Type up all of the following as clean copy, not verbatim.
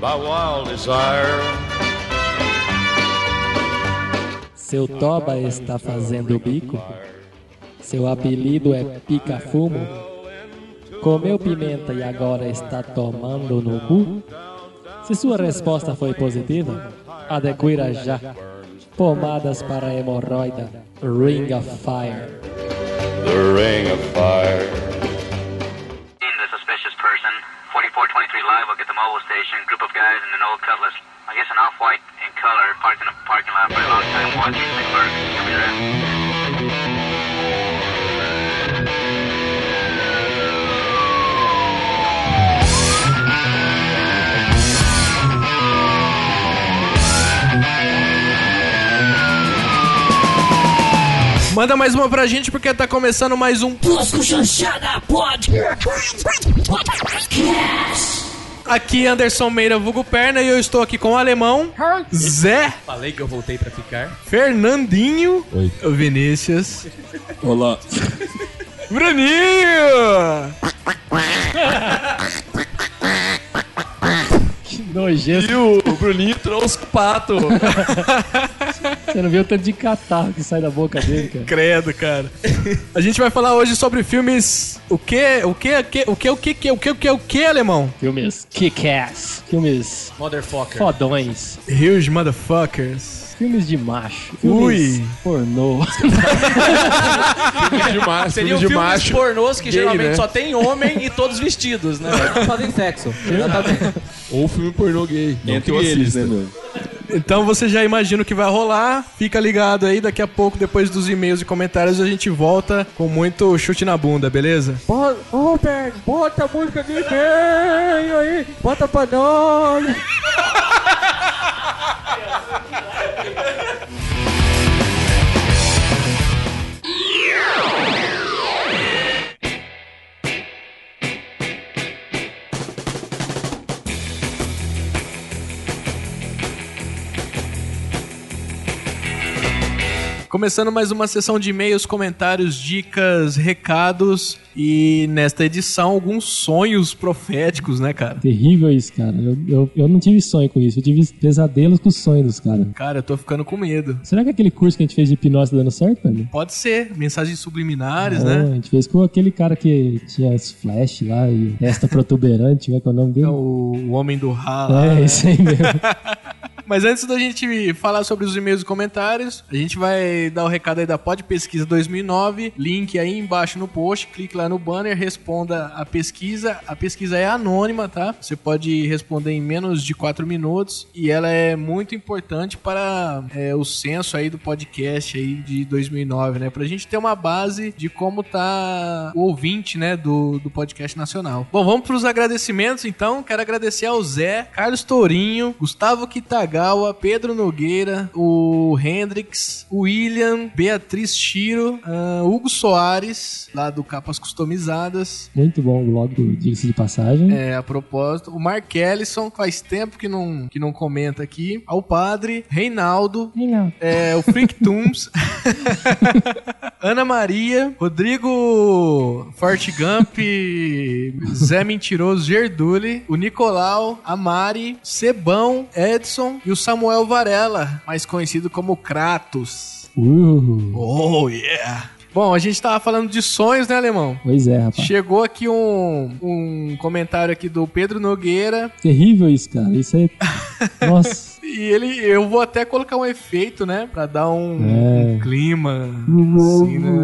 by wild desire. Seu toba está fazendo bico? Seu apelido é pica-fumo? Comeu pimenta e agora está tomando no cu? Se sua resposta foi positiva, adquira já pomadas para hemorroida Ring of Fire. The ring of fire. The suspicious person, 4423 Live, will get the mobile station, group of guys in an old Cutlass, I guess an off-white in color, parked in a parking lot for a long time, watching the clerk. You'll be there. Manda mais uma pra gente porque tá começando mais um Tosco Chanchada Podcast. Aqui Anderson Meira, vulgo Perna, e eu estou aqui com o Alemão, Zé, Falei que eu voltei pra ficar. Fernandinho, Oi. Vinícius, Olá. Bruninho. Que nojento. E o Bruninho trouxe o pato. Você não viu o tanto de catarro que sai da boca dele, cara? Credo, cara. A gente vai falar hoje sobre filmes... O que, Alemão? Filmes kick-ass. Filmes Motherfucker. fodões. Huge Motherfuckers. Filmes de macho. Ui. Filmes pornô. Seriam de filmes macho. pornôs que Gay, geralmente né? só tem homem e todos vestidos, né? Fazem sexo. Exatamente. Ou filme pornô gay. Entre Não que eu eles, assista. né, meu? Então você já imagina o que vai rolar. Fica ligado aí, daqui a pouco, depois dos e-mails e comentários, a gente volta com muito chute na bunda, beleza? Ô, Berg, bota a música de meio aí. Bota pra nós. Começando mais uma sessão de e-mails, comentários, dicas, recados e nesta edição alguns sonhos proféticos, né, cara? Terrível isso, cara. Eu não tive sonho com isso. Eu tive pesadelos com os sonhos dos caras. Cara, eu tô ficando com medo. Será que aquele curso que a gente fez de hipnose tá dando certo, velho? Pode ser, mensagens subliminares, Não, né? A gente fez com aquele cara que tinha as flash lá e testa protuberante, qual é o nome dele? O homem do ralo. É, isso aí mesmo. Mas antes da gente falar sobre os e-mails e comentários, a gente vai dar o recado aí da Pod Pesquisa 2009, link aí embaixo no post, clique lá no banner, responda a pesquisa. A pesquisa é anônima, tá? Você pode responder em menos de 4 minutos e ela é muito importante para o censo aí do podcast aí de 2009, né? Pra gente ter uma base de como tá o ouvinte, né, do podcast nacional. Bom, vamos pros agradecimentos então. Quero agradecer ao Zé, Carlos Tourinho, Gustavo Kitagawa, Pedro Nogueira, o Hendrix, o William, Beatriz Chiro, Hugo Soares, lá do Capas Customizadas. Muito bom o blog, diga-se de passagem. A propósito, o Mark Ellison, faz tempo que não comenta aqui. Ao Padre, Reinaldo, o Freak Tooms, Ana Maria, Rodrigo Fortigump, Zé Mentiroso Gerduli, o Nicolau, a Mari, Sebão, Edson e o Samuel Varela, mais conhecido como Kratos. Oh, yeah! Bom, a gente tava falando de sonhos, né, Alemão? Pois é, rapaz. Chegou aqui um comentário aqui do Pedro Nogueira. Terrível isso, cara. Isso aí... Nossa. E eu vou até colocar um efeito, né? Pra dar um clima. Assim, né?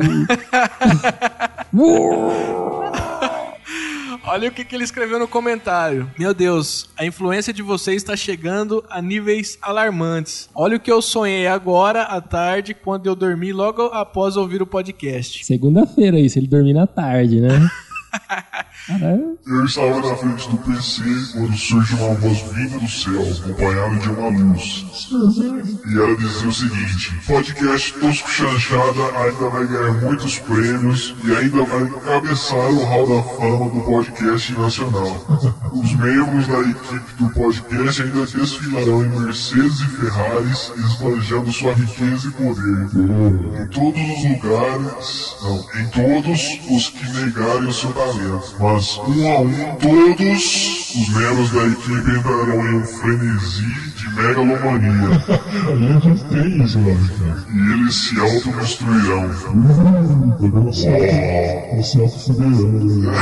Olha o que ele escreveu no comentário. Meu Deus, a influência de vocês está chegando a níveis alarmantes. Olha o que eu sonhei agora à tarde, quando eu dormi logo após ouvir o podcast. Segunda-feira isso, ele dormiu na tarde, né? Caralho. Eu estava na frente do PC quando surge uma voz vinda do céu, acompanhada de uma luz. E ela dizia o seguinte: podcast Tosco Chanchada ainda vai ganhar muitos prêmios e ainda vai encabeçar o hall da fama do podcast nacional. Os membros da equipe do podcast ainda desfilarão em Mercedes e Ferraris, esbanjando sua riqueza e poder. Em todos os lugares, não, em todos os que negarem o seu talento. Mas, um a um, todos os membros da equipe entrarão em um frenesi de megalomania. A gente tem isso lá, cara. E eles se autodestruirão. Se autodestruirão.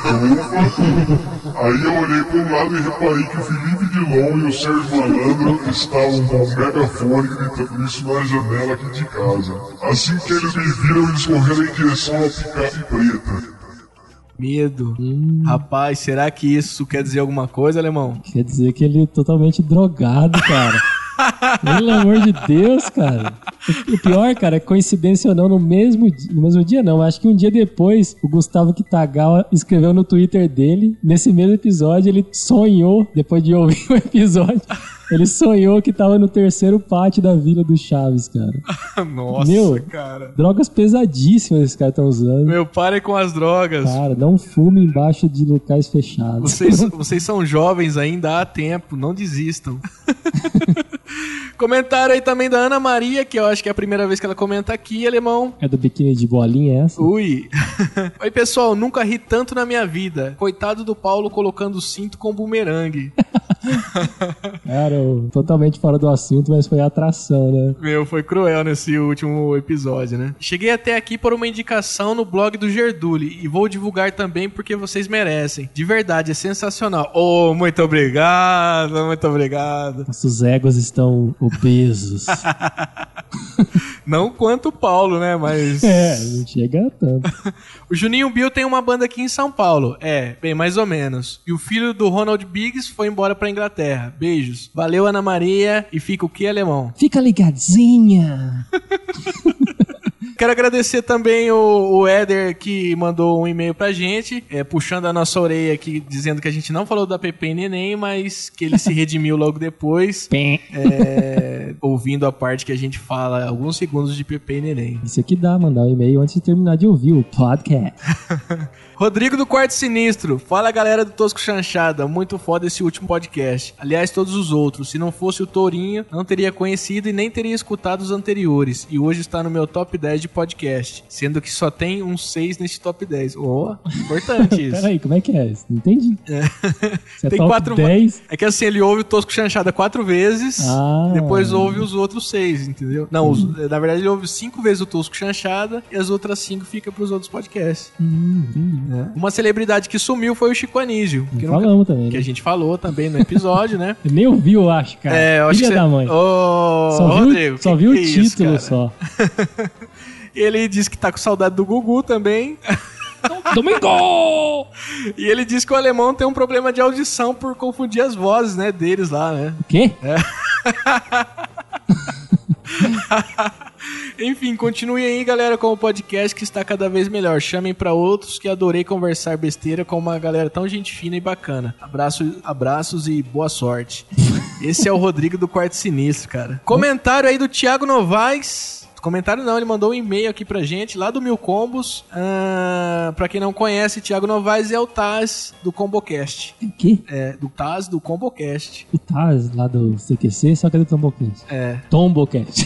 Aí eu olhei para um lado e reparei que o Felipe Dilon e o Sérgio Malandro estavam com um megafone gritando isso na janela aqui de casa. Assim que eles me viram, eles correram em direção à picape preta. Medo. Rapaz, será que isso quer dizer alguma coisa, Alemão? Quer dizer que ele é totalmente drogado, cara. Pelo amor de Deus, cara. O pior, cara, é coincidência ou não, no mesmo dia não, acho que um dia depois o Gustavo Kitagawa escreveu no Twitter dele, nesse mesmo episódio, ele sonhou, depois de ouvir o episódio, ele sonhou que tava no terceiro pátio da Vila do Chaves, cara. Nossa, cara. Drogas pesadíssimas esses caras estão usando. Meu, pare com as drogas. Cara, não fume embaixo de locais fechados. Vocês são jovens ainda, há tempo, não desistam. Comentário aí também da Ana Maria, que eu acho que é a primeira vez que ela comenta aqui, Alemão. É do biquíni de bolinha essa? Ui. Oi, pessoal, nunca ri tanto na minha vida. Coitado do Paulo colocando o cinto com bumerangue. Cara, totalmente fora do assunto, mas foi a atração, né? Meu, foi cruel nesse último episódio, né? Cheguei até aqui por uma indicação no blog do Gerduli e vou divulgar também porque vocês merecem. De verdade, é sensacional. Oh, muito obrigado, muito obrigado. Nossos egos estão obesos. Não quanto o Paulo, né? Mas... não chega tanto. O Juninho Bill tem uma banda aqui em São Paulo. Bem, mais ou menos. E o filho do Ronald Biggs foi embora pra Inglaterra. Beijos. Valeu, Ana Maria. E fica o que, Alemão? Fica ligadinha. Quero agradecer também o Éder, que mandou um e-mail pra gente, puxando a nossa orelha aqui, dizendo que a gente não falou da Pepe e Neném, mas que ele se redimiu logo depois, ouvindo a parte que a gente fala alguns segundos de Pepe e Neném. Isso aqui dá, mandar um e-mail antes de terminar de ouvir o podcast. Rodrigo do Quarto Sinistro. Fala, galera do Tosco Chanchada. Muito foda esse último podcast. Aliás, todos os outros. Se não fosse o Tourinho, não teria conhecido e nem teria escutado os anteriores. E hoje está no meu top 10 de podcast. Sendo que só tem uns 6 nesse top 10. Importante isso. Peraí, como é que é isso? Não entendi. Você tem top 4 10? É que assim, ele ouve o Tosco Chanchada 4 vezes. Depois ouve os outros 6, entendeu? Não, na verdade ele ouve 5 vezes o Tosco Chanchada e as outras 5 ficam pros outros podcasts. Uma celebridade que sumiu foi o Chico Anísio. Falamos também. Que a gente falou também no episódio, né? Eu nem ouvi, eu acho, cara. Eu acho Filha que da mãe. Rodrigo, só viu o título só. Ele disse que tá com saudade do Gugu também. Domingo! E ele disse que o alemão tem um problema de audição por confundir as vozes, né, deles lá, né? O quê? Enfim, continue aí, galera, com o podcast que está cada vez melhor. Chamem pra outros, que adorei conversar besteira com uma galera tão gente fina e bacana. Abraços e boa sorte. Esse é o Rodrigo do Quarto Sinistro, cara. Comentário aí do Thiago Novaes. Comentário não, ele mandou um e-mail aqui pra gente, lá do Mil Combos. Pra quem não conhece, Thiago Novaes é o Taz do Combocast. O quê? Do Taz do Combocast. O Taz lá do CQC, só que é do Tombocast. Tombocast.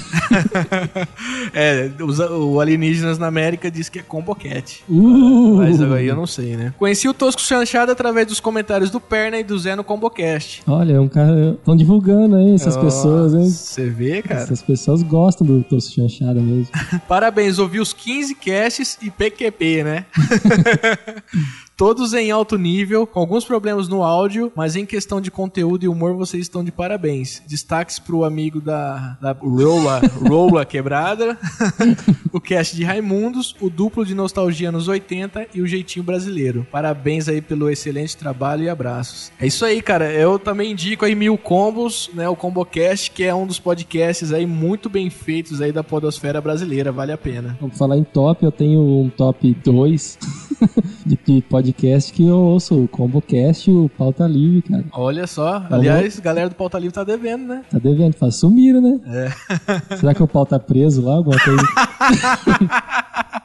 O Alienígenas na América diz que é Combocast. Mas aí eu não sei, né? Conheci o Tosco Chanchada através dos comentários do Perna e do Zé no Combocast. Olha, é um cara... Estão divulgando aí essas pessoas, hein? Você vê, cara? Essas pessoas gostam do Tosco Chanchada mesmo. Parabéns, ouvi os 15 casts e PQP, né? Todos em alto nível, com alguns problemas no áudio, mas em questão de conteúdo e humor vocês estão de parabéns. Destaques pro amigo da Rola Quebrada, o cast de Raimundos, o duplo de nostalgia nos 80 e o jeitinho brasileiro. Parabéns aí pelo excelente trabalho e abraços. É isso aí, cara. Eu também indico aí Mil Combos, né? O Combocast, que é um dos podcasts aí muito bem feitos aí da podosfera brasileira. Vale a pena. Vamos falar em top, eu tenho um top 2 de podcast que eu ouço, o Combocast e o Pauta Livre, cara. Olha só, aliás, galera do Pauta Livre tá devendo, né? Tá devendo, sumiram, né? Será que o pau tá preso lá, alguma coisa?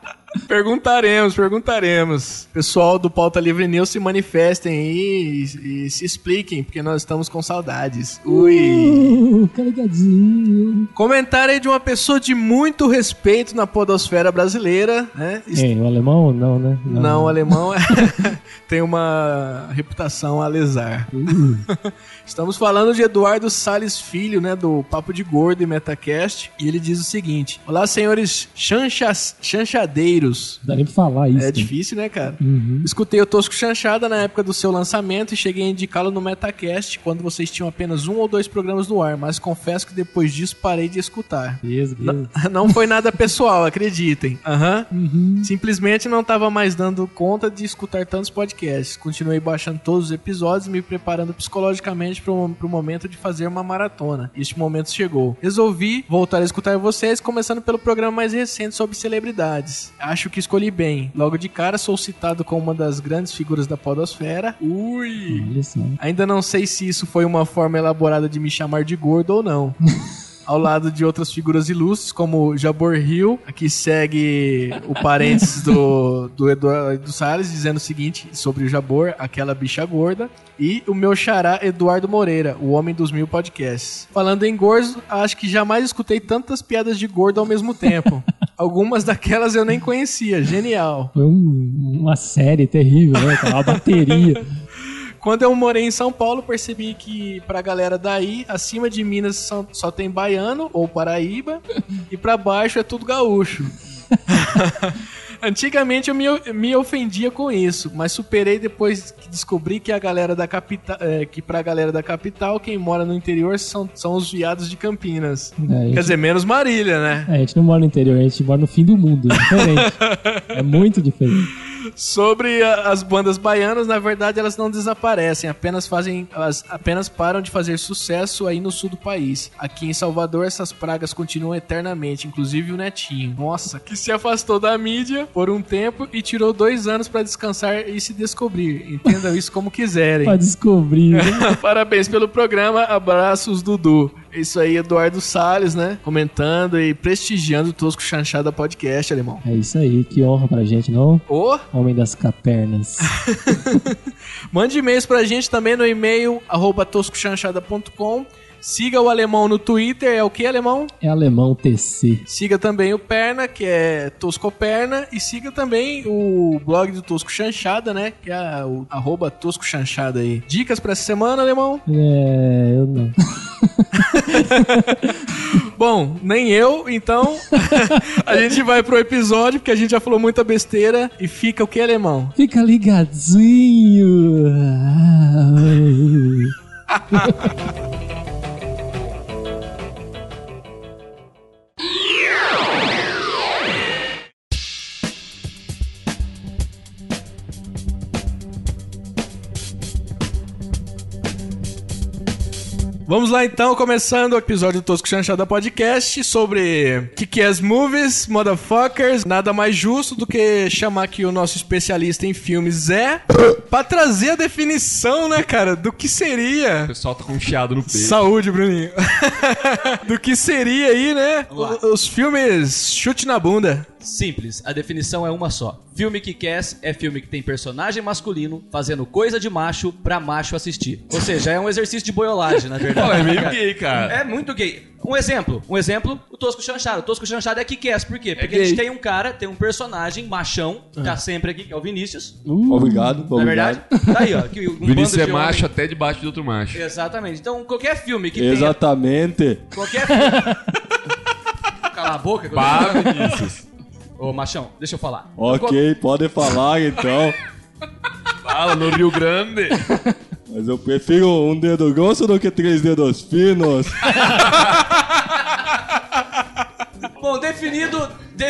Perguntaremos. Pessoal do Pauta Livre News, se manifestem aí e se expliquem, porque nós estamos com saudades. Ui! Caligadinho. Comentário aí de uma pessoa de muito respeito na podosfera brasileira, né? O alemão? Não, né? Não, o alemão tem uma reputação a lesar. Estamos falando de Eduardo Salles Filho, né, do Papo de Gordo e Metacast, e ele diz o seguinte: olá, senhores chanchadeiros. Não dá nem pra falar isso. É difícil, né, cara? Escutei o Tosco Chanchada na época do seu lançamento e cheguei a indicá-lo no Metacast quando vocês tinham apenas 1 ou 2 programas no ar, mas confesso que depois disso parei de escutar. Não foi nada pessoal, acreditem. Simplesmente não tava mais dando conta de escutar tantos podcasts. Continuei baixando todos os episódios e me preparando psicologicamente pro momento de fazer uma maratona. Este momento chegou. Resolvi voltar a escutar vocês, começando pelo programa mais recente sobre celebridades. Acho que escolhi bem. Logo de cara sou citado como uma das grandes figuras da podosfera. Ui! Ainda não sei se isso foi uma forma elaborada de me chamar de gordo ou não. Ao lado de outras figuras ilustres, como Jabor Hill, aqui segue o parênteses do Eduardo Salles, dizendo o seguinte sobre o Jabor, aquela bicha gorda, e o meu xará Eduardo Moreira, o homem dos 1000 podcasts. Falando em gordo, acho que jamais escutei tantas piadas de gordo ao mesmo tempo. Algumas daquelas eu nem conhecia, genial. Foi uma série terrível, né? Uma bateria. Quando eu morei em São Paulo, percebi que pra galera daí, acima de Minas só tem baiano ou Paraíba, e pra baixo é tudo gaúcho. Antigamente eu me ofendia com isso, mas superei depois que descobri que a galera da capital, que pra galera da capital, quem mora no interior são os viados de Campinas. Quer dizer, menos Marília, né? A gente não mora no interior, a gente mora no fim do mundo. É diferente. É muito diferente. Sobre as bandas baianas, na verdade elas não desaparecem, apenas param de fazer sucesso aí no sul do país. Aqui em Salvador essas pragas continuam eternamente, inclusive o Netinho. Nossa, que se afastou da mídia por um tempo e tirou 2 anos pra descansar e se descobrir. Entendam isso como quiserem. Pra descobrir. Parabéns pelo programa, abraços Dudu. Isso aí, Eduardo Salles, né? Comentando e prestigiando o Tosco Chanchada Podcast, alemão. É isso aí, que honra pra gente, não? Homem das capernas. Mande e-mails pra gente também no e-mail @toscochanchada.com. Siga o alemão no Twitter, é o que, alemão? É alemão TC. Siga também o Perna, que é Toscoperna, e siga também o blog do Tosco Chanchada, né? Que é o @toscochanchada aí. Dicas pra essa semana, alemão? Eu não. Bom, nem eu, então a gente vai pro episódio, porque a gente já falou muita besteira, e fica o que, alemão? Fica ligadinho. Vamos lá então, começando o episódio do Tosco Chanchada Podcast sobre Kick-Ass Movies, Motherfuckers. Nada mais justo do que chamar aqui o nosso especialista em filmes Zé pra trazer a definição, né, cara, do que seria... O pessoal tá com um chiado no peito. Saúde, Bruninho. Do que seria aí, né, os filmes chute na bunda. Simples, a definição é uma só. Filme Kick-Ass é filme que tem personagem masculino fazendo coisa de macho pra macho assistir. Ou seja, é um exercício de boiolagem, na verdade. Pô, é meio gay, cara. É muito gay. Um exemplo, o Tosco Chanchada. O Tosco Chanchada é Kick-Ass, por quê? Porque gay. a gente tem um cara, tem um personagem machão, que tá sempre aqui, que é o Vinícius. Obrigado. Não é verdade? Tá aí, ó. Que Vinícius é macho até debaixo de outro macho. Exatamente. Então, qualquer filme que Exatamente. tenha... Qualquer filme... Cala a boca. Para, Vinícius. Ô, machão, deixa eu falar. Ok, pode falar então. Fala no Rio Grande. Mas eu prefiro um dedo grosso do que 3 dedos finos. Bom, definido.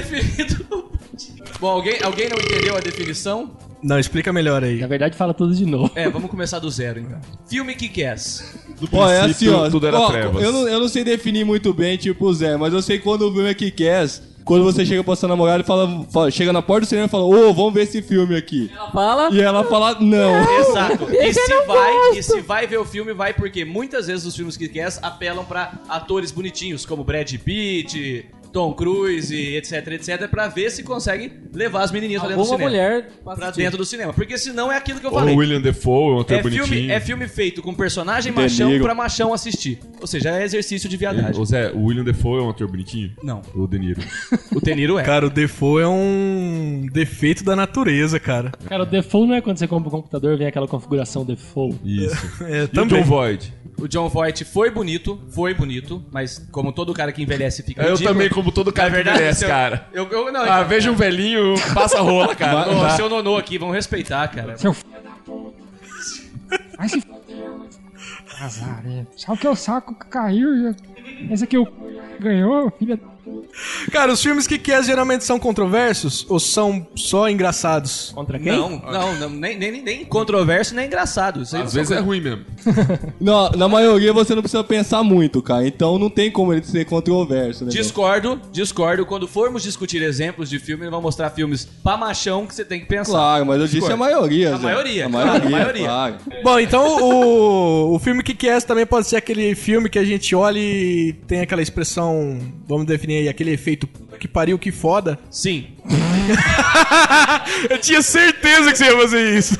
Bom, alguém não entendeu a definição? Não, explica melhor aí. Na verdade, fala tudo de novo. Vamos começar do zero, então. Filme Kick-Ass. É assim, ó. Tudo era trevas. Eu não sei definir muito bem, tipo, Zé, mas eu sei quando o filme é Kick-Ass. Quando você chega pra sua namorada e chega na porta do cinema e fala, vamos ver esse filme aqui. Ela fala... E ela fala, não. Exato. E se vai ver o filme, vai porque muitas vezes os filmes Kick-Ass apelam pra atores bonitinhos, como Brad Pitt, Tom Cruise, etc, pra ver se consegue levar as menininhas pra dentro do Alguma cinema. mulher Pra dentro do cinema. Porque senão é aquilo que eu Ou falei. o William Dafoe, um ator bonitinho. É filme feito com personagem De machão Niro. pra machão assistir. Ou seja, é exercício de viadagem. Ô Zé, o William Dafoe é um ator bonitinho? Não. O De Niro. O De Niro é. Cara, o default é um defeito da natureza, cara. Cara, o default não é quando você compra um computador e vem aquela configuração default. Isso. É, E o também. John Voight? O John Voight foi bonito, mas como todo cara que envelhece fica Eu ridículo. também, como todo cara É que verdade, envelhece, seu- cara. Não, Ah, veja um velhinho, passa a rola, cara. Ô, Não dá. seu nonô aqui, vamos respeitar, cara. Seu f... Vai se f... Azar, é. Só que o saco caiu. Esse aqui o ganhou, filha. Cara, os filmes que geralmente são controversos ou são só engraçados? Contra quem? Não, nem controverso, nem engraçado. Isso aí Às são vezes é coisas- ruim mesmo. Não, na maioria você não precisa pensar muito, cara. Então não tem como ele ser controverso, né? Discordo. Quando formos discutir exemplos de filme, vamos mostrar filmes pra machão que você tem que pensar. Claro, mas eu disse a maioria, A Zé. maioria, A claro, maioria, a maioria. claro. Bom, então o filme que também pode ser aquele filme que a gente olha e tem aquela expressão, vamos definir aí, aquele efeito que pariu, que foda. Sim. Eu tinha certeza que você ia fazer isso.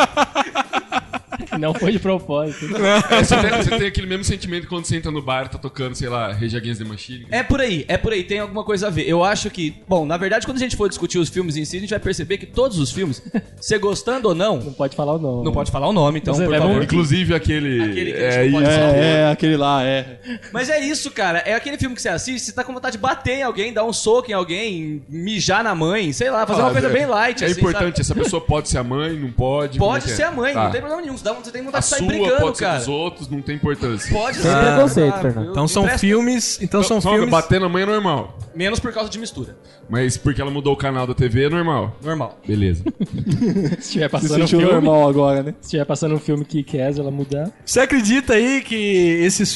Não foi de propósito. Você tem aquele mesmo sentimento quando você entra no bar e tá tocando, sei lá, Rage Against the Machine. É por aí, tem alguma coisa a ver. Eu acho que, bom, na verdade, quando a gente for discutir os filmes em si, a gente vai perceber que todos os filmes, você gostando ou não, Não pode falar o nome. não pode falar o nome, então, Você por leva favor. Inclusive aquele... Aquele que a é, gente não pode isso. falar. Aquele lá, é. Mas é isso, cara. É aquele filme que você assiste, você tá com vontade de bater em alguém, dar um soco em alguém, mijar na mãe, sei lá, fazer uma coisa bem light, É assim, importante, sabe? essa pessoa pode ser a mãe, não pode? Como Pode é que é? ser a mãe, Tá. não tem problema nenhum. Você tem A vontade de sair sua brigando, pode ser cara. dos outros, não tem importância. Pode Tem ser. preconceito, Ah, Fernando. Então são Empresta- filmes. Então são Só filmes. bater na mãe é normal. Menos por causa de mistura. Mas porque ela mudou o canal da TV é normal. Normal. Beleza. Se estiver Se passando um sentiu filme, normal agora, né? se estiver passando um filme que quer ela mudar. Você acredita aí que esses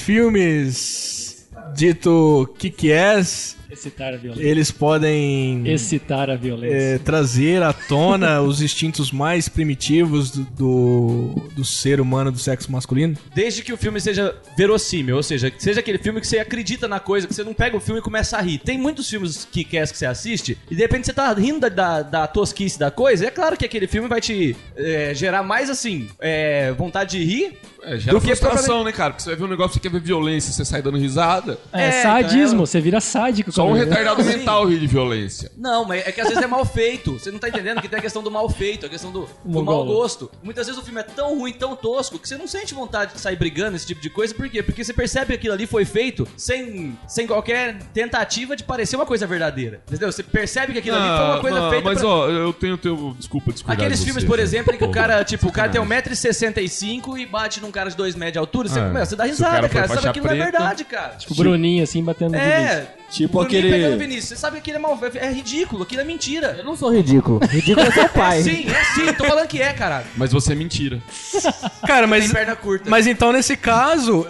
filmes dito Kick-Ass, Excitar a violência. eles podem Excitar a violência. trazer à tona os instintos mais primitivos do ser humano do sexo masculino? Desde que o filme seja verossímil, ou seja, que seja aquele filme que você acredita na coisa, que você não pega o filme e começa a rir. Tem muitos filmes que você assiste e de repente você tá rindo da tosquice da coisa, e é claro que aquele filme vai te gerar mais, assim, vontade de rir. Gera Do que frustração, né, cara? Porque você vai ver um negócio, você quer ver violência, você sai dando risada. Sadismo, então você vira sádico. Só um quando- retardado Sim. mental ri de violência. Não, mas é que às vezes é mal feito. Você não tá entendendo que tem a questão do mal feito, a questão do mau Mongolo. gosto. Muitas vezes o filme é tão ruim, tão tosco, que você não sente vontade de sair brigando, esse tipo de coisa. Por quê? Porque você percebe que aquilo ali foi feito sem qualquer tentativa de parecer uma coisa verdadeira. Entendeu? Você percebe que aquilo ali foi uma coisa feita mas pra... ó, eu tenho desculpa discordar Aqueles de filmes, você, por cara. exemplo, em que o Pô, cara, tipo, o cara tem sacanagem. 1,65m e bate num cara de 2 metros de altura, você É. começa a dar Se o cara risada, for cara. Sabe faixa que aquilo não é preta- verdade, cara. Tipo, Bruninho, assim, batendo no Vinícius. É, Tipo Bruninho aquele- pegando o Vinícius. Você sabe que aquilo é ridículo, aquilo é mentira. Eu não sou ridículo. Ridículo é seu pai. É sim, tô falando que é, caralho. Mas você é mentira. Cara, Tem mas, perna curta. mas então nesse caso,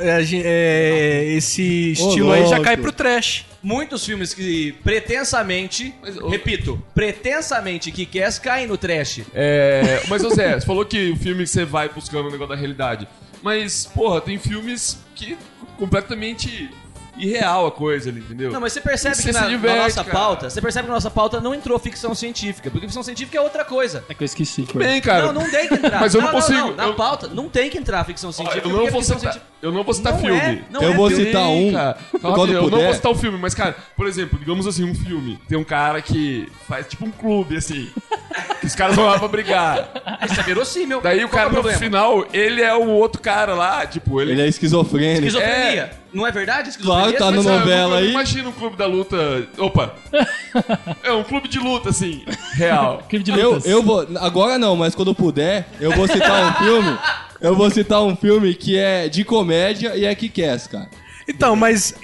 esse estilo aí já cai pro trash. Muitos filmes que pretensamente, repito, pretensamente que caem no trash. Mas, ô Zé, você falou que o filme que você vai buscando o negócio da realidade. Mas, porra, tem filmes que completamente irreal a coisa ali, entendeu? Não, mas você percebe Você que se na diverte, nossa cara. pauta, você percebe que na nossa pauta não entrou ficção científica, porque ficção científica é outra coisa. É que eu esqueci. Bem, cara. Não tem que entrar. Mas eu não consigo. Na pauta não tem que entrar ficção científica. Eu não porque vou ficção citar, científica- eu não vou citar Não filme. é, não Eu é vou filme. citar um, Cara, quando eu não puder. vou citar o filme, mas, cara, por exemplo, digamos assim, um filme. Tem um cara que faz tipo um clube, assim. Que os caras vão lá pra brigar. Isso é verossímil. Daí o Qual cara, é o no problema? final, ele é o outro cara lá, tipo, Ele é esquizofrênico. Esquizofrenia. Não é verdade? Claro, Esquizofrenia? tá no Mas, novela aí. Imagina um clube da luta. Opa! É um clube de luta, assim, real. Clipe de Eu, lutas. eu vou. Agora não, mas quando puder, eu vou citar um filme. Eu vou citar um filme que é de comédia e é Kick-Ass, cara. Então, mas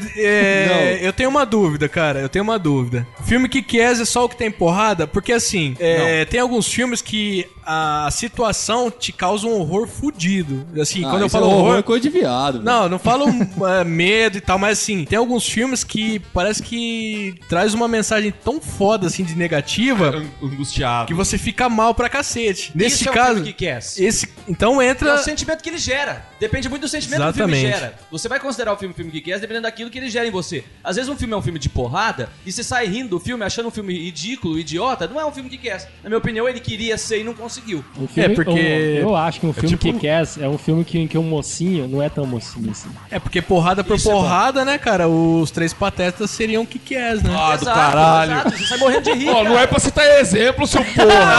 eu tenho uma dúvida, cara. Eu tenho uma dúvida. Filme Kick-Ass é só o que tem porrada? Porque assim, tem alguns filmes que a situação te causa um horror fudido. Assim, quando eu isso falo é horror. é coisa de viado. velho. Não falo medo e tal, mas assim, tem alguns filmes que parece que traz uma mensagem tão foda, assim, de negativa, Angustiado. que você fica mal pra cacete. Nesse Isso é um caso, filme Kick-Ass. então É entra... o sentimento que ele gera. Depende muito do sentimento que o Exatamente. filme gera. Você vai considerar considerar o filme Kick-Ass dependendo daquilo que ele gera em você. Às vezes um filme é um filme de porrada e você sai rindo do filme, achando um filme ridículo, idiota, não é um filme Kick-Ass. Na minha opinião, ele queria ser e não conseguiu. O filme, porque... Eu acho que um filme tipo... Kick-Ass é um filme que um mocinho não é tão mocinho assim. É porque porrada por porrada, né, cara? Os Três Patetas seriam Kick-Ass, né? Ah, do caralho. Exato, você sai morrendo de rir. Ó, não é pra citar exemplo, seu porra.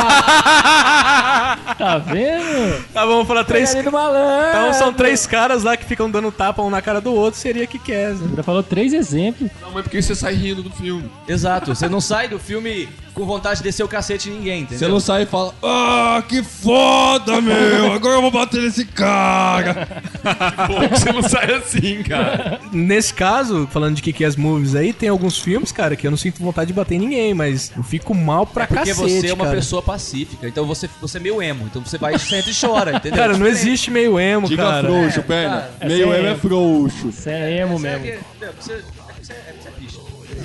Tá vendo? Tá, vamos falar três... Pegadinha do malandro. Então são 3 caras lá que ficam dando tapa um na cara do outro, seria Kick-Ass, né? Já falou 3 exemplos. Não, mas porque você sai rindo do filme. Exato, você não sai do filme com vontade de descer o cacete em ninguém, entendeu? Você não sai e fala, que foda, meu, agora eu vou bater nesse cara. Pô, você não sai assim, cara. Nesse caso, falando de Kick-Ass Movies aí, tem alguns filmes, cara, que eu não sinto vontade de bater em ninguém, mas eu fico mal pra porque cacete, você é uma cara. pessoa pacífica, então você é meio emo, então você vai e senta e chora, entendeu? Cara, não existe meio emo, Diga cara. frouxo, perna. Meio emo é frouxo. Você é emo mesmo. Você é bicho.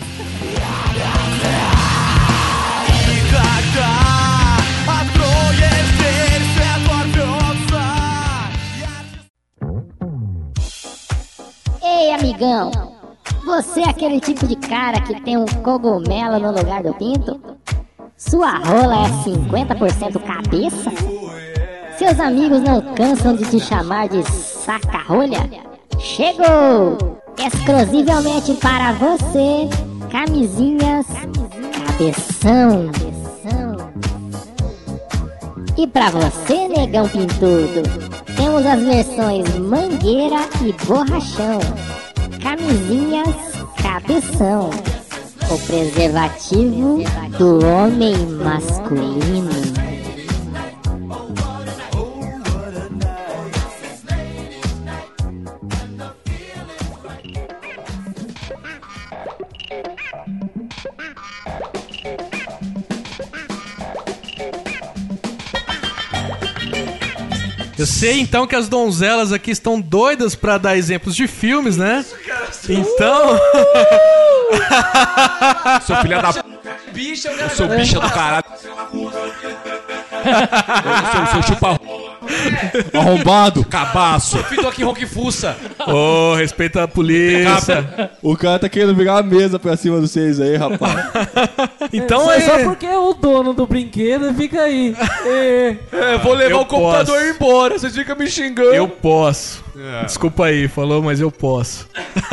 Ei, amigão, você é aquele tipo de cara que tem um cogumelo no lugar do pinto? Sua rola é 50% cabeça? Seus amigos não cansam de te chamar de saca-rolha? Chegou! Exclusivamente para você, camisinhas cabeção. E pra você, negão pintudo, temos as versões mangueira e borrachão. Camisinhas cabeção. O preservativo do homem masculino. Eu sei então que as donzelas aqui estão doidas pra dar exemplos de filmes, né? Então. Seu filho da p. Bicha, Eu sou bicha do caralho. Eu sou chupa Arrombado. Cabaço. Fitou aqui Rock Fussa. Ô, respeita a polícia. O cara tá querendo virar a mesa pra cima de vocês aí, rapaz. Então Só porque é o dono do brinquedo fica aí. Vou levar Eu o computador posso. embora. Vocês ficam me xingando. Eu posso. Desculpa aí, falou, mas eu posso.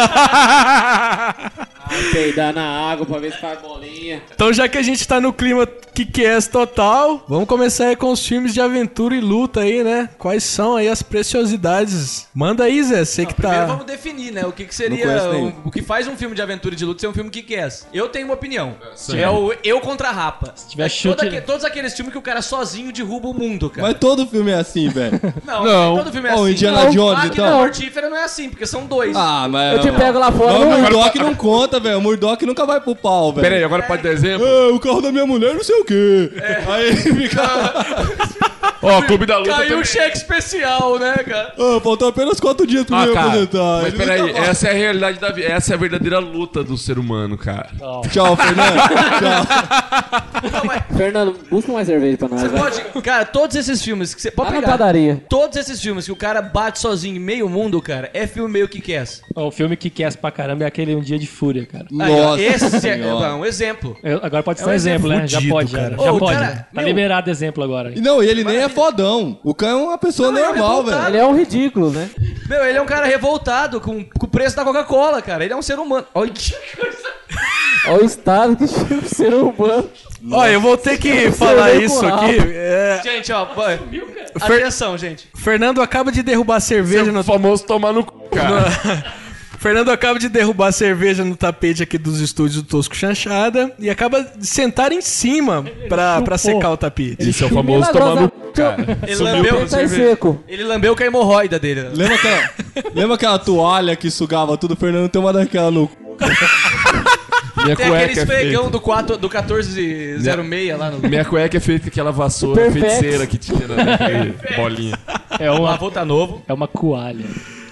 Peidar na água pra ver se faz bolinha. Então, já que a gente tá no clima Kick-Ass total, vamos começar aí com os filmes de aventura e luta aí, né? Quais são aí as preciosidades? Manda aí, Zé, você que Primeiro tá... vamos definir, né? O que Não seria... conheço nenhum. O que faz um filme de aventura e de luta ser um filme Kick-Ass? Eu tenho uma opinião. É o Eu contra a Rapa. tiver chute- Todos aqueles filmes que o cara sozinho derruba o mundo, cara. Mas todo filme é assim, velho. Não, todo filme é Ó, o assim. Indiana Jones, Máquina então. Mortífera não é assim, porque são dois. Ah, mas... Eu te pego lá fora. Mas o Murdock não conta, velho. O Murdock nunca vai pro pau, velho. Pera aí, agora pode dar exemplo? O carro da minha mulher não sei o quê. Aí ele fica... Ó, Clube da Luta Caiu também. um cheque especial, né, cara? faltou apenas 4 dias pra me Cara, aposentar. mas Ele peraí, nunca vai. essa é a realidade da vida. Essa é a verdadeira luta do ser humano, cara. Tchau, Fernando. Tchau. Fernando, busca mais cerveja pra nós. Você vai. pode... Cara, todos esses filmes que você pode Lá na pegar. padaria. Todos esses filmes que o cara bate sozinho em meio mundo, cara, é filme meio Kick-Ass. Ó, o filme Kick-Ass pra caramba é aquele Um Dia de Fúria, cara. Aí, ó, Nossa esse é senhora. um exemplo. Agora pode ser um um exemplo, né? Já fudido, pode, cara. já Ô, pode. cara, Tá meu- liberado exemplo agora. E não, ele nem é fodão. O cara é uma pessoa Não, ele é normal, revoltado. velho. Ele é um ridículo, né? Meu, ele é um cara revoltado com o preço da Coca-Cola, cara. Ele é um ser humano. Olha que coisa. Olha o estado que chega o ser humano. Olha, eu vou ter que falar veio isso com rabo. aqui. Gente, ó, vai. Atenção, gente. Fernando acaba de derrubar a cerveja no... famoso tomar no c, cara. Fernando acaba de derrubar a cerveja no tapete aqui dos estúdios do Tosco Chanchada e acaba de sentar em cima pra secar o tapete. Isso é o famoso tomar no c, cara. Ele lambeu, Tá seco. ele lambeu com a hemorroida dele. Lembra aquela toalha que sugava tudo? O Fernando tem uma daquela no cu. Minha Tem aquele cueca é esfregão feita. do 1406 lá no... Minha cueca é feita com aquela vassoura Perfex. feiticeira que tinha naquele bolinha. Lavou, tá novo. É uma coalha.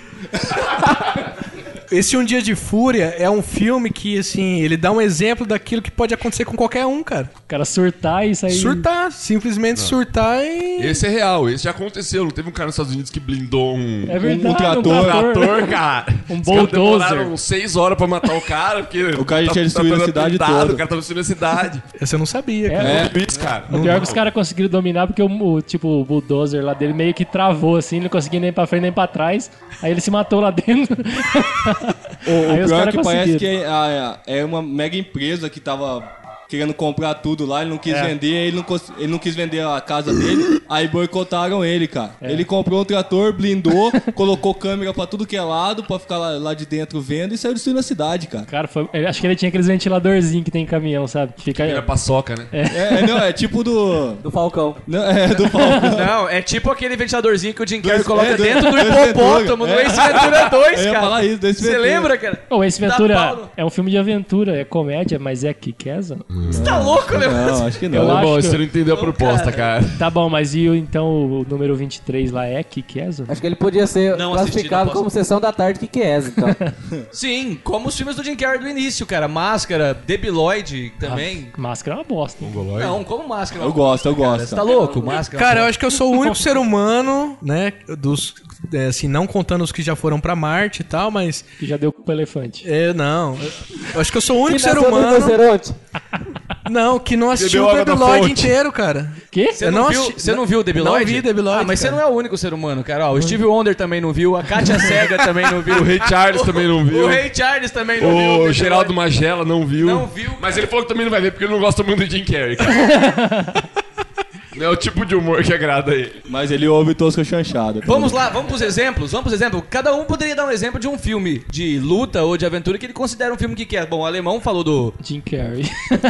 Esse Um Dia de Fúria é um filme que, assim, ele dá um exemplo daquilo que pode acontecer com qualquer um, cara. cara surtar e sair... Surtar, simplesmente surtar e... Esse é real, esse já aconteceu. Não teve um cara nos Estados Unidos que blindou É verdade, um trator, cara. Um Os caras bulldozer. demoraram 6 horas pra matar o cara, porque... O cara já tinha destruído a cidade toda. O cara tava destruindo a cidade. Essa eu não sabia, cara. É. Isso, cara. O pior é que os caras conseguiram dominar porque o bulldozer lá dele meio que travou assim, não conseguia nem pra frente nem pra trás. Aí ele se matou lá dentro. Aí O os pior é caras que parece conseguiram. que é uma mega empresa que tava querendo comprar tudo lá, ele não quis vender, ele não quis vender a casa dele, aí boicotaram ele, cara. Ele comprou um trator, blindou, colocou câmera pra tudo que é lado, pra ficar lá de dentro vendo e saiu destruindo a cidade, cara. Cara, acho que ele tinha aqueles ventiladorzinhos que tem em caminhão, sabe? Que fica... Era paçoca, né? É tipo Do Falcão. Não, do Falcão. Não, é tipo aquele ventiladorzinho que o Jim Carrey Dois- coloca é, do- dentro do Dois hipopótamo Ventura, no Ace Ventura 2, Eu ia cara. falar isso, do Ace Você Ventura. lembra, cara? Ô, esse Dá Ventura pau é um filme de aventura, é comédia, mas é Kick-Ass? Você tá louco, né? Não, acho que Eu não. acho Bom, que- você não entendeu a proposta, cara. Tá bom, mas então o número 23 lá é Kick-Ass? Acho que ele podia ser Não classificado assisti, não como Sessão da Tarde que é, então. Sim, como os filmes do Jim Carrey do início, cara. Máscara, Debiloid também. Máscara é uma bosta. Não, como Máscara. Eu gosto. Você tá louco? Máscara. Cara, eu acho que eu sou o único ser humano, né, assim, não contando os que já foram pra Marte e tal, mas... Que já deu pro elefante. Não. Eu acho que eu sou o único Que ser nasceu no humano... rinoceronte. Não, que não assistiu Bebeu o água da Debiloid fonte. inteiro, cara. Que? Você não viu o Debiloid? Não vi Debiloid, Ah, mas você cara. não é o único ser humano, cara. Ó, o Steve Wonder também não viu, a Katia Cega também não viu. O Ray Charles também não viu. O Ray Charles também não viu. O Debiloid. Geraldo Magela não viu. Não viu, Mas ele falou que também não vai ver porque ele não gosta muito do Jim Carrey, cara. Não é o tipo de humor que agrada ele. Mas ele ouve tosca chanchada. Vamos lá, vamos pros exemplos. Cada um poderia dar um exemplo de um filme de luta ou de aventura que ele considera um filme que quer. Bom, o alemão falou do... Jim Carrey.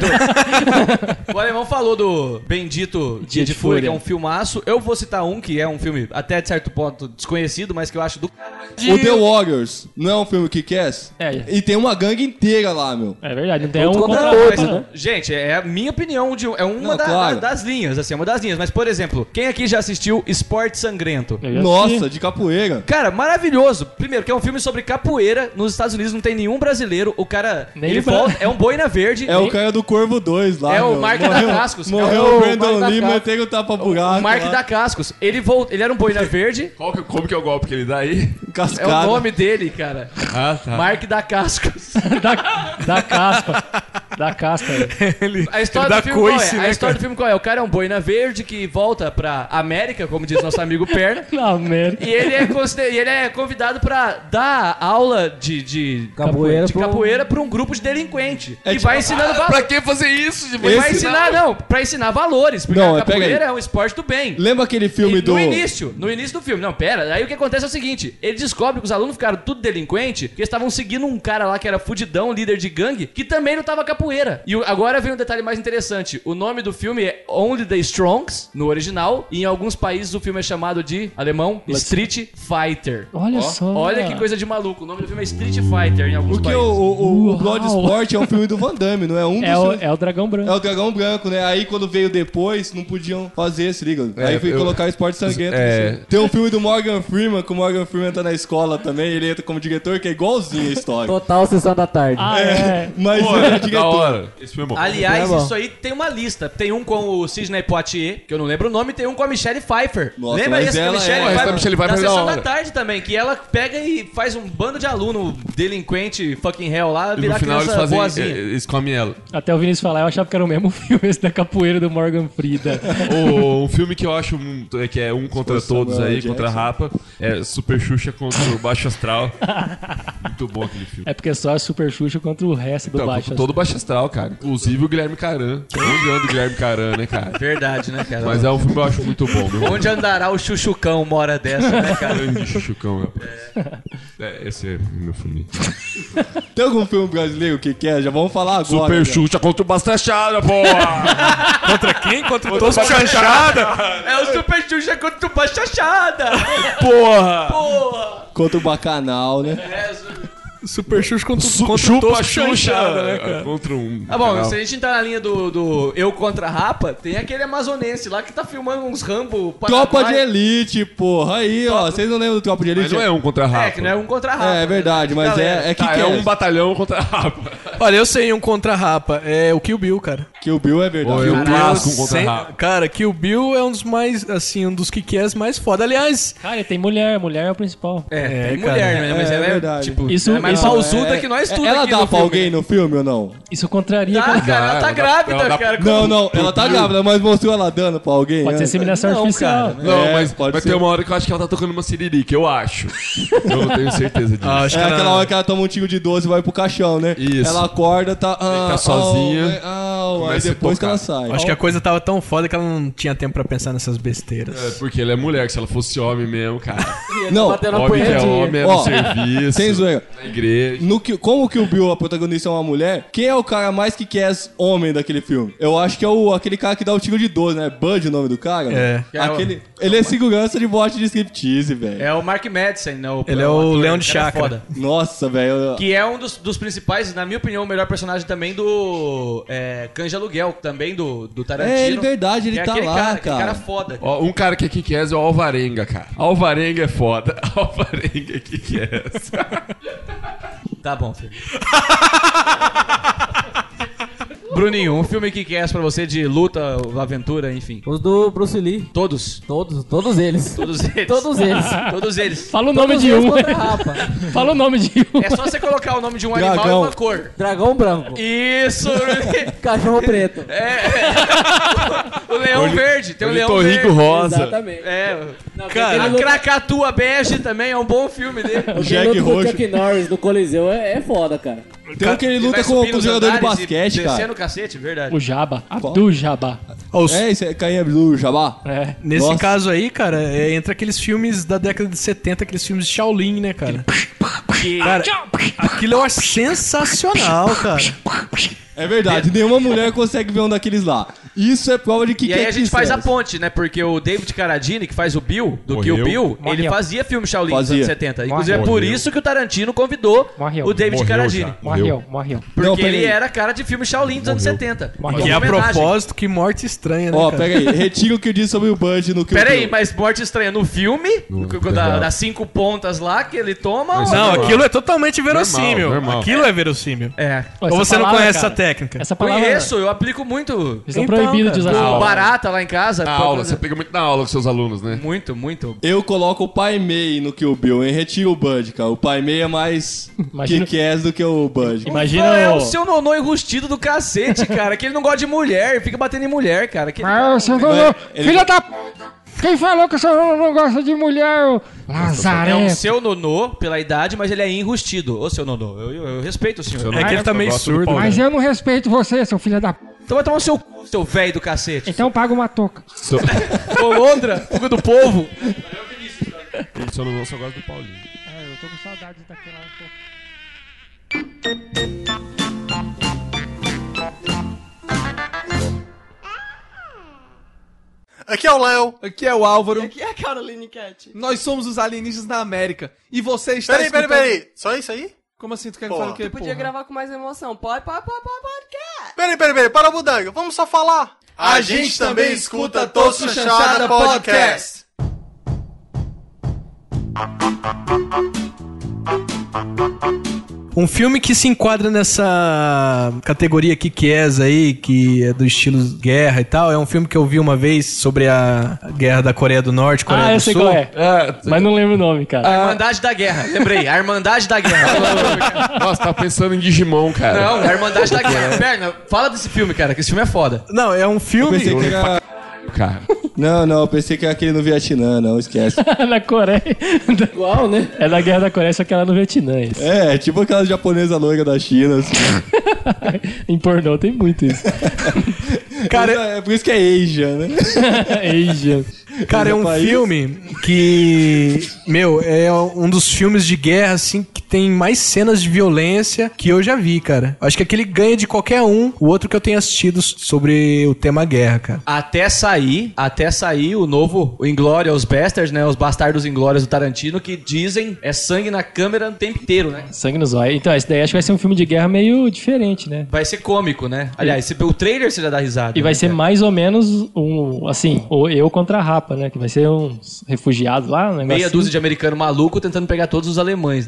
O alemão falou do Bendito Dia de Fúria, que é um filmaço. Eu vou citar um que é um filme até de certo ponto desconhecido, mas que eu acho do... O The Warriors não é um filme que quer? É. E tem uma gangue inteira lá, meu. É verdade, não tem um Todos contra contra o todos, outro, né? né? Gente, é a minha opinião, é uma Não, claro. das linhas, assim, é uma das linhas. Mas, por exemplo, quem aqui já assistiu Esporte Sangrento? Eu já Nossa, assisti. de capoeira. Cara, maravilhoso. Primeiro, que é um filme sobre capoeira. Nos Estados Unidos não tem nenhum brasileiro. O cara, Nem ele pra- volta, é um boina verde. É o cara do Corvo 2 lá. É o meu. Mark da Cascos. Morreu É o o Brandon Mark da Lee, Cascos. meteu o tapa-buraco. O Mark lá. da Cascos. Ele era um boina verde. Como que é o golpe que ele dá aí? É Cascada. o nome dele, cara. Ah, tá. Mark da Cascos. Da caspa. Da caspa. A história Ele dá do filme qual coice, é? né, A história do filme qual é? O cara é um boina verde que volta pra América, como diz nosso amigo Perna. Não, merda. E ele é convidado pra dar aula de Capoeira pra um grupo de delinquente. É E tipo, vai ensinando Pra valores. que fazer isso? Vai ensinar, não, pra ensinar valores. Porque Não, a pega capoeira aí. é um esporte do bem. Lembra aquele filme E do... no início do filme. Não, pera. Aí o que acontece é o seguinte: ele descobre que os alunos ficaram tudo delinquente, que eles estavam seguindo um cara lá que era fudidão, líder de gangue, que também não tava capoeira. E agora vem um detalhe mais interessante. O nome do filme é Only the Strongs, no original, e em alguns países o filme é chamado de, alemão, Street Fighter. Olha só. Olha que coisa de maluco. O nome do filme é Street Fighter em alguns Porque países. o Bloodsport é um filme do Van Damme, não é um dos filmes- É o Dragão Branco. É o Dragão Branco, né? Aí quando veio depois, não podiam fazer, se liga. Aí fui colocar o Esporte Sangrento. É. Tem um filme do Morgan Freeman, que o Morgan Freeman tá na escola também, ele entra como diretor, que é igualzinho a história. Total Sessão da Tarde. Ah, é. Mas Pô, ele é da diretor. hora. Esse filme é bom. Aliás, É bom. isso aí tem uma lista. Tem um com o Sidney Poitier, que eu não lembro o nome, e tem um com a Michelle Pfeiffer. Nossa, Lembra mas esse com a ela Michelle é- Essa Pfeiffer? da Michelle Pfeiffer Da é da Sessão da hora. Tarde também, que ela pega e faz um bando de aluno delinquente, fucking hell lá, E no virar final eles criança fazem. boazinha. Eles comem ela. Até o Vinícius falar, eu achava que era o mesmo filme, esse da capoeira do Morgan Freeman. Um filme que eu acho que é um contra todos Samuel aí, Jackson. contra a Rapa. É Super Xuxa contra o Baixo Astral. Muito bom aquele filme. É porque só é Super Xuxa contra o resto do Então, baixo. todo Baixo Astral, cara. Inclusive o Guilherme Caran. Onde anda o Guilherme Caran, né, cara? Verdade, né, cara? Mas é um filme que eu acho muito bom, meu. Onde andará o Chuchucão uma hora dessa, né, cara? Grande Chuchucão, rapaz. Esse é meu filme. Tem algum filme brasileiro que quer? Já vamos falar agora. Super né? Xuxa contra o Bastachada, porra! Contra quem? Contra o Contra o Tosco Chanchada? É o Super Xuxa contra o Bachachada! Porra! Porra! Contra o Bacanal, né? Super Xuxa contra o Chupa Tosco Xuxa Chanchada, né, cara? contra um. Ah, bom, canal. se a gente entrar na linha do Eu contra a Rapa, tem aquele amazonense lá que tá filmando uns Rambo Tropa de Paraguai. Elite, porra. Aí, ó. Vocês não lembram do Tropa de Elite? Mas não é um contra a Rapa. É, que não é um contra a Rapa. É verdade, mas Galera, é que Tá, que é um batalhão contra a Rapa. Olha, eu sei um contra a Rapa. É o Kill Bill, cara. Kill Bill é verdade. Ou eu clássico contra Sem- rápido. Cara, Kill Bill é um dos mais, assim, um dos Kick-Ass mais foda. Aliás, Cara, tem mulher é o principal. Tem cara, mulher, né? Mas é ela é, verdade. tipo, Isso- ela é mais isso- pausuda que nós tudo Ela aqui dá no pra filme, alguém né? no filme ou não? Isso contraria Dá, aquela... cara, ela tá grávida, ela dá- cara. Não, ela tá grávida, mas mostrou ela dando pra alguém. Pode ser antes. inseminação Não, artificial. cara, Não, É, mas pode vai ser. ter uma hora que eu acho que ela tá tocando uma siririca, eu acho. Eu não tenho certeza disso. acho É que aquela ela- hora que ela toma um tiro de 12 e vai pro caixão, né? Isso. Ela acorda, tá sozinha, aí começa a depois que tocar. ela sai. Acho que a coisa tava tão foda que ela não tinha tempo pra pensar nessas besteiras. É, porque ele é mulher, que se ela fosse homem mesmo, cara. Não, Batendo a Homem que é punhetinha. homem, é Ó, no serviço, sem zoeira. na igreja. Como que o Bill, a protagonista, é uma mulher, quem é o cara mais que quer homem daquele filme? Eu acho que é aquele cara que dá o tiro de 12, né? Bud o nome do cara? É. Aquele, ele é segurança de boate de striptease, velho. É o Mark Madsen, né? Ele é o ator, Leão de cara Chakra. foda. Nossa, velho. Que é um dos principais, na minha opinião, o melhor personagem também do Cães de Aluguel, também do Tarantino. É, verdade, ele que é tá aquele lá, cara. Aquele cara. cara foda. Ó, um cara que é Kick-Ass é o Alvarenga, cara. Alvarenga é foda. Alvarenga é Kick-Ass. Tá bom, filho. Bruninho, um filme que quer pra você de luta, aventura, enfim. Os do Bruce Lee. Todos. Todos eles. Todos eles. Todos eles. Todos eles. Fala o nome Todos de eles um. contra a rapa. Fala o nome de um. É só você colocar o nome de um animal e uma cor. Dragão branco. Isso! Cachorro preto. O leão verde, tem o leão Ornitorrinco verde. rosa. Exatamente. É. Cara, A Krakatoa bege também é um bom filme dele. O Jack luta com o Roxo. Chuck Norris do Coliseu é foda, cara. Tem um que ele luta vai com subir o nos jogador de andares e basquete, cara. Descendo o cacete, verdade. O Jabba. Abdul Jabba. É, isso é Caim Abdul Jabbar. É. Nesse Nossa. caso aí, cara, é entre aqueles filmes da década de 70, aqueles filmes de Shaolin, né, cara? Cara, aquilo é sensacional, cara. É verdade, nenhuma mulher consegue ver um daqueles lá. Isso é prova de que E aí a gente faz a ponta. ponte, né? Porque o David Carradine, que faz o Bill, do Kill Bill, ele fazia filme Shaolin nos anos 70. Inclusive é por isso que o Tarantino convidou o David Carradine. Morreu. Porque Não, peraí. ele era cara de filme Shaolin dos anos 70. Que é a propósito, que morte estranha, né, Ó, cara? pera aí, retira o que eu disse sobre o Bud no Kill Pera aí, Bill. mas Morte Estranha no filme, das 5 pontas lá que ele toma... Mas ou Não, normal. aquilo é totalmente verossímil. Normal. Aquilo é verossímil. É. Ou você não palavra, conhece cara, essa técnica? Essa palavra... Conheço, eu aplico muito. Eles são Então, proibidos de usar cara, essa Com palavra. barata lá em casa. Na aula, você pega muito na aula com seus alunos, né? Muito, muito. Eu coloco o Pai Mei no Kill Bill, hein? Retira o Bud, cara. O Pai Mei é mais Imagina- Kick-Ass do que o Bud. Imagina É o o... seu nonô enrustido do cacete, cara. Que ele não gosta de mulher, fica batendo em mulher, cara. Que Mas você Mas falou, ele- filha da... Quem falou que o senhor não gosta de mulher? Ô? É Lazaré. um seu nonô pela idade, mas ele é enrustido. Ô, seu nonô, eu respeito o senhor. É que ele tá meio surdo. Mas eu não respeito você, seu filho da... Então vai tomar o seu velho do cacete. Então paga uma touca. Ô, Londra, fuga do povo. Eu só não só gosto do Paulinho. Eu tô com saudade daquela... Aqui é o Léo. Aqui é o Álvaro. Aqui é a Caroline Cat. Nós somos os alienígenas da América. E você está Peraí. Só isso aí? Como assim? Tu quer que Porra. fale o quê, Tu podia porra? gravar com mais emoção. Pode. Peraí. Para a budanga. Vamos só falar. A gente também escuta Tosco Chanchada Podcast. Um filme que se enquadra nessa categoria Kick-Ass aí, que é do estilo guerra e tal, é um filme que eu vi uma vez sobre a guerra da Coreia do Norte, Coreia Ah, do eu sei Sul. qual é. Mas não lembro o nome, cara. A Irmandade da Guerra. Lembrei, a Irmandade da Guerra. Nossa, tá pensando em Digimon, cara. Não, a Irmandade da Guerra. Perna, fala desse filme, cara, que esse filme é foda. Não, é um filme... Eu pensei que era... Cara. Não, eu pensei que era aquele no Vietnã, não, esquece. Na Coreia. Igual, né? É da Guerra da Coreia, só que ela no Vietnã. Isso. É, tipo aquela japonesa loira da China, assim. Em pornô tem muito isso. Cara, é por isso que é Asia, né? Asia. Cara, é um filme que, meu, é um dos filmes de guerra, assim, que tem mais cenas de violência que eu já vi, cara. Acho que aquele ganha de qualquer um, o outro que eu tenho assistido sobre o tema guerra, cara. Até sair o novo, o Inglourious Basterds, né? Os Bastardos Inglórios do Tarantino, que dizem é sangue na câmera o tempo inteiro, né? Sangue nos olhos. Então, esse daí acho que vai ser um filme de guerra meio diferente, né? Vai ser cômico, né? Aliás, o trailer você já dá risada. E vai né, ser cara? mais ou menos assim, o eu contra a Rapa, né? Que vai ser uns refugiados lá, um negócio Meia assim. dúzia de americano maluco tentando pegar todos os alemães, né?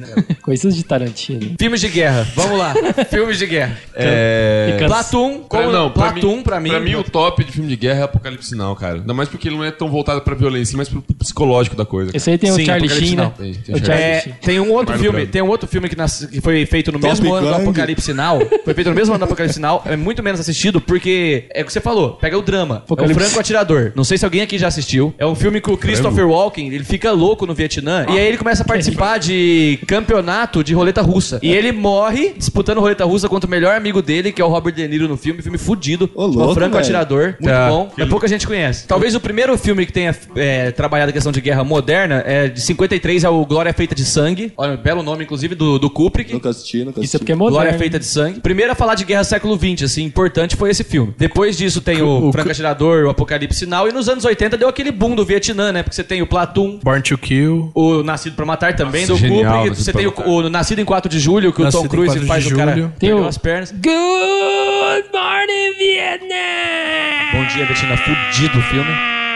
Coisas de Tarantino. Filmes de guerra, vamos lá. Filmes de guerra. Platoon, pra mim. Pra mim, o top de filme de guerra é Apocalipse Now, cara. Ainda mais porque ele não é tão voltado pra violência, mas pro psicológico da coisa. Esse aí tem o Charlie Sheen, né? Tem um outro filme que foi feito no mesmo ano do Apocalipse Now. Foi feito no mesmo ano do Apocalipse Now. É muito menos assistido porque é o que você falou. Pega o drama. É o Franco Atirador. Não sei se alguém aqui já assistiu. É um filme que o Christopher Walken, ele fica louco no Vietnã. E aí ele começa a participar de campeonato de roleta russa. E ele morre disputando roleta russa contra o melhor amigo dele, que é o Robert De Niro no filme. Filme fudido. O Franco Atirador. Muito bom. Mas pouca gente conhece. Talvez o primeiro filme que tenha trabalhado a questão de guerra moderna é de 53, é o Glória Feita de Sangue. Olha, um belo nome, inclusive, do Kubrick. Nunca assisti. Isso é porque é moderno. Glória Feita de Sangue. Primeiro a falar de guerra século XX, assim, importante foi esse filme. Depois disso tem o Franco Atirador, o Apocalipse Now, e nos anos 80 deu aquele boom do Vietnã, né? Porque você tem o Platoon, Born to Kill, o Nascido pra Matar também, do genial, Kubrick. Você tem o Nascido em 4 de Julho, que o Tom Cruise faz o cara perdeu as pernas. Good Morning Vietnam! Bom dia, Vietnã, fudido o filme.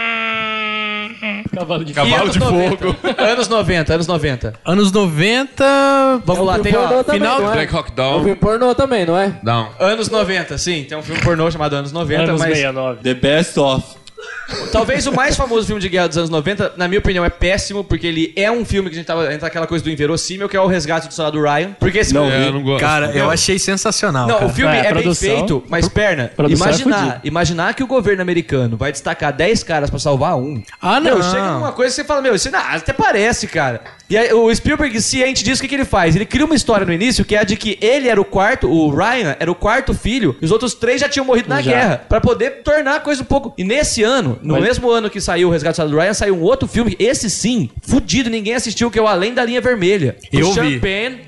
Cavalo de Fogo. Anos 90. Anos 90... Vamos lá, tem o final do Black Hawk Down. É um filme pornô também, não é? Não. Anos 90, sim. Tem um filme pornô chamado Anos 90, Anos mas... 69. The Best of. Talvez o mais famoso filme de guerra dos anos 90, na minha opinião, é péssimo, porque ele é um filme que a gente tá aquela coisa do inverossímil, que é o Resgate do Soldado Ryan. Porque esse filme... eu não gosto. Cara, eu achei sensacional. Não, cara. o filme é bem feito, mas imaginar que o governo americano vai destacar 10 caras pra salvar um. Ah, não. Meu, chega numa coisa que você fala, isso até parece, cara. E aí, o Spielberg, ciente disso, o que ele faz? Ele cria uma história no início que é a de que ele era o Ryan era o quarto filho, e os outros 3 já tinham morrido na guerra, pra poder tornar a coisa um pouco... E nesse ano, mesmo ano que saiu o Resgate do Soldado Ryan, saiu um outro filme, esse sim, fudido, ninguém assistiu, que é o Além da Linha Vermelha. Eu o vi. Champagne.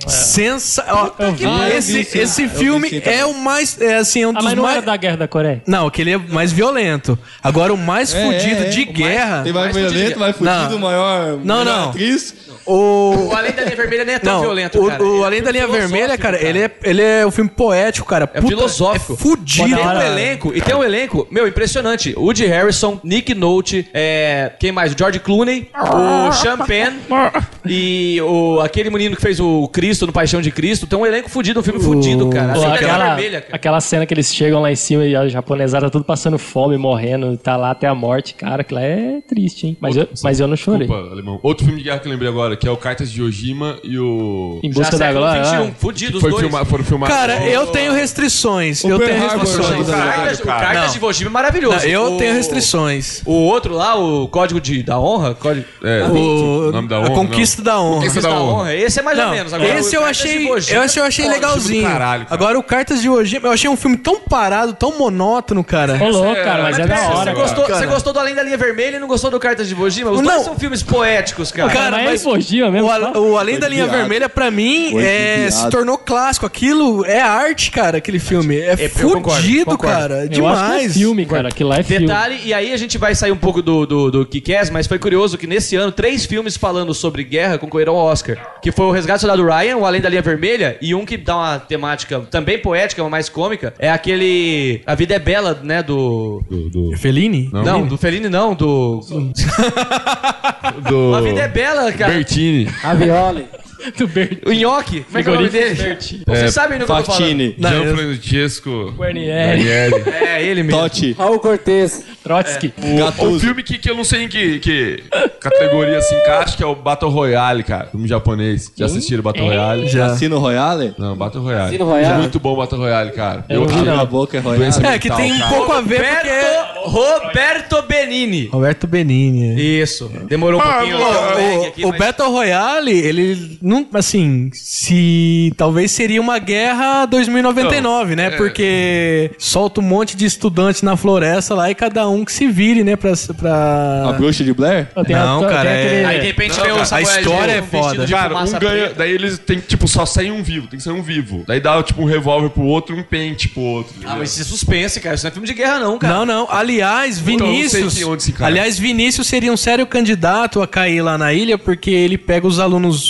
Esse filme é o mais... um dos mas não mais... era da Guerra da Coreia? Não, aquele é mais violento. Agora, o mais fudido de guerra... Tem mais violento, mais fudido, maior... Não. Atriz. O Além da Linha Vermelha nem é tão violento, cara. O Além da Linha Vermelha, cara, ele é um filme poético, cara. É filosófico. É fudido. Tem um elenco, meu, impressionante. Woody Harrison, Nick Nolte, quem mais? O George Clooney, o Champagne e aquele menino que fez o Cristo no Paixão de Cristo. Tem um elenco fudido, um filme fudido, cara. Vermelha, cara. Aquela cena que eles chegam lá em cima e a japonesada tudo passando fome, morrendo, tá lá até a morte. Cara, aquilo é triste, hein? Mas eu não chorei. Desculpa, alemão. Outro filme de guerra que eu lembrei agora, que é o Cartas de Ojima e o... Em Busca da Glória. 21, fudido os dois. Foram filmados. Cara, eu tenho restrições. O Cartas de Ojima é maravilhoso. Eu tenho restrições. O outro lá, o Código da Honra... O nome da honra. A Conquista da Honra. Conquista da Honra. Esse é mais ou menos. Agora, esse eu achei legalzinho. Caralho, cara. Agora, o Cartas de Ojima, eu achei um filme tão parado, tão monótono, cara. Ô, louco, cara, mas é da hora. Você gostou do Além da Linha Vermelha e não gostou do Cartas de Ojima? Os dois são filmes poéticos, cara. Cara, mas é Ojima mesmo. O Além da Linha Vermelha, pra mim, se tornou clássico. Aquilo é arte, cara, aquele filme. É fudido, cara. Eu demais. acho que é filme, cara. Aquilo lá é filme. Detalhe, e aí a gente vai sair um pouco do Kick-Ass, mas foi curioso que nesse ano 3 filmes falando sobre guerra concorreram ao Oscar. Que foi o Resgate do Soldado Ryan, o Além da Linha Vermelha, e um que dá uma temática também poética, mas mais cômica, é aquele A Vida é Bela, né, do Fellini? Não, do Fellini não, do A Vida é Bela, cara. Bertini. Ravioli. O Nhoque, como é que é o nome dele? Vocês sabem do que eu tô falando? Gianfrancesco Guarnieri. É, ele mesmo. Totti. Raul Cortez. Trotsky. O filme que eu não sei em que categoria se encaixa, que é o Battle Royale, cara. Filme japonês. Já assistiram Battle Royale? Já. Cassino Royale? Não, Battle Royale. Cassino Royale. Muito bom Battle Royale, cara. Eu vi na boca, é Royale. É, que tem um pouco a ver Roberto Benini. Roberto Benini. Isso. Demorou um pouquinho. O Battle Royale, ele não, assim, talvez seria uma guerra 2099, né? Porque solta um monte de estudantes na floresta lá e cada um que se vire, né? A bruxa de Blair? Não, cara, Aí de repente vem o Samuel a história é foda. Cara, um ganha, daí eles tem que, tipo, só sair um vivo, tem que sair um vivo. Daí dá, tipo, um revólver pro outro e um pente pro outro. Mas isso é suspense, cara. Isso não é filme de guerra, não, cara. Não. Aliás, Vinícius. Aliás, Vinícius seria um sério candidato a cair lá na ilha, porque ele pega os alunos mais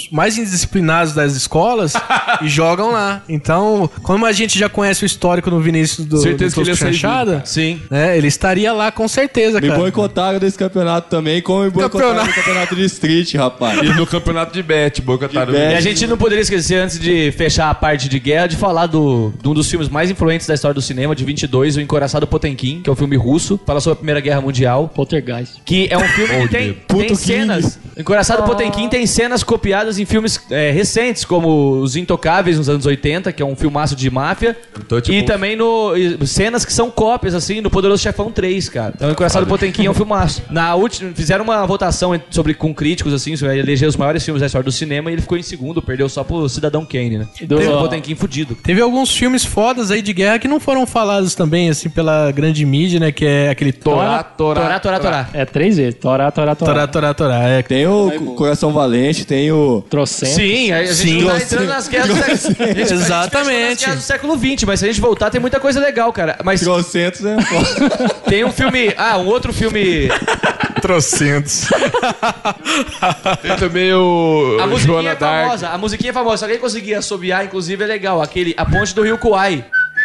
disciplinados das escolas e jogam lá. Então, como a gente já conhece o histórico no Vinícius do Certeza que ele ia sair Chanchada, sim, né, ele estaria lá com certeza, Me cara. boicotaram desse campeonato também, como me boicotaram no campeonato de street, rapaz. E no campeonato de bet, boicotaram. E a gente não poderia esquecer, antes de fechar a parte de guerra, de falar de um dos filmes mais influentes da história do cinema, de 22, O Encoraçado Potemkin, que é um filme russo, fala sobre a Primeira Guerra Mundial. Poltergeist. Que é um filme que tem cenas... O Encoraçado Potemkin tem cenas copiadas em filmes recentes, como Os Intocáveis, nos anos 80, que é um filmaço de máfia. E também cenas que são cópias, assim, no Poderoso Chefão 3, cara. Então, O Encoraçado Potemkin é um filmaço. Fizeram uma votação com críticos, assim, sobre eleger os maiores filmes da história do cinema, e ele ficou em segundo, perdeu só pro Cidadão Kane, né? O Potemkin fudido. Teve alguns filmes fodas aí de guerra que não foram falados também, assim, pela grande mídia, né? Que é aquele Torá. É 3 vezes. Torá. É. Tem o Coração Valente, tem o... Trocentos. Sim, a gente tá entrando nas guerras Exatamente. nas guerras do século XX, mas se a gente voltar, tem muita coisa legal, cara. Mas Trocentos é foda. tem um filme... um outro filme... Trocentos. Tem também o A musiquinha Joana é Dark. famosa. A musiquinha é famosa. Se alguém conseguir assobiar, inclusive, é legal. A ponte do Rio Kwai.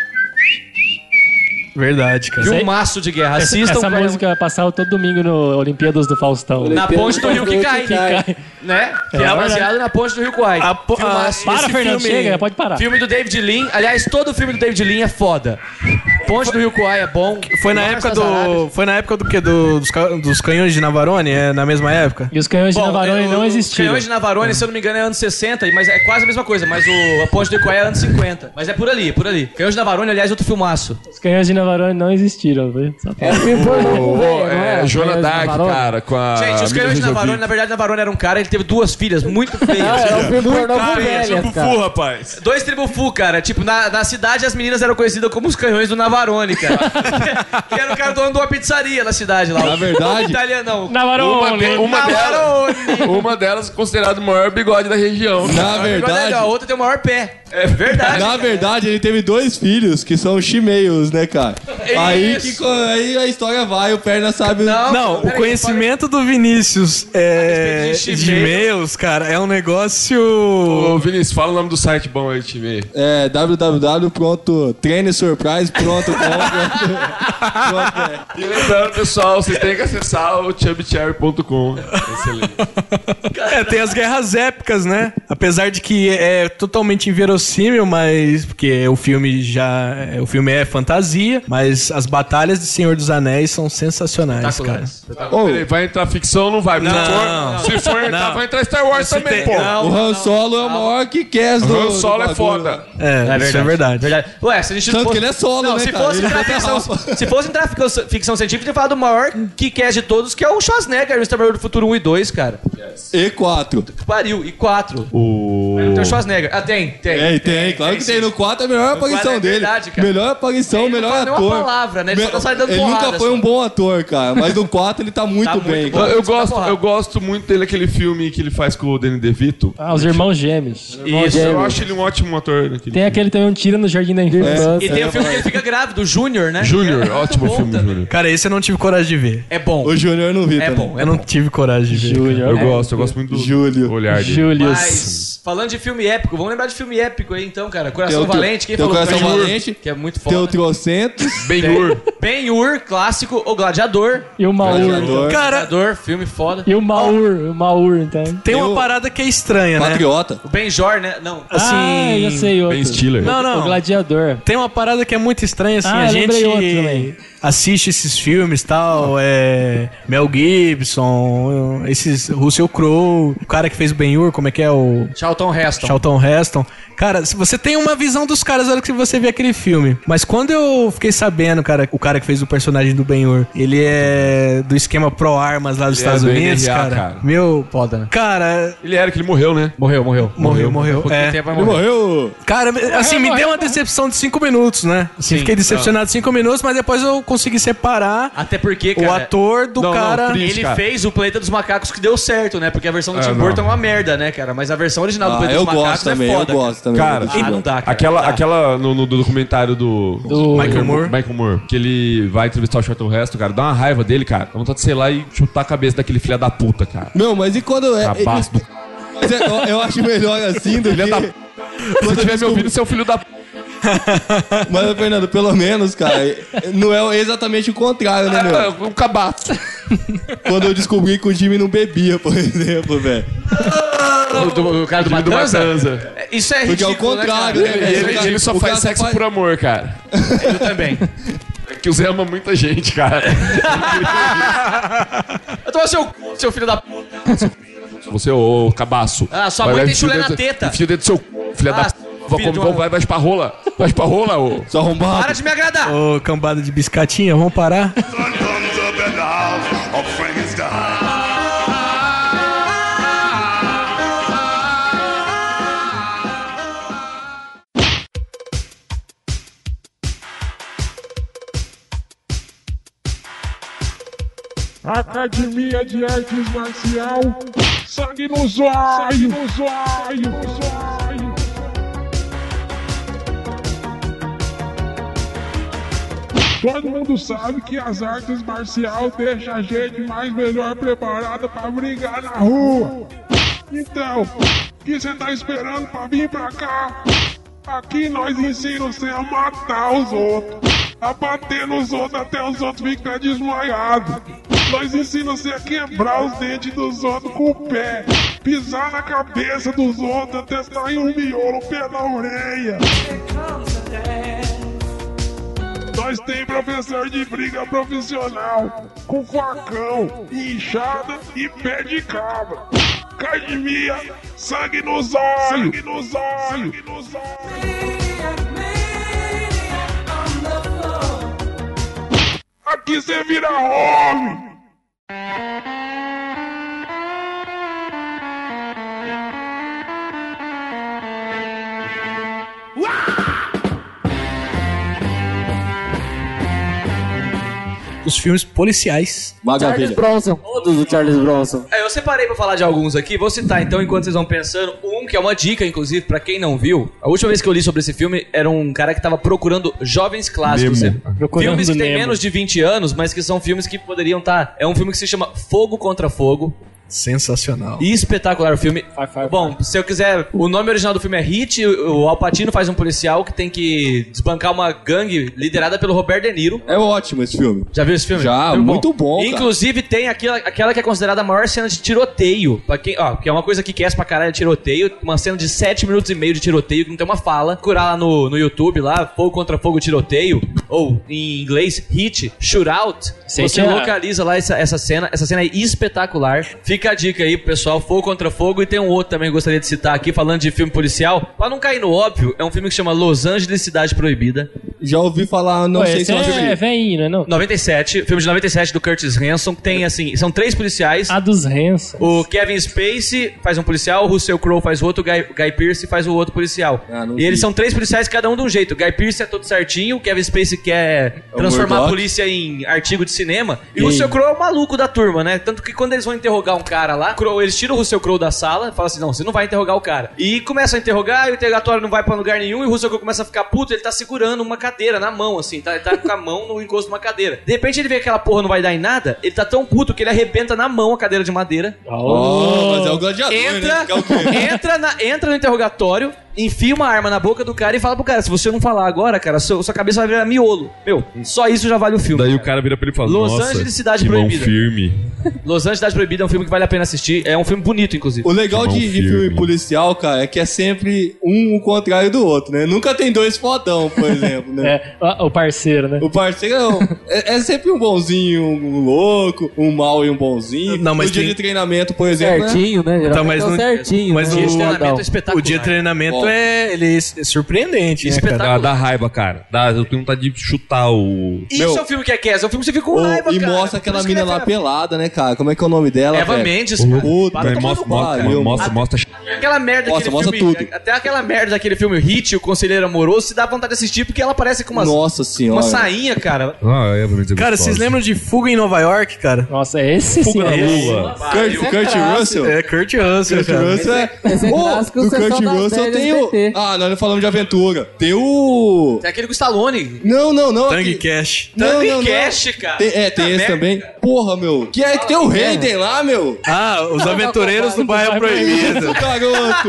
Verdade, cara. Filmaço de guerra. Assistam. Essa música passava todo domingo no Olimpíadas do Faustão. Na ponte do Rio que cai. Né? Que é baseado na ponte do Rio Kwai. Filmaço. Para, Fernando, chega, pode parar. Filme do David Lean. Aliás, todo filme do David Lean é foda. Ponte do Rio Kwai é bom. Foi na época do quê? Dos canhões de Navarone? É na mesma época? E os canhões de Navarone não Os existiam. canhões de Navarone, se eu não me engano, é anos 60, mas é quase a mesma coisa. Mas a ponte do Rio Kwai é anos 50. Mas é por ali. Canhões de Navarone, aliás, outro filmaço. Os canhões de Navarone não existiram, viu? Joana Dark, cara, com a... Gente, os canhões de Navarone, na verdade, Navarone era um cara, ele teve 2 filhas muito feias. Era um filme pornô com velhas, cara. rapaz. 2 tribufu, cara. Tipo, na cidade as meninas eram conhecidas como os canhões do Navarone, cara. que era o cara dono de uma pizzaria na cidade lá. Na verdade... Italianão. Uma delas considerada o maior bigode da região. Na verdade... A outra tem o maior pé. É verdade. Na verdade, ele teve 2 filhos que são chimeios, né, cara? Aí a história vai, o Perna sabe... Não, o conhecimento do Vinícius de e-mails, cara, é um negócio... Ô, Vinícius, fala o nome do site bom aí de e-mail. É www.treinesurprise.com. E lembrando, pessoal, você tem que acessar o chubbycherry.com. Excelente. Tem as guerras épicas, né? Apesar de que é totalmente inverossímil, mas... Porque o filme é fantasia, mas as batalhas de Senhor dos Anéis são sensacionais, cara. Peraí, vai entrar ficção ou não vai? Se for entrar, vai entrar Star Wars também, pô. O Han Solo é o maior que quer do... O Han Solo é foda. Isso é verdade. Ué, se a gente Tanto que ele é solo, não, né, se cara? fosse entrar ficção científica, ia falar do maior kick-ass de todos, que é o Schwarzenegger no Exterminador do Futuro 1 e 2, cara. E 4. Pariu, e 4. Tem o Schwarzenegger. Tem. Claro que tem. No 4 é a melhor aparição dele. Verdade, cara. Melhor aparição, melhor ator. Ele não fala nenhuma ator. palavra, né? Ele só tá saindo dando Ele porrada. nunca foi um bom ator, cara. Mas no 4 ele tá muito bem, cara. Eu gosto muito dele, aquele filme que ele faz com o Danny DeVito. Os Irmãos Gêmeos. Isso, eu acho ele um ótimo ator. Tem aquele também, um Tira no Jardim da Infância. E tem o filme que ele fica grávido, o Júnior, né? Júnior, ótimo filme, Júnior. Cara, esse eu não tive coragem de ver. É bom. O Júnior eu não vi também. Bom, eu não tive coragem de ver. Júnior. Eu gosto muito do olhar dele. Julius. Mas, falando de filme épico, vamos lembrar de filme épico aí então, cara. Coração Valente, quem tem falou? Coração Valente, que é muito foda. tem o Trocentos. Ben-Hur. Ben-Hur, clássico, O Gladiador. E o Maur. Cara, Gladiador, filme foda. E o Maur, então. tem uma parada que é estranha, né? Patriota. O Ben-Jor, né? Não. Eu sei outro. Ben Stiller. Não. O Gladiador. Tem uma parada que é muito estranha, assim, a lembrei outro gente também. assiste esses filmes e tal, Mel Gibson, esses Russell Crowe, o cara que fez o Ben-Hur, como é que é o... Charlton Heston. Cara, se você tem uma visão dos caras na hora que você vê aquele filme. Mas quando eu fiquei sabendo, cara, o cara que fez o personagem do Ben-Hur, ele é do esquema Pro-Armas lá dos Estados Unidos, NRA, cara. Meu... Foda, né? Cara... Ele era que ele morreu, né? Morreu. Ele morreu. Cara, assim, me deu uma decepção de 5 minutos, né? Assim, fiquei decepcionado de 5 minutos, mas depois eu consegui separar até porque, cara, o ator do cara... Ele fez o Planeta dos Macacos que deu certo, né? Porque a versão do Tim Burton é uma merda, né, cara? Mas a versão original do Planeta dos Macacos é foda. Eu gosto também. Cara, não dá, cara. Aquela no documentário do Michael Moore, que ele vai entrevistar o Charlton Heston, cara, dá uma raiva dele, cara. Dá vontade de, sei lá, e chutar a cabeça daquele filho da puta, cara. Meu, mas e quando Cabaço do... Mas eu acho melhor assim do que... Se você tiver me ouvindo, seu filho da... Mas, Fernando, pelo menos, cara, não é exatamente o contrário, né, meu? Um cabaço. Quando eu descobri que o Jimmy não bebia, por exemplo, velho. O cara do Matanza? Isso é porque ridículo, é o contrário, né, né? Ele só faz sexo por amor, cara. Eu também. É que o Zé ama muita gente, cara. Eu tô seu filho da... Você, ô cabaço. Ah, sua mãe tem chulé na teta. Enfia dentro do seu filho da... Vai esparrola. Vai esparrola, ô. Só arrombado. Para de me agradar. Ô, cambada de biscatinha, vamos parar? Academia de Artes Marcial, sangue no zóio, no zóio, no zóio. Todo mundo sabe que as artes marciais deixam a gente mais melhor preparada pra brigar na rua. Então, o que você tá esperando pra vir pra cá? Aqui nós ensinamos você a matar os outros, a bater nos outros até os outros ficarem desmaiados. Nós ensinamos você a quebrar os dentes dos outros com o pé, pisar na cabeça dos outros até sair um miolo no pé da orelha. Nós tem professor de briga profissional, com facão, enxada e pé de cabra. Academia, sangue no zóio, sangue no zóio, sangue no zóio. Aqui cê vira homem. Os filmes policiais. Charles Bronson. Todos do Charles Bronson. Eu separei pra falar de alguns aqui. Vou citar então, enquanto vocês vão pensando. Um que é uma dica, inclusive, pra quem não viu. A última vez que eu li sobre esse filme, era um cara que tava procurando jovens clássicos. Filmes que têm menos de 20 anos, mas que são filmes que poderiam estar... É um filme que se chama Fogo Contra Fogo. Sensacional. E espetacular o filme. Bom, se eu quiser... O nome original do filme é Hit. O Al Pacino faz um policial que tem que desbancar uma gangue liderada pelo Robert De Niro. É ótimo esse filme. Já viu esse filme? Já, filme muito bom, cara. Inclusive tem aquela que é considerada a maior cena de tiroteio. Pra quem, que é uma coisa que quer pra caralho tiroteio. Uma cena de 7 minutos e meio de tiroteio, que não tem uma fala. Procurar lá no YouTube, lá, Fogo Contra Fogo Tiroteio. Ou, em inglês, Hit, Shootout. Você localiza lá essa cena. Essa cena é espetacular. Fica a dica aí pro pessoal, Fogo Contra Fogo. E tem um outro também que eu gostaria de citar aqui, falando de filme policial. Pra não cair no óbvio, é um filme que chama Los Angeles, Cidade Proibida. Já ouvi falar, não sei se eu ouvi. É velhinho, não é não? 97, filme de 97 do Curtis Hanson, que tem assim, são 3 policiais. A dos Hanson. O Kevin Spacey faz um policial, o Russell Crowe faz o outro, o Guy Pearce faz o outro policial. E eles são 3 policiais, cada um de um jeito. O Guy Pearce é todo certinho, o Kevin Spacey quer transformar a polícia em artigo de cinema, e o Russell Crowe é o maluco da turma, né? Tanto que quando eles vão interrogar um cara lá, eles tiram o Russell Crowe da sala e falam assim, não, você não vai interrogar o cara. E começam a interrogar, e o interrogatório não vai pra lugar nenhum, e o Russell Crowe começa a ficar puto, ele tá segurando uma cadeira na mão, assim, tá com a mão no encosto de uma cadeira. De repente ele vê que aquela porra não vai dar em nada, ele tá tão puto que ele arrebenta na mão a cadeira de madeira. Mas é o gladiador, né? Que é o quê? Entra no interrogatório, enfia uma arma na boca do cara e fala pro cara, se você não falar agora, cara, sua cabeça vai virar miolo. Meu, só isso já vale o filme. Daí o cara vira pra ele e fala, Los Angeles, Cidade Proibida. Firme. Los Angeles, Cidade Proibida é um filme que vale a pena assistir. É um filme bonito, inclusive. O legal de filme policial, cara, é que é sempre um o contrário do outro, né? Nunca tem 2 fodão, por exemplo, né? O parceiro, né? O parceiro é sempre um bonzinho, um louco, um mau e um bonzinho. Não, mas no dia de treinamento, por exemplo, certinho, né? Então, mas certinho. Mas o dia de treinamento é espetacular. O dia de treinamento ele é surpreendente, né, cara? Dá raiva, cara. Eu tenho vontade de chutar o... Isso é um filme que é é um filme que você fica com raiva, e cara. E mostra aquela mina lá pelada, né, cara? Como é que é o nome dela, Eva velho? Mendes, cara. Mostra. Aquela merda daquele filme... tudo. Até aquela merda daquele filme Hit, O Conselheiro Amoroso, se dá vontade de assistir porque ela parece aparecem com umas, Nossa senhora. uma sainha, cara. Ah, é bonito. Cara, vocês lembram de Fuga em Nova York, cara? Nossa, esse sim. Fuga na é Lua. Kurt Russell? É, Kurt Russell, Kurt cara. Russell é... Esse é Ô, clássico, do Sessão Kurt das Russell 10 tem o... SBT. Ah, nós não falamos de aventura. Tem o... Tem aquele com o Stallone. Não. Tango Cash. Tango Cash, cara. Tem esse merda, também. Porra, meu. Que é que tem o Hayden lá, meu? Ah, Os Aventureiros do Bairro Proibido. Garoto.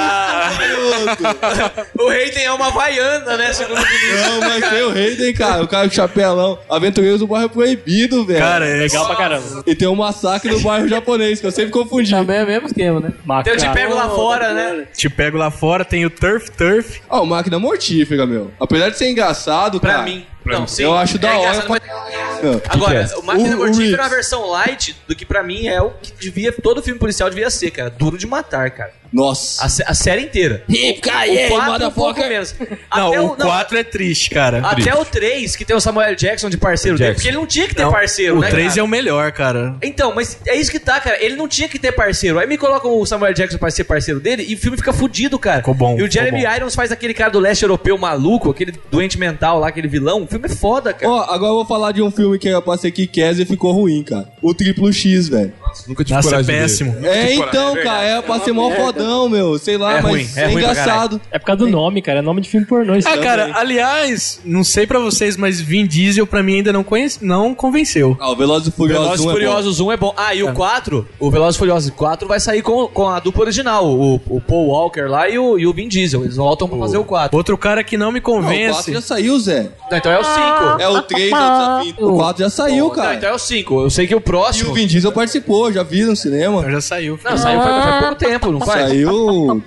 O Hayden é uma vaiana, né? Segundo o Vinícius. Não, mas tem o Hayden, cara. O cara com chapelão. Aventureiros do Bairro Proibido, velho. Cara, é Legal pra caramba. E tem o Massacre do Bairro Japonês, que eu sempre confundi. Também é o mesmo esquema, né? Então eu te pego lá fora, né? Te pego lá fora, tem o Turf. Ó, o Máquina Mortífera, meu. Apesar de ser engraçado, Pra cara. mim. Não, sim. Eu acho da hora. engraçado, mas- Não. Agora, o Máquina O Mortífera é Reeves. uma versão light do que pra mim é o que devia, todo filme policial devia ser, cara. Duro de matar, cara. Nossa. A série inteira. O 4 um pouco menos. Não, Até o 4 é triste, cara. Até o 3, que tem o Samuel Jackson de parceiro dele, porque ele não tinha que ter parceiro, O né, 3 cara? é o melhor, cara. Então, mas é isso que tá, cara. Ele não tinha que ter parceiro. Aí me coloca o Samuel Jackson pra ser parceiro dele e o filme fica fudido, cara. Ficou bom. E o Jeremy Irons faz aquele cara do leste europeu maluco, aquele doente mental lá, aquele vilão. O filme é foda, cara. Ó, agora eu vou falar de um filme que era pra ser Kick-Ass e ficou ruim, cara. O Triplo X, velho. Nunca tive Nossa, é coragem de ver. péssimo. É, então, cara, era pra ser mó fodão, meu. Sei lá, É ruim, mas é é ruim pra engraçado. É por causa do nome, cara. É nome de filme pornô. Isso Ah, também. cara, aliás, não sei pra vocês, mas Vin Diesel pra mim ainda não convenceu. Ah, o Velozes e Furiosos Velozes e 1 é bom. Furiosos 1 é bom. Ah, e o 4, o Velozes e Furiosos 4 vai sair com a dupla original, o Paul Walker lá e o Vin Diesel. Eles voltam pra fazer o 4. Outro cara que não me Não, o 4 convence. já saiu, Zé. Não, então é o 5. É o 3, é o desafio. O 4 já saiu, Não, cara. então é o 5. Eu sei que o E próximo... o Vin Diesel participou, já vi no cinema. Já saiu. Não, saiu faz pouco tempo, não faz? Saiu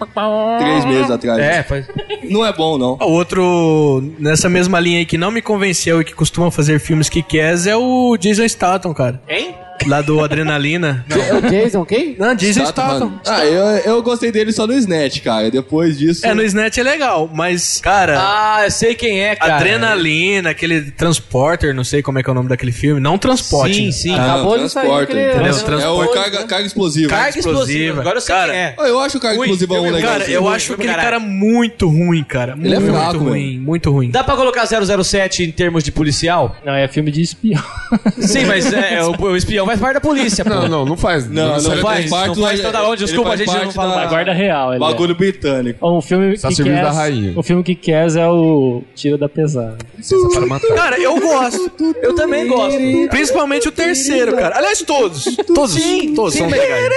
3 meses atrás. É, faz... Não é bom, não. O outro, nessa mesma linha aí, que não me convenceu e que costuma fazer filmes que quer é o Jason Statham, cara. Hein? Lá do Adrenalina. É o Jason, quem? Não, Jason Statham, Statham. mano. Ah, eu gostei dele só no Snatch, cara. Depois disso... É, no Snatch é legal, mas, cara... Ah, eu sei quem é, cara. Adrenalina, aquele Transporter, não sei como é que é o nome daquele filme. Não Transporte. Sim, sim. Ah, Acabou de sair Transporter, aquele- entendeu? Transporter. É o carga explosiva. Carga explosiva. Agora eu sei Cara, quem é. Ah, eu acho o carga Ui, explosiva um legal. Cara, eu acho aquele caralho. cara muito ruim, cara. Ele é muito fraco, ruim, muito ruim. Dá pra colocar 007 em termos de policial? Não, é filme de espião. Sim, mas o espião faz parte da polícia, pô. Não faz. Não faz, não faz toda onde. Desculpa, a gente não fala A mais. guarda real. Ele Bagulho britânico. Um filme Tá que servindo quer. da rainha. O filme que quer é o Tiro da Pesada. Para matar. Cara, eu gosto. Eu também gosto. Principalmente o terceiro, cara. Aliás, todos. Todos. Todos são legais.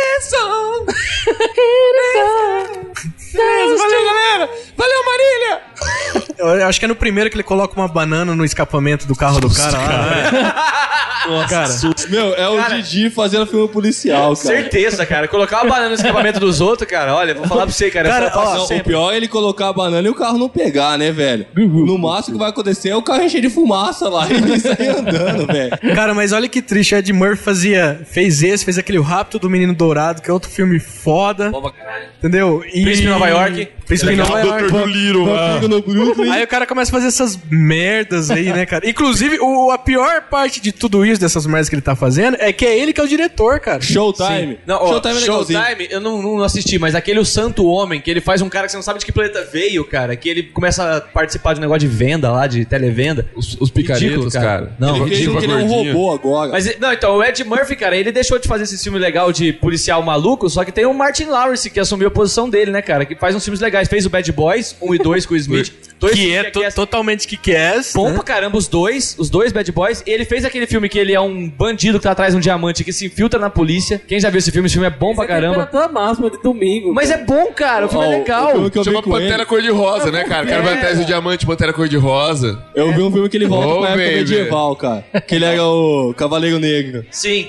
Valeu, galera! Valeu, Marília! Eu acho que é no primeiro que ele coloca uma banana no escapamento do carro do cara lá. Né? Cara, Meu, é o Didi fazendo filme policial, cara. Certeza, cara. Colocar uma banana no escapamento dos outros, cara. Olha, vou falar pra você, cara. Cara, eu faço Não, o sempre. pior é ele colocar a banana e o carro não pegar, né, velho? No máximo que vai acontecer é o carro encher de fumaça lá e ele sair andando, velho. cara, mas olha que triste. Ed Murphy fez aquele O Rapto do Menino Dourado, que é outro filme foda. Entendeu? E... Príncipe em Nova York. Príncipe em Nova York. Vampiro no Brooklyn. Aí o cara começa a fazer essas merdas aí, né, cara? Inclusive, a pior parte de tudo isso, dessas merdas que ele tá fazendo, é que é ele que é o diretor, cara. Showtime. Não, ó, Showtime é legalzinho. Showtime, eu não assisti, mas aquele O Santo Homem, que ele faz um cara que você não sabe de que planeta veio, cara, que ele começa a participar de um negócio de venda lá, de televenda. Os picaretos, Ridículo, cara. Não, Ele fez um que ele é um gordinho. robô agora. Mas, não, então, o Ed Murphy, cara, ele deixou de fazer esse filme legal de policial maluco, só que tem o Martin Lawrence, que assumiu a posição dele, né, cara, que faz uns filmes legais. Fez o Bad Boys, 1 e 2 com o Smith. Dois Que filmes é totalmente kick-ass. bom né? pra caramba os dois Bad Boys. E ele fez aquele filme que ele é um bandido que tá atrás de um diamante que se infiltra na polícia. Quem já viu esse filme? Esse filme é bom pra caramba. Temperatura máxima de domingo. Mas é bom, cara. O filme é legal. O filme que eu vi Chama com Pantera ele, Cor-de-Rosa, né, cara? O cara vai atrás do diamante, Pantera Cor-de-rosa. eu vi um filme que ele volta Oh, pra época baby. medieval, cara. Que ele era o Cavaleiro Negro. Sim.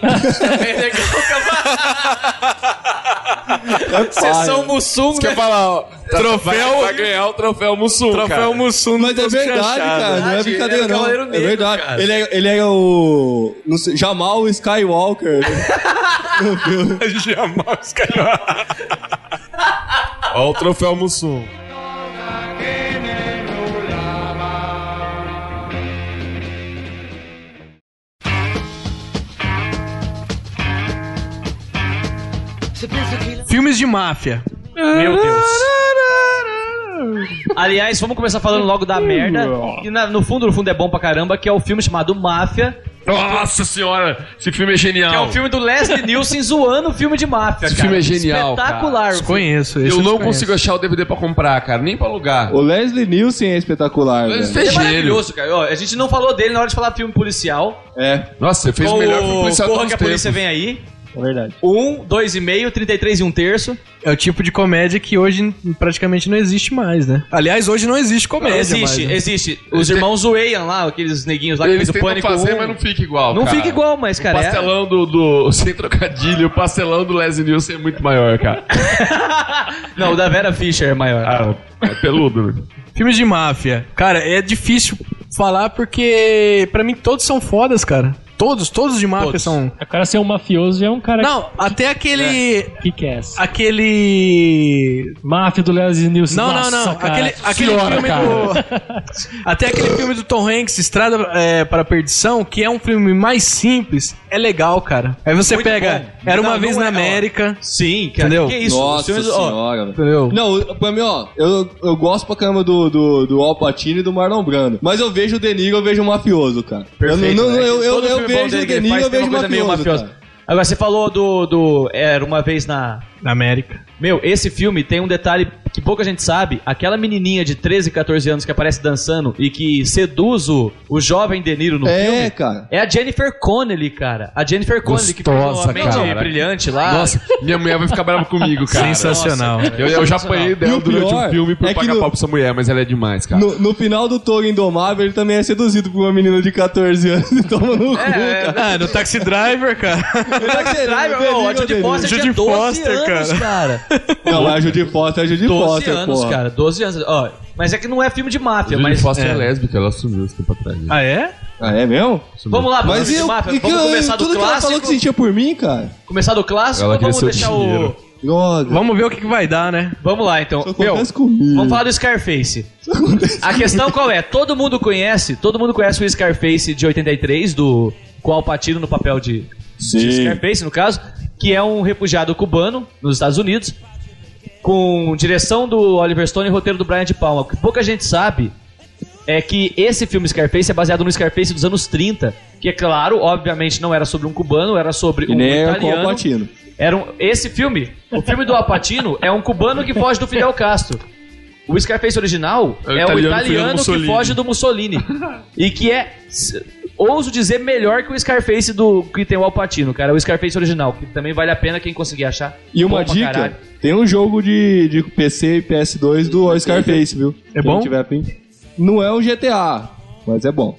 É Sessão pai. Mussum, Quer né? falar, ó. Troféu- Vai ganhar o troféu Mussum, cara. Troféu Mussum. Mas é verdade, cara. Não é Verdade, brincadeira, ele era o não. Cavaleiro É Negro, verdade. cara. Ele era o... Não sei, Jamal Skywalker. Jamais, cara. Ó o troféu Mussum. Filmes de máfia. Meu Deus. Aliás, vamos começar falando logo da merda, que no fundo é bom pra caramba, que é o filme chamado Máfia. Nossa senhora, esse filme é genial. Que é o filme do Leslie Nielsen zoando o filme de máfia, Esse cara. filme é genial, Espetacular. cara. Desconheço. Eu não consigo achar o DVD pra comprar, cara, nem pra alugar. O Leslie Nielsen é espetacular, velho. Ele é maravilhoso, cara. Ó, a gente não falou dele na hora de falar filme policial. É. Nossa, você fez o melhor filme policial Corra dos que a polícia tempos. vem aí. É verdade. 1, 2,5, 33 1/3. É o tipo de comédia que hoje praticamente não existe mais, né? Aliás, hoje não existe comédia Existe, mais, né? existe. Os irmãos Wayans lá, aqueles neguinhos lá que Eles fez o tentam Pânico fazer, 1. mas não fica igual, Não cara. fica igual, mas, cara, O pastelão do sem trocadilho, o pastelão do Leslie Nielsen é muito maior, cara. Não, o da Vera Fischer é maior. Ah, é peludo, né? Filmes de máfia. Cara, é difícil falar porque pra mim todos são fodas, cara. Todos de máfia são... O cara ser um mafioso já é um cara... Não, até aquele... Que é essa? Aquele... Máfia do Leslie Nielsen. Não, Nossa, não. cara. Aquele filme cara. Até aquele filme do Tom Hanks, Estrada para a Perdição, que é um filme mais simples, é legal, cara. Aí você Muito pega... bom. Era uma Não, vez não na é, América. Sim, cara. Entendeu? Que isso? Nossa Os filmes, ó, senhora, velho. Entendeu? Não, pra mim, ó, eu gosto pra caramba do Al Pacino e do Marlon Brando. Mas eu vejo o De Niro, eu vejo o mafioso, cara. Perfeito, eu né? eu Todo filme bom vejo dele o que De ele Niro, faz eu tem vejo uma o coisa meio mafioso, mafiosa. cara. Agora, você falou do Era Uma Vez na América. Meu, esse filme tem um detalhe que pouca gente sabe. Aquela menininha de 13, 14 anos que aparece dançando e que seduz o jovem De Niro no filme. Cara. É a Jennifer Connelly, cara. A Jennifer Connelly que fez Gostosa, uma mente cara. brilhante lá. Nossa, minha mulher vai ficar brava comigo, cara. Sensacional. Nossa, cara. Eu já apanhei dela E o durante pior um filme por é que pagar no- pau pra essa mulher, mas ela é demais, cara. No final do Toro Indomável, ele também é seduzido por uma menina de 14 anos e toma no cu, cara. Ah, no Taxi Driver, cara. Taxi Driver, Ele a Judy Foster tinha Judy 12 Foster, anos, cara. Não, a Judy Foster é a Judy 12 Foster, anos, porra. cara. 12 anos. Ó, mas é que não é filme de máfia, Judy mas... Foster é lésbica, ela assumiu esse tempo atrás. Ah, é? Ah, é mesmo? Vamos lá, Mas filme de eu, máfia. e que Vamos começar do tudo que ela falou que clássico. sentia por mim, cara. Começar do clássico Ela ou vamos queria deixar seu o... dinheiro. Droga. Vamos ver o que vai dar, né? Vamos lá, então. Isso Meu, acontece comigo. vamos falar do Scarface. A questão qual é? Todo mundo conhece o Scarface de 83, com Al Pacino no papel de Scarface, no caso, que é um refugiado cubano nos Estados Unidos, com direção do Oliver Stone e roteiro do Brian De Palma. O que pouca gente sabe é que esse filme Scarface é baseado no Scarface dos anos 30, que é claro, obviamente não era sobre um cubano, era sobre um nem é com o italiano. Al Pacino. Esse filme, o filme do Al Pacino, é um cubano que foge do Fidel Castro. O Scarface original é o italiano que foge do Mussolini. E que é, ouso dizer, melhor que o Scarface que tem o Al Pacino, cara. O Scarface original, que também vale a pena quem conseguir achar. E uma Bom pra dica, caralho. tem um jogo de PC e PS2 do Scarface, viu? É Quem bom? tiver afim. Não é um GTA, mas é bom.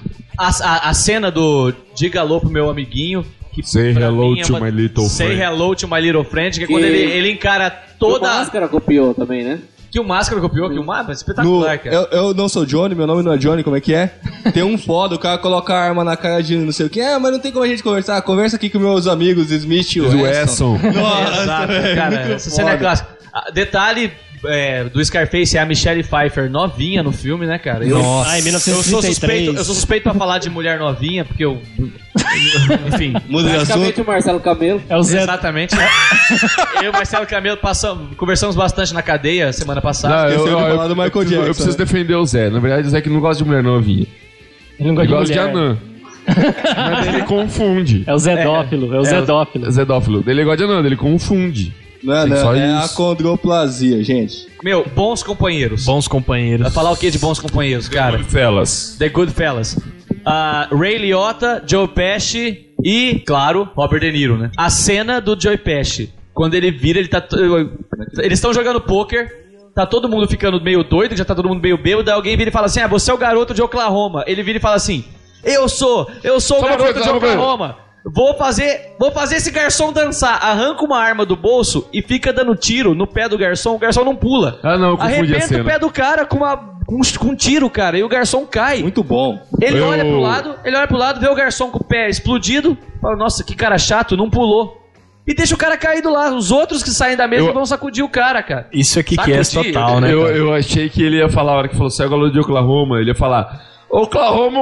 A cena do Diga Alô pro meu amiguinho. Que Say pra hello mim é to my little Say friend. hello to my little friend, que é quando Que- ele encara O toda... Máscara copiou também, né? Que o Máscara copiou, que o Máscara... No, Espetacular, cara. eu não sou Johnny, meu nome não é Johnny, como é que é? Tem um foda, o cara coloca a arma na cara de não sei o que. Mas não tem como a gente conversar. Conversa aqui com meus amigos Smith e Wesson. Nossa, Exato, velho, cara, muito essa cena é foda. clássica. Detalhe do Scarface é a Michelle Pfeiffer novinha no filme, né, cara? Nossa. Ah, em Eu sou 1933. suspeito pra falar de mulher novinha, porque eu... Enfim. Muda de Praticamente assunto. o Marcelo Camelo. É o Zé... Exatamente. Eu e o Marcelo Camelo conversamos bastante na cadeia semana passada. Esqueceu de falar do Michael preciso, Jackson, preciso né? defender o Zé. Na verdade, o Zé que não gosta de mulher novinha. Ele não Ele gosta gosta de de mulher. anã. Mas ele confunde. É o Zedófilo, é o Zedófilo. Zedófilo. Ele gosta de anã, ele confunde. Não, Tem não, só é a isso. condroplasia, gente. Meu, bons companheiros. Bons companheiros. Vai falar o que de bons companheiros, cara? Fellas. The Goodfellas. Ray Liotta, Joe Pesci e, claro, Robert De Niro, né? A cena do Joe Pesci, quando ele vira, eles estão jogando pôquer, tá todo mundo ficando meio doido, já tá todo mundo meio bêbado, daí alguém vira e fala assim, você é o garoto de Oklahoma. Ele vira e fala assim, eu sou o garoto de Oklahoma. Vou fazer esse garçom dançar. Arranca uma arma do bolso e fica dando tiro no pé do garçom. O garçom não pula. Ah, não, eu confundi a Arrebenta cena. o pé do cara com um tiro, cara. E o garçom cai. Muito bom. Ele olha pro lado, vê o garçom com o pé explodido. Fala, nossa, que cara chato, não pulou. E deixa o cara caído lá. Os outros que saem da mesa vão sacudir o cara, cara. Isso aqui que é Sacudir, total, né? cara? Eu achei que ele ia falar, a hora que falou, você é o garoto de Oklahoma, ele ia falar, Oklahoma...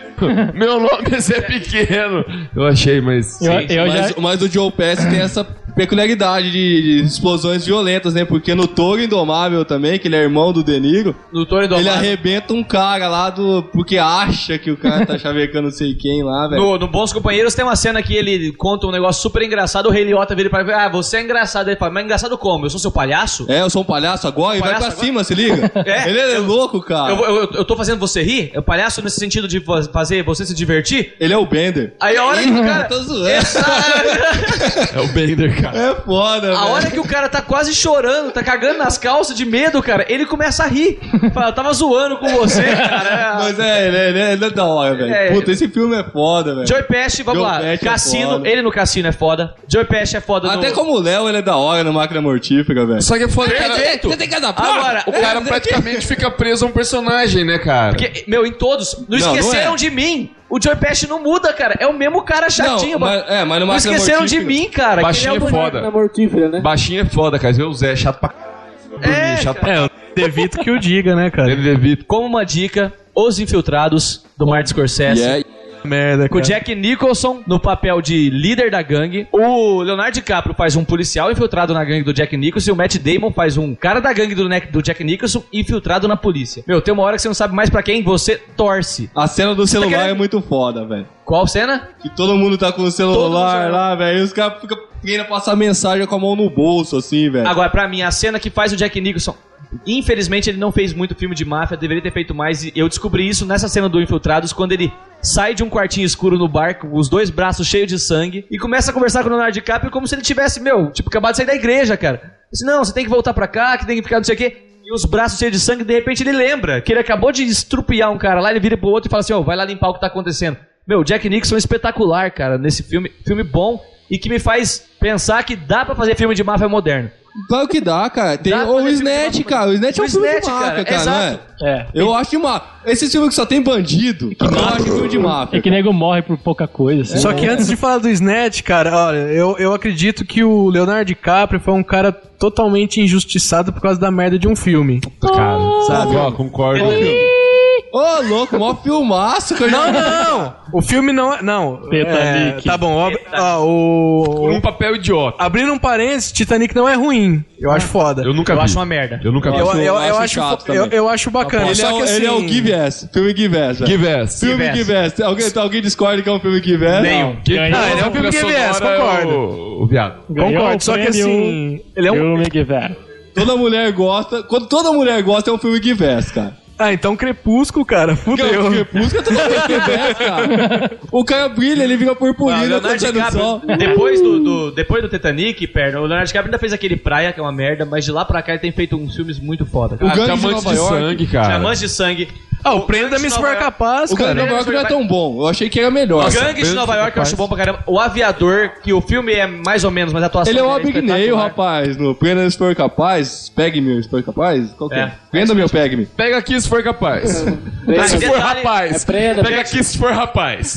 Meu nome é Zé Pequeno. Eu achei, mas... Eu já... Mas o Joe Pesci tem peculiaridade de explosões violentas, né? Porque no Touro Indomável também, que ele é irmão do De Niro, No Touro Indomável. ele arrebenta um cara lá porque acha que o cara tá chavecando não sei quem lá, velho. No Bons Companheiros tem uma cena que ele conta um negócio super engraçado, o Rei Liotta vira pra ele e fala, você é engraçado. Ele fala, mas engraçado como? Eu sou seu palhaço? Eu sou um palhaço agora? E vai pra cima, se liga. Ele é louco, cara. Eu tô fazendo você rir? É o palhaço nesse sentido de fazer você se divertir? Ele é o Bender. Aí a hora que o cara... Tô zoando. É o Bender, cara. É foda, velho. A hora que o cara tá quase chorando, tá cagando nas calças de medo, cara, ele começa a rir. Fala, eu tava zoando com você, cara. Mas ele é da hora, velho. Puta, esse filme é foda, velho. Joey Pesci, vamos lá. Cassino, ele no Cassino é foda. Joey Pesci é foda. Até como o Léo, ele é da hora no Máquina Mortífera, velho. Só que é foda, cara. Perfeito. Agora, O cara praticamente fica preso a um personagem, né, cara? Porque, meu, em todos. Não esqueceram de mim. O Joey Pesci não muda, cara. É o mesmo cara chatinho. Mas no não Máquina esqueceram de Mortífera. mim, cara. Baixinho é foda. Mortífera, né? Baixinho é foda, cara. Vê o Zé, chato pra chato pra eu devito que o diga, né, cara? Ele devita. Como uma dica, Os Infiltrados, do Martin Scorsese. Merda, Com o cara. Jack Nicholson no papel de líder da gangue. O Leonardo DiCaprio faz um policial infiltrado na gangue do Jack Nicholson. E o Matt Damon faz um cara da gangue do Jack Nicholson infiltrado na polícia. Meu, tem uma hora que você não sabe mais pra quem você torce. A cena do celular é muito foda, velho. Qual cena? Que todo mundo tá com o celular lá, velho. E os caras ficam querendo passar mensagem com a mão no bolso, assim, velho. Agora, pra mim, a cena que faz o Jack Nicholson... Infelizmente, ele não fez muito filme de máfia, deveria ter feito mais. E eu descobri isso nessa cena do Infiltrados, quando ele sai de um quartinho escuro no bar, com os dois braços cheios de sangue, e começa a conversar com o Leonardo DiCaprio como se ele tivesse, acabado de sair da igreja, cara. Ele disse, não, você tem que voltar pra cá, que tem que ficar não sei o quê. E os braços cheios de sangue, de repente ele lembra que ele acabou de estrupiar um cara lá, ele vira pro outro e fala assim, vai lá limpar o que tá acontecendo. Meu, Jack Nicholson é espetacular, cara, nesse filme bom, e que me faz pensar que dá pra fazer filme de máfia moderno. Claro que dá, cara. Tem o Snatch, cara. O Snatch é um filme de máfia, cara, não é? Eu acho de máfia. Esse filme que só tem bandido, eu acho filme de máfia. É que nego morre por pouca coisa. Assim. Só que antes de falar do Snatch, cara, olha, eu acredito que o Leonardo DiCaprio foi um cara totalmente injustiçado por causa da merda de um filme. Cara, sabe? Ó, concordo. Ô, louco, mó filmaço que eu já... Não! O filme não é... Não. Titanic. Tá bom, Por um papel idiota. Abrindo um parênteses, Titanic não é ruim. Eu acho foda. Eu nunca vi. Eu acho uma merda. Eu nunca vi. Eu acho bacana. Só que assim... Ele é o Give Ass. Filme Give Ass. Give Ass. Filme Give Ass. Alguém discorda que é um filme Give Ass? Nenhum. Ele é um filme Give Ass, concordo. O viado. Concordo, só que assim... Ele é um... Filme Give Ass. Toda mulher gosta... Quando toda mulher gosta, é um filme Give Ass, cara. Então Crepúsculo, cara, fudeu. Crepúsculo é totalmente Give Ass, cara. O cara brilha, ele fica purpurino quando sai no sol. Depois do Titanic, o Leonardo DiCaprio ainda fez aquele Praia, que é uma merda, mas de lá pra cá ele tem feito uns filmes muito foda. O Gangue Diamantes de Sangue, cara. Diamantes de Sangue. O Prenda-me se for capaz, O cara. Gangue de Nova York não é tão bom. Eu achei que era melhor. Gangue de Nova York eu acho bom pra caramba. O Aviador, que o filme é mais ou menos, mas a atuação Ele é um dele Abigail, rapaz. No Prenda-me se for capaz. Pegue-me se for capaz. Qual que é? Prenda-me ou pegue-me? Pega aqui se for capaz. Se for rapaz. Pega aqui se for rapaz.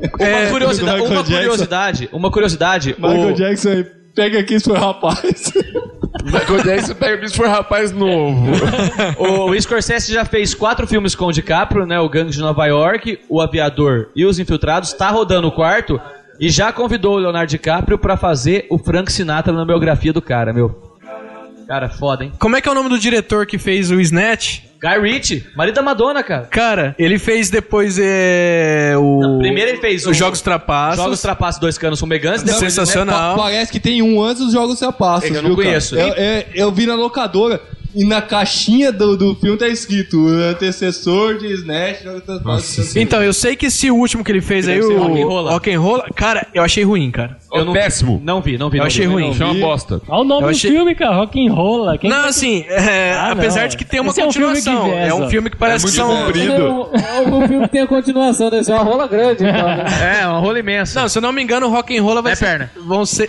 Uma curiosidade. Michael Jackson, pega aqui se for rapaz. Michael Jackson pega aqui se for rapaz novo. O Scorsese já fez 4 filmes com o DiCaprio, né? O Gangue de Nova York, O Aviador e Os Infiltrados. Tá rodando o quarto e já convidou o Leonardo DiCaprio pra fazer o Frank Sinatra na biografia do cara, meu. Cara, foda, hein? Como é que é o nome do diretor que fez o Snatch? Guy Ritchie, marido da Madonna, cara. Cara, ele fez depois primeiro ele fez os Jogos Trapaços. Jogos Trapaços, 2 canos fumegantes. Sensacional. Parece que tem um antes dos Jogos Trapaços, eu não conheço. Eu vi na locadora. E na caixinha do filme tá escrito o antecessor de Snatch. Então, eu sei que esse último que ele fez aí, o Rock'n'Roll, cara, eu achei ruim, cara. Péssimo. Não vi. Eu achei ruim. Chama bosta. Olha o nome do filme, cara. Rock'n'Roll. Não, assim, apesar de que tem uma continuação. É um filme que parece que são... comprido. O filme tem a continuação, deve ser uma rola grande. Então, né? Uma rola imensa. Não, se eu não me engano, o Rock'n'Roll vai ser... perna. Vão ser...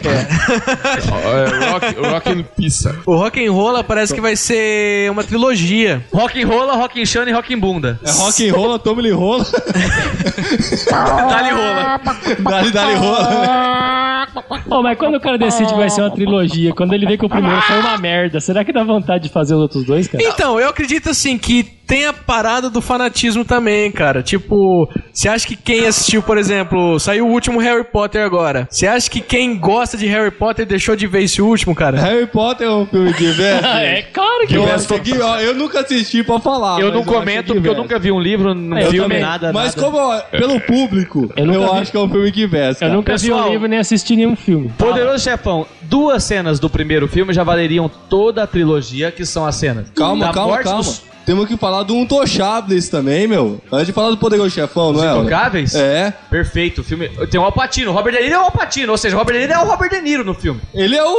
Rock Pizza. O Rock'n'Roll parece que vai ser uma trilogia. Rock'n'Roll, Rock'n'Shane e Rock'n'Bunda. É Rock'n'Roll, Tome-lhe rola. Dá-lhe rola. Dá-lhe rola. Mas quando o cara decide que vai ser uma trilogia, quando ele vê que o primeiro foi uma merda, será que dá vontade de fazer os outros dois, cara? Então, eu acredito assim que tem a parada do fanatismo também, cara. Tipo, você acha que quem assistiu, por exemplo, saiu o último Harry Potter agora. Você acha que quem gosta de Harry Potter deixou de ver esse último, cara? Harry Potter é um filme que veste? É claro que eu nunca assisti pra falar. Eu não comento porque eu nunca vi um livro, não filme, nada. Mas como, pelo público, eu acho que é um filme que veste. Eu nunca vi um livro nem assisti nenhum filme. Poderoso Chefão, 2 cenas do primeiro filme já valeriam toda a trilogia, que são as cenas. Calma. Temos que falar do Untouchables também, meu. Antes de falar do Poderoso Chefão, não é? Os Intocáveis? É. Perfeito. O filme tem o Al Pacino. O Robert De Niro é o Al Pacino. Ou seja, o Robert De Niro é o Robert De Niro no filme. Ele é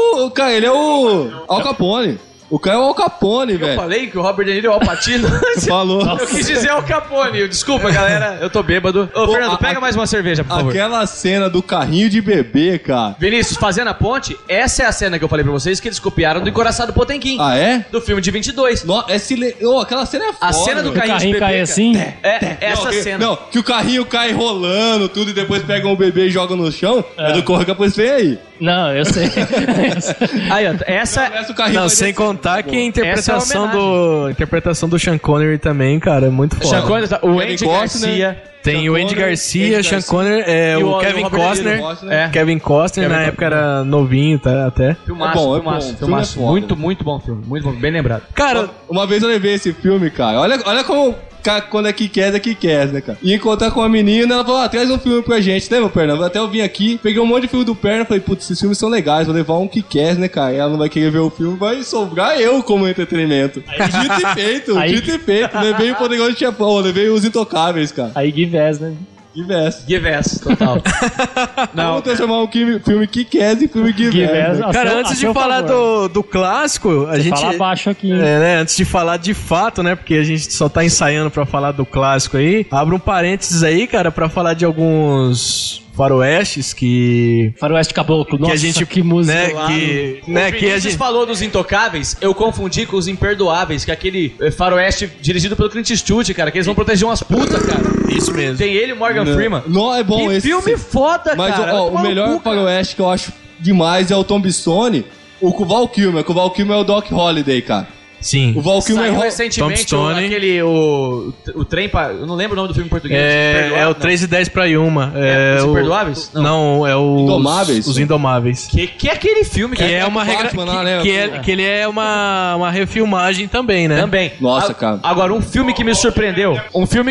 o Al Capone. O cara é o Al Capone, velho. Eu falei que o Robert De Niro é o Al Pacino? Falou. Eu quis dizer Al Capone. Desculpa, galera. Eu tô bêbado. Ô, Fernando, pega mais uma cerveja, por favor. Aquela cena do carrinho de bebê, cara. Vinícius, fazendo a ponte, essa é a cena que eu falei pra vocês que eles copiaram do Encoraçado Potemkin. Ah, é? Do filme de 22. Aquela cena é foda. A cena do carrinho de bebê. Cai assim? Essa cena. Não, que o carrinho cai rolando, tudo, e depois pegam o bebê e jogam no chão. É do Corra Capuz aí. Não, eu sei. Aí, ó, essa... Não, sem contar que a interpretação do Sean Connery também, cara, é muito foda. Sean Connery, o Andy Garcia... Tem o Andy Garcia, Sean Connery, o Kevin Costner. Kevin Costner, na época era novinho, tá, até. Filmaço. Muito bom filme. Muito bom, bem lembrado. Cara, uma vez eu levei esse filme, cara. Olha como... Quando é que quer, né, cara? E encontrar com uma menina, ela falou, traz um filme pra gente, né, meu Perna? Até eu vim aqui, peguei um monte de filme do Perna, falei, putz, esses filmes são legais, vou levar um que quer, né, cara? E ela não vai querer ver o filme, vai sobrar eu como entretenimento. Dito e feito. Levei o Poderoso Chefão, levei os Intocáveis, cara. Aí give ass, né? Give ass, total. Vamos transformar um filme Kick-Ass em filme Give Ass. Cara, antes de falar do clássico, a gente... fala baixo aqui. né, antes de falar de fato, né, porque a gente só tá ensaiando pra falar do clássico aí, abre um parênteses aí, cara, pra falar de alguns... faroestes que... Faroeste Caboclo, nossa, que a gente, que música. Que a gente falou dos Intocáveis, eu confundi com os Imperdoáveis, que é aquele faroeste dirigido pelo Clint Eastwood, cara, que eles vão proteger umas putas, cara. Isso mesmo. Tem ele e Morgan Freeman. Não, é bom que esse. filme foda, mas, cara. Mas o melhor faroeste que eu acho demais é o Tom Stone, o Val Kilmer, que o Val Kilmer é o Doc Holliday, cara. Sim. O Val Kilmer saiu recentemente o trem pra... Eu não lembro o nome do filme em português. É o 3 e 10 pra Yuma. Os Imperdoáveis? Não, é o... Indomáveis? Os Indomáveis. Que é aquele filme que é uma regra... Que ele é uma refilmagem também, né? Também. Nossa, cara. Agora, um filme que me surpreendeu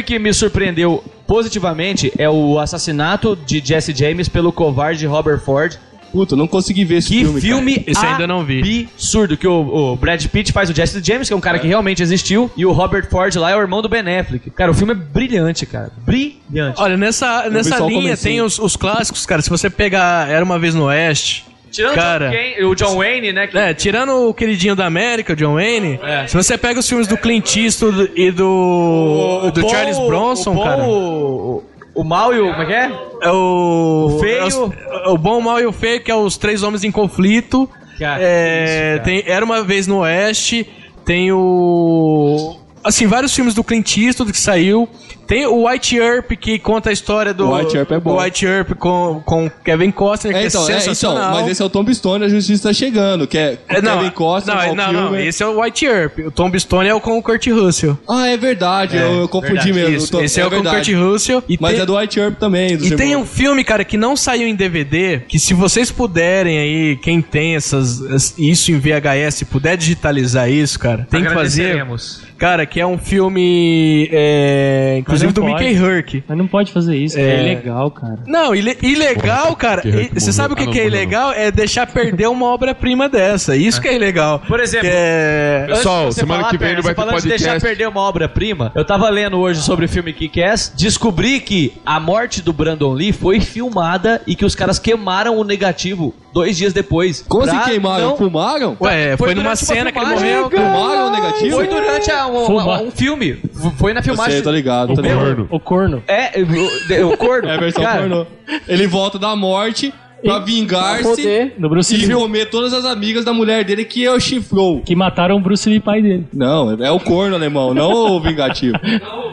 positivamente é o assassinato de Jesse James pelo covarde Robert Ford. Puta, eu não consegui ver esse filme. Que filme esse ainda não vi. Absurdo. Que o Brad Pitt faz o Jesse James, que é um cara que realmente existiu, e o Robert Ford lá é o irmão do Ben Affleck. Cara, o filme é brilhante, cara. Brilhante. Olha, nessa linha tem os clássicos, cara. Se você pegar Era Uma Vez no Oeste... Tirando o John Wayne, né? Tirando o queridinho da América, o John Wayne, se você pega os filmes do Clint Eastwood e do Charles Bronson, cara... O mal e o... Como é que é? É o... feio. O bom, o mal e o feio, que é os três homens em conflito. Cara, tem Era Uma Vez no Oeste. Tem o... Assim, vários filmes do Clint Eastwood que saiu. Tem o White Earp, que conta a história do... O White Earp é bom. O White Earp com Kevin Costner, que é sensacional. Mas esse é o Tom Stone, a Justiça Tá Chegando, que é Kevin Costner, não, esse é o White Earp. O Tom Stone é com o Kurt Russell. Ah, é verdade, eu confundi mesmo. Esse é com o Kurt Russell. Mas é do White Earp também. E tem um filme, cara, que não saiu em DVD, que se vocês puderem aí, quem tem isso em VHS, puder digitalizar isso, cara, tem que fazer... Cara, que é um filme, inclusive do Mickey Rourke. Mas não pode fazer isso, é ilegal, cara. Não, ilegal, cara. Você sabe o que é ilegal? É deixar perder uma obra-prima dessa. Isso que é ilegal. Por exemplo, pessoal, semana que vem ele vai ter podcast. De deixar perder uma obra-prima, eu tava lendo hoje sobre o filme Kick-Ass, descobri que a morte do Brandon Lee foi filmada e que os caras queimaram o negativo 2 dias depois. Como assim queimaram? Fumaram? Ué, foi numa cena que ele morreu. Fumaram o negativo? Foi durante um filme. Foi na filmagem. Você tá ligado, tá ligado. O corno. O corno. É a versão pornô. Ele volta da morte pra vingar-se e comer todas as amigas da mulher dele que o chifrou. Que mataram o Bruce Lee, pai dele. Não, é o corno alemão, não o vingativo.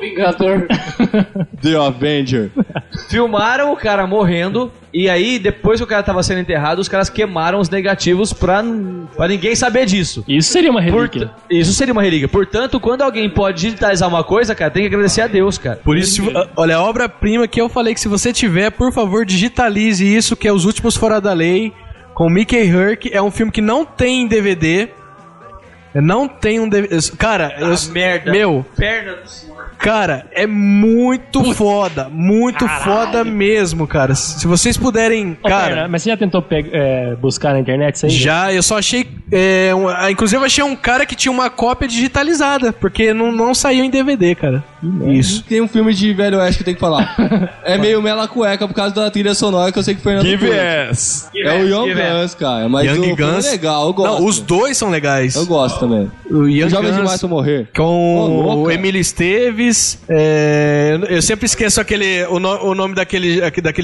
Vingador. The Avenger. Filmaram o cara morrendo e aí, depois que o cara tava sendo enterrado, os caras queimaram os negativos pra ninguém saber disso. Isso seria uma relíquia. Isso seria uma relíquia. Portanto, quando alguém pode digitalizar uma coisa, cara, tem que agradecer a Deus, cara. Por isso, olha, a obra-prima que eu falei que se você tiver, por favor, digitalize isso, que é Os Últimos Fora da Lei, com Mickey Rourke. É um filme que não tem DVD. Não tem um DVD. Cara, merda. Meu. Perna do senhor. Cara, é muito foda. Muito foda mesmo, cara. Se vocês puderem. Cara, mas você já tentou buscar na internet isso aí? Já, eu só achei. Inclusive, eu achei um cara que tinha uma cópia digitalizada, porque não saiu em DVD, cara. Isso. Tem um filme de Velho Oeste que eu tenho que falar. É meio mela cueca por causa da trilha sonora que eu sei que o Fernando Give curte. Ass. É o Young Guns, cara. Mas Young o filme Guns é legal, eu gosto. Não, os dois são legais. Eu gosto também. O Young Jovem Guns Demais pra Morrer. Com o Emílio Esteves. Eu sempre esqueço o nome daquele.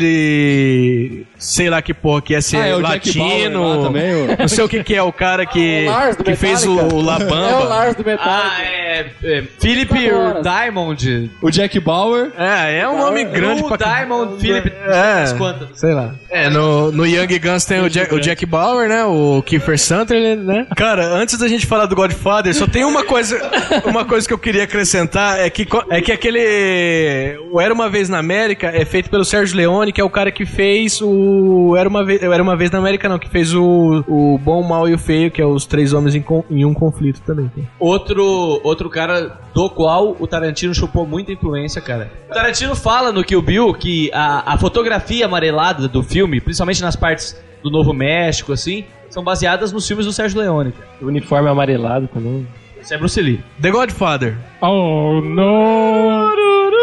Sei lá que porra que é ser é o Jack Bauer latino. lá também, não sei o que é o cara que fez o La Bamba. É o Lars do Metallica. Philip Diamond. O Jack Bauer. É um nome grande pra Diamond, Philip. Sei lá. No Young Guns tem o Jack Bauer, né? O Kiefer Sutherland, né? Cara, antes da gente falar do Godfather, só tem uma coisa que eu queria acrescentar, é que aquele o Era Uma Vez na América é feito pelo Sergio Leone, que é o cara que fez o Era Uma Vez na América, não, que fez o Bom, o Mal e o Feio, que é os Três Homens em um Conflito também. Outro cara do qual o Tarantino chupou muita influência, cara. O Tarantino fala no Kill Bill que a fotografia amarelada do filme, principalmente nas partes do Novo México, assim, são baseadas nos filmes do Sérgio Leone. O uniforme amarelado também. Isso é Bruce Lee. The Godfather. Oh, não!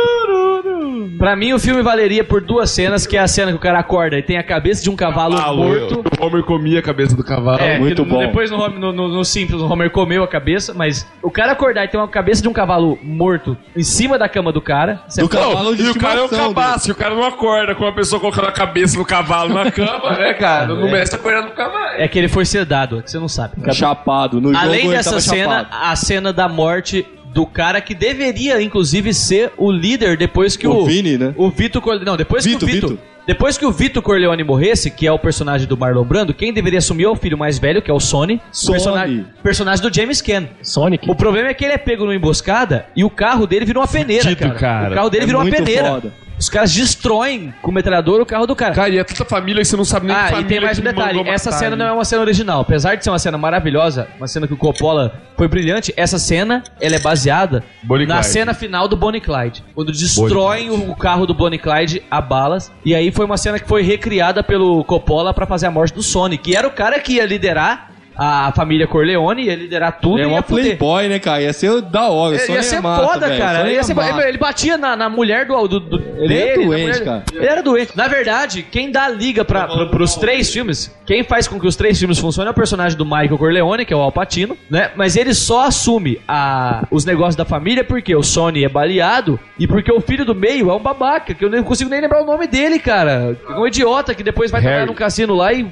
Pra mim, o filme valeria por duas cenas, que é a cena que o cara acorda e tem a cabeça de um cavalo morto. O Homer comia a cabeça do cavalo. Muito bom. Depois, no Simples, o Homer comeu a cabeça, mas o cara acordar e ter uma cabeça de um cavalo morto em cima da cama do cara... Do cavalo de estimação. E o cara é um cabaço, o cara não acorda com uma pessoa colocando a cabeça do cavalo na cama, né, cara? Não mexe acordando no cavalo. É que ele foi sedado, que você não sabe. Chapado. No Além jogo dessa cena, chapado. a cena da morte do cara que deveria, inclusive, ser o líder depois que o Vini, né? O Vito Corleone... Não, depois que o Vito Corleone morresse, que é o personagem do Marlon Brando, quem deveria assumir é o filho mais velho, que é o Sonny. Personagem do James Caan. Sonic. O problema é que ele é pego numa emboscada e o carro dele virou uma peneira, cara. O carro dele virou uma peneira. Foda. Os caras destroem com o metralhador o carro do cara. Cara, e é tanta família que você não sabe nem que família. E tem mais um detalhe. Essa cena não é uma cena original. Apesar de ser uma cena maravilhosa, uma cena que o Coppola foi brilhante, essa cena, ela é baseada na cena final do Bonnie e Clyde. Quando destroem o carro do Bonnie e Clyde a balas. E aí foi uma cena que foi recriada pelo Coppola pra fazer a morte do Sonny, que era o cara que ia liderar a família Corleone, ia liderar tudo. É uma playboy, né, cara? Ia ser da hora. Ia ser foda, cara. Ele batia na mulher Ele era doente, cara. Ele era doente. Na verdade, quem dá a liga pros três filmes, quem faz com que os três filmes funcionem é o personagem do Michael Corleone, que é o Al Pacino, né? Mas ele só assume os negócios da família porque o Sonny é baleado e porque o filho do meio é um babaca, que eu não consigo nem lembrar o nome dele, cara. É um idiota que depois vai trabalhar num cassino lá e...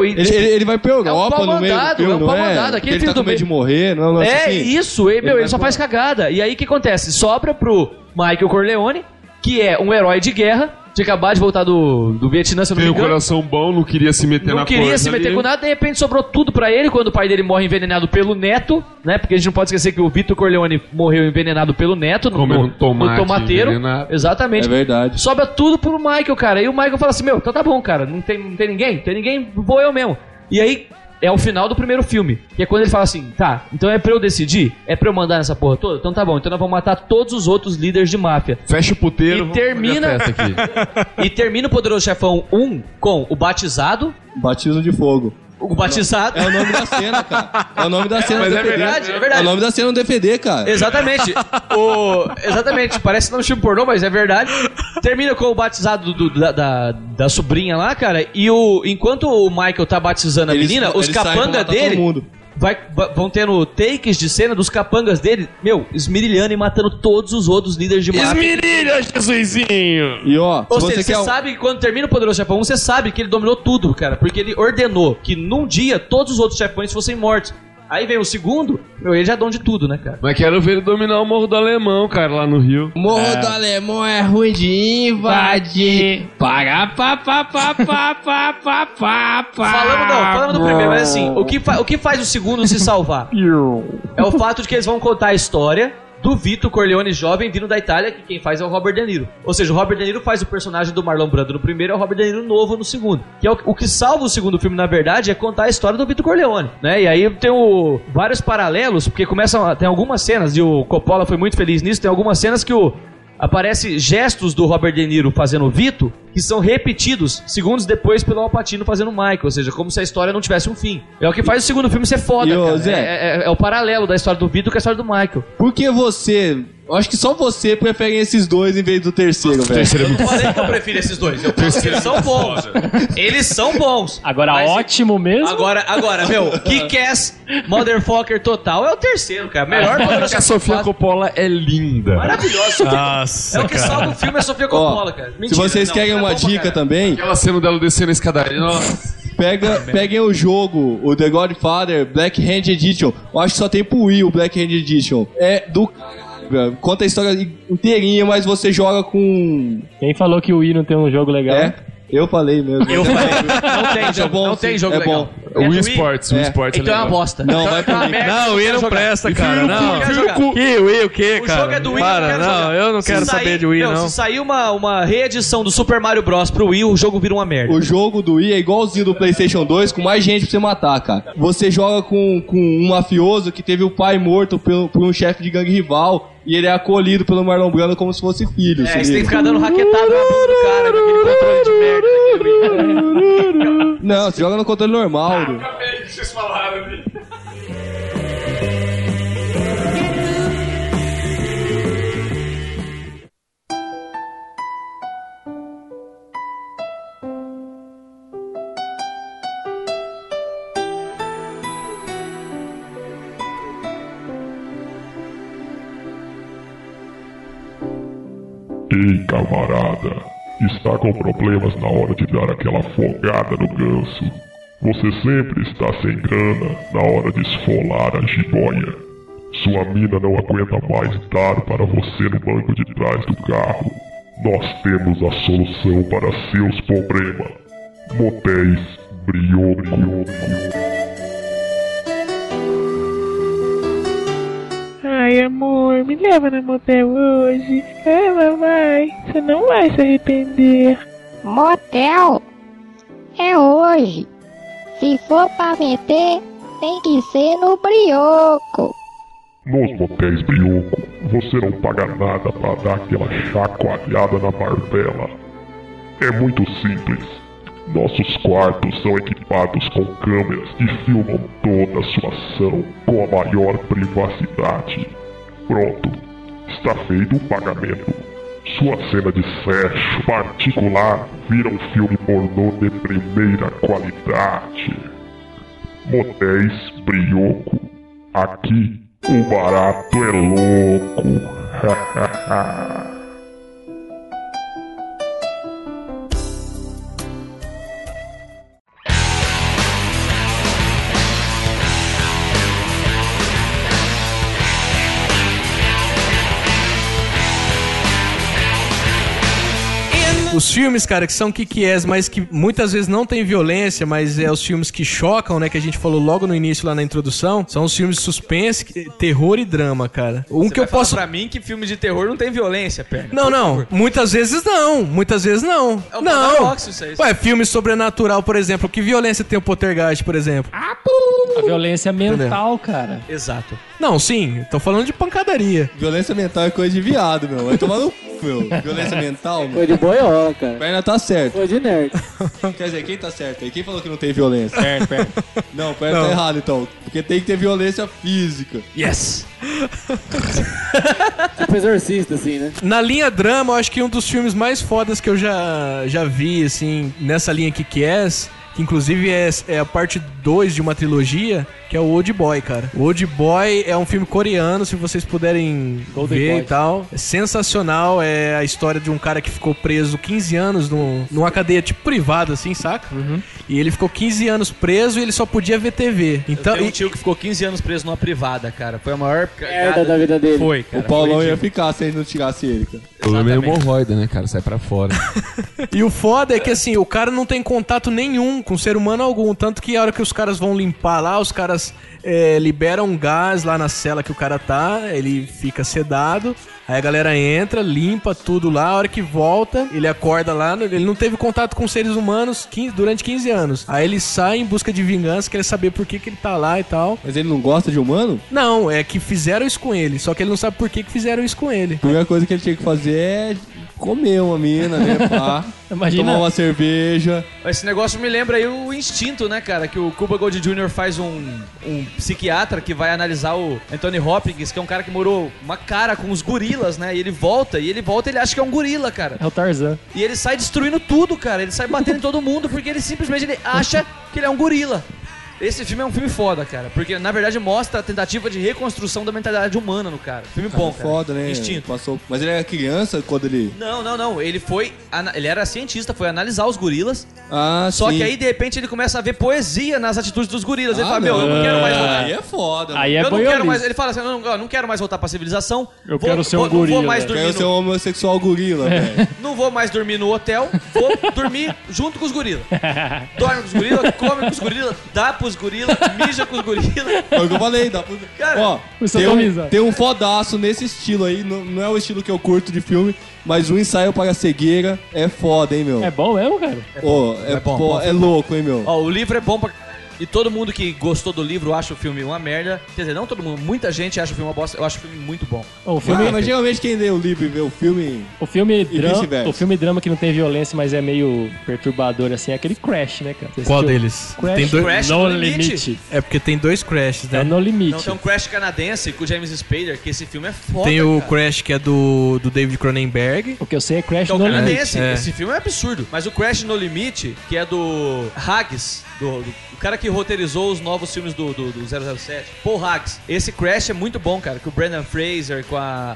Ele vai pra Europa no meio do filme, não é? Aquele ele tá com medo de morrer, não é assim? Isso, ele só faz cagada. E aí o que acontece? Sobra pro Michael Corleone, que é um herói de guerra, tinha acabado de voltar do Vietnã, se eu não me engano. Tem um coração bom, não queria se meter na coisa. Não queria se meter com nada, de repente sobrou tudo pra ele quando o pai dele morre envenenado pelo neto, né? Porque a gente não pode esquecer que o Vitor Corleone morreu envenenado pelo neto no tomateiro. Envenenado. Exatamente. É verdade. Sobra tudo pro Michael, cara. E o Michael fala assim: meu, então tá bom, cara, não tem ninguém? Tem ninguém, vou eu mesmo. E aí é o final do primeiro filme, que é quando ele fala assim: tá, então é pra eu decidir? É pra eu mandar nessa porra toda? Então tá bom, então nós vamos matar todos os outros líderes de máfia. Fecha o puteiro, e termina E termina o Poderoso Chefão 1 com o batizado. Batismo de fogo. O batizado. É o nome da cena, cara. É o nome da cena do DVD. É verdade. É o nome da cena do DVD, cara. Exatamente. Exatamente. Parece não filme pornô, mas é verdade. Termina com o batizado da sobrinha lá, cara. E enquanto o Michael tá batizando a menina, os capangas dele vão tendo takes de cena dos capangas dele, esmirilhando e matando todos os outros líderes de máfia. Esmirilha, Jesusinho! E ó, ou seja, você sabe que quando termina o Poderoso Chefão 1, você sabe que ele dominou tudo, cara, porque ele ordenou que num dia todos os outros chefões fossem mortos. Aí vem o segundo, ele já é dono de tudo, né, cara? Mas quero ver ele dominar o Morro do Alemão, cara, lá no Rio. Morro do Alemão é ruim de invadir. Falando do primeiro, mas assim, o que faz o segundo se salvar? É o fato de que eles vão contar a história do Vito Corleone jovem vindo da Itália, que quem faz é o Robert De Niro. Ou seja, o Robert De Niro faz o personagem do Marlon Brando no primeiro e o Robert De Niro novo no segundo. Que é o que salva o segundo filme, na verdade, é contar a história do Vito Corleone, né? E aí tem vários paralelos, porque tem algumas cenas, e o Coppola foi muito feliz nisso, tem algumas cenas que aparece gestos do Robert De Niro fazendo o Vito, que são repetidos segundos depois pelo Al Pacino fazendo o Michael, ou seja, como se a história não tivesse um fim. É o que faz o segundo filme ser foda, cara. É o paralelo da história do Vito com a história do Michael. Por que você... Eu acho que só você prefere esses dois em vez do terceiro, velho. Eu não falei que eu prefiro esses dois. Eu penso que eles são bons. Eles são bons. Agora, ótimo mesmo? Agora, meu, Kick-Ass Motherfucker total é o terceiro, cara. Melhor que a Sofia Coppola é linda. Maravilhosa. Nossa, é o que salva o filme, é a Sofia Coppola, cara. Mentira, se vocês querem uma dica também... Aquela cena dela descendo a escadaria, nossa... Peguem o jogo, o The Godfather Black Hand Edition. Eu acho que só tem pro Wii o Black Hand Edition. É do... Conta a história inteirinha, mas você joga com... Quem falou que o Wii não tem um jogo legal? Eu falei mesmo. Eu falei. Não tem jogo legal. O Wii Sports, o Wii Sports então é uma bosta. Não, vai pra mim. Não, o Wii não presta, cara. Não. Que Wii o quê, cara? O jogo é do Wii, para, não, eu não quero saber de Wii, não. Se sair uma reedição do Super Mario Bros pro Wii, o jogo vira uma merda. O jogo do Wii é igualzinho do PlayStation 2, com mais gente pra você matar, cara. Você joga com um mafioso que teve o pai morto por um chefe de gangue rival, e ele é acolhido pelo Marlon Brando como se fosse filho. Você tem que ficar dando raquetada na bunda do cara com aquele controle de merda daquele Wii. Não, você joga no controle normal. Acabei que vocês falaram ali. Ei, camarada, está com problemas na hora de dar aquela folgada no ganso? Você sempre está sem grana na hora de esfolar a jiboia. Sua mina não aguenta mais dar para você no banco de trás do carro. Nós temos a solução para seus problemas. Motéis Brioco. Ai, amor, me leva no motel hoje. Ela vai, você não vai se arrepender. Motel? É hoje. Se for pra meter, tem que ser no Brioco. Nos motéis Brioco, você não paga nada pra dar aquela chacoalhada na barbela. É muito simples. Nossos quartos são equipados com câmeras que filmam toda a sua ação com a maior privacidade. Pronto, está feito o pagamento. Sua cena de sexo particular vira um filme pornô de primeira qualidade. Motéis Brioco. Aqui o barato é louco. Os filmes, cara, que são kick-ass, mas que muitas vezes não tem violência, mas é os filmes que chocam, né? Que a gente falou logo no início, lá na introdução. São os filmes de suspense, terror e drama, cara. Você que eu posso pra mim que filmes de terror não tem violência, perna. Não. Muitas vezes não. Muitas vezes não. É um paradoxo isso aí. Ué, filme sobrenatural, por exemplo. Que violência tem o Poltergeist, por exemplo? A violência mental, cara. Exato. Não, sim. Tô falando de pancadaria. Violência mental é coisa de viado, meu. Vai tomar no cu, meu. Violência mental, meu. Foi de boiola, cara. Perna tá certo. Foi de nerd. Quer dizer, quem tá certo aí? Quem falou que não tem violência? Perna. Não, perna tá errado, então. Porque tem que ter violência física. Yes! Tipo exorcista, assim, né? Na linha drama, eu acho que um dos filmes mais fodas que eu já vi, assim, nessa linha Kick-Ass, que inclusive é a parte 2 de uma trilogia, que é o Old Boy, cara. O Old Boy é um filme coreano, se vocês puderem ver e tal. É sensacional, é a história de um cara que ficou preso 15 anos numa cadeia tipo privada, assim, saca? E ele ficou 15 anos preso e ele só podia ver TV. Então, Eu tenho um tio que ficou 15 anos preso numa privada, cara. Foi a maior merda da vida dele. Foi, cara. O Paulão foi ia ficar se ele não tirasse ele, cara. O problema é hemorroida, né, cara? Sai pra fora. E o foda é que, assim, o cara não tem contato nenhum com ser humano algum. Tanto que a hora que os caras vão limpar lá, os caras liberam um gás lá na cela que o cara tá, ele fica sedado. Aí a galera entra, limpa tudo lá. A hora que volta, ele acorda lá. Ele não teve contato com seres humanos durante 15 anos. Aí ele sai em busca de vingança, quer saber por que ele tá lá e tal. Mas ele não gosta de humano? Não, é que fizeram isso com ele. Só que ele não sabe por que fizeram isso com ele. A primeira coisa que ele tinha que fazer é comer uma mina, né, pá. Imagina. Tomar uma cerveja. Esse negócio me lembra aí o Instinto, né, cara? Que o Cuba Gooding Jr. faz um psiquiatra que vai analisar o Anthony Hopkins, que é um cara que morou uma cara com os gorilas, né? E ele volta, ele acha que é um gorila, cara. É o Tarzan. E ele sai destruindo tudo, cara. Ele sai batendo em todo mundo porque ele simplesmente acha que ele é um gorila. Esse filme é um filme foda, cara. Porque, na verdade, mostra a tentativa de reconstrução da mentalidade humana no cara. Filme bom, cara. Foda, né? Instinto. Passou. Mas ele era criança quando ele... Não. Ele era cientista, foi analisar os gorilas. Ah, Só sim. que aí, de repente, ele começa a ver poesia nas atitudes dos gorilas. Ele fala, eu não quero mais voltar. Aí é foda. Aí é eu não quero boiolismo. mais. Ele fala assim, eu não quero mais voltar pra civilização. Eu quero ser um Não gorila. vou mais dormir Quero ser um homossexual gorila, velho. Não vou mais dormir no hotel, vou dormir junto com os gorilas. Dorme com os gorilas, come com os gorilas, dá pros gorilas, mija com os gorilas. Foi o que eu falei, dá pro... Cara, Ó, tem um fodaço nesse estilo aí, não é o estilo que eu curto de filme, mas o Ensaio para a Cegueira é foda, hein, meu? É bom mesmo, cara? É louco, hein, meu? Ó, o livro é bom pra... E todo mundo que gostou do livro acha o filme uma merda. Quer dizer, não todo mundo, muita gente acha o filme uma bosta. Eu acho o filme muito bom. O filme, Mas geralmente quem lê o livro e vê o filme... o filme vice-versa. drama que não tem violência, mas é meio perturbador, assim, é aquele Crash, né, cara? Você Qual assistiu? deles? Crash, Tem dois... Crash No no Limite. É porque tem dois Crashes, né? É No Limite. Não, tem um Crash canadense com o James Spader, que esse filme é foda, Tem o cara. Crash que é do David Cronenberg. O que eu sei é Crash Que é o No canadense. Limite. Esse filme é absurdo. Mas o Crash No Limite, que é do Hags, do cara que roteirizou os novos filmes do 007, Paul Hags. Esse Crash é muito bom, cara. Com o Brendan Fraser, com a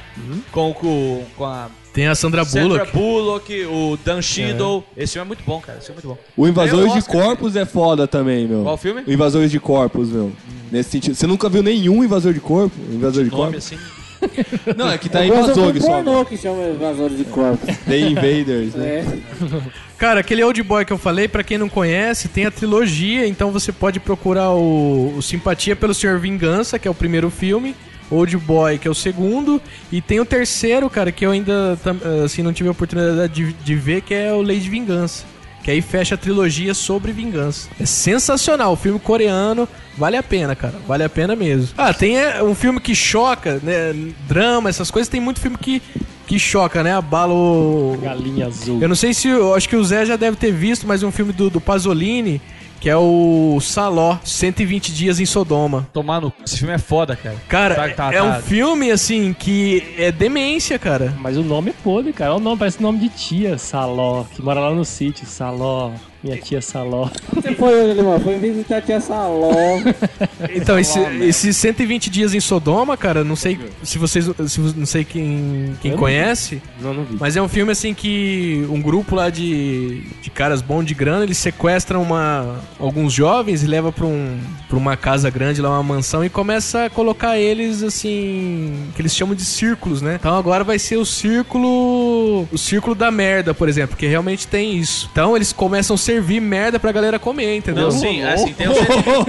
Tem a Sandra Bullock, o Dan Cheadle. Esse filme é muito bom, cara. Esse filme é muito bom. O Invasores de Oscar, Corpos é foda também, meu. Qual filme? O Invasores de Corpos, meu. Nesse sentido. Você nunca viu nenhum Invasor de Corpo? Invasor de Nome Corpo? assim. Não, é que tá Invasores só. pornô que chama Invasores de Corpos. The Invaders, né? Cara, aquele Old Boy que eu falei, pra quem não conhece, tem a trilogia, então você pode procurar o Simpatia pelo Senhor Vingança, que é o primeiro filme, Old Boy, que é o segundo, e tem o terceiro, cara, que eu ainda assim, não tive a oportunidade de ver, que é o Lei de Vingança. Que aí fecha a trilogia sobre vingança. É sensacional, o filme coreano, vale a pena, cara, vale a pena mesmo. Ah, tem um filme que choca, né, drama, essas coisas, tem muito filme que choca, né, abala o... Galinha Azul. Eu não sei se, eu acho que o Zé já deve ter visto, mas um filme do Pasolini, que é o Saló, 120 Dias em Sodoma. Tomar no... Esse filme é foda, cara. Cara, é um filme, assim, que é demência, cara. Mas o nome é podre, cara. Olha o nome, parece o nome de tia, Saló, que mora lá no sítio, Saló. Minha tia Saló. Você foi, Limão? Foi visitar a tia Saló. Então, esse 120 Dias em Sodoma, cara, não sei se vocês... não sei quem conhece. Não vi. Mas é um filme, assim, que um grupo lá de caras bons de grana, eles sequestram alguns jovens e levam pra uma casa grande lá, uma mansão, e começa a colocar eles, assim, que eles chamam de círculos, né? Então agora vai ser o círculo da merda, por exemplo, porque realmente tem isso. Então eles começam a servir merda pra galera comer, entendeu? Não, sim, assim, tem o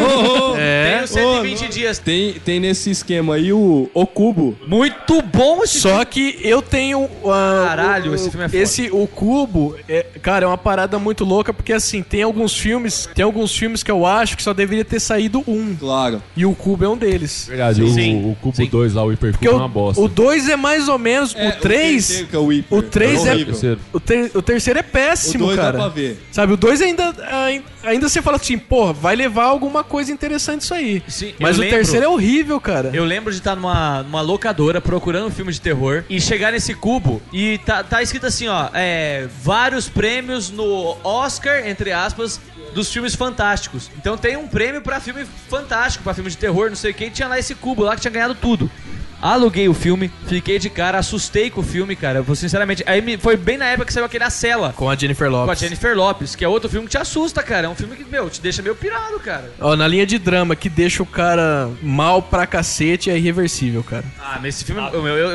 120 dias. Tem nesse esquema aí o Cubo. Muito bom esse Só que eu tenho... Caralho, esse filme é foda. O Cubo, cara, é uma parada muito louca, porque assim, tem alguns filmes que eu acho que só deveria ter saído um. Claro. E o Cubo é um deles. Verdade, o Cubo 2 lá, o Hipercubo é uma bosta. O 2 é mais ou menos, o 3... O 3 é... O terceiro é péssimo, o 2 cara. dá pra ver. Sabe, o 2 dois ainda você fala assim, porra, vai levar alguma coisa interessante isso aí. Sim, mas o terceiro é horrível, cara. Eu lembro de estar numa locadora procurando um filme de terror e chegar nesse cubo e tá escrito assim, ó, vários prêmios no Oscar, entre aspas, dos filmes fantásticos. Então tem um prêmio pra filme fantástico, pra filme de terror, não sei o que, e tinha lá esse cubo lá que tinha ganhado tudo. Aluguei o filme, fiquei de cara, assustei com o filme, cara. Vou sinceramente. Aí foi bem na época que saiu aquele A Cela. Com a Jennifer Lopez. Com a Jennifer Lopez, que é outro filme que te assusta, cara. É um filme que, te deixa meio pirado, cara. Ó, na linha de drama, que deixa o cara mal pra cacete, é irreversível, cara. Ah, nesse filme.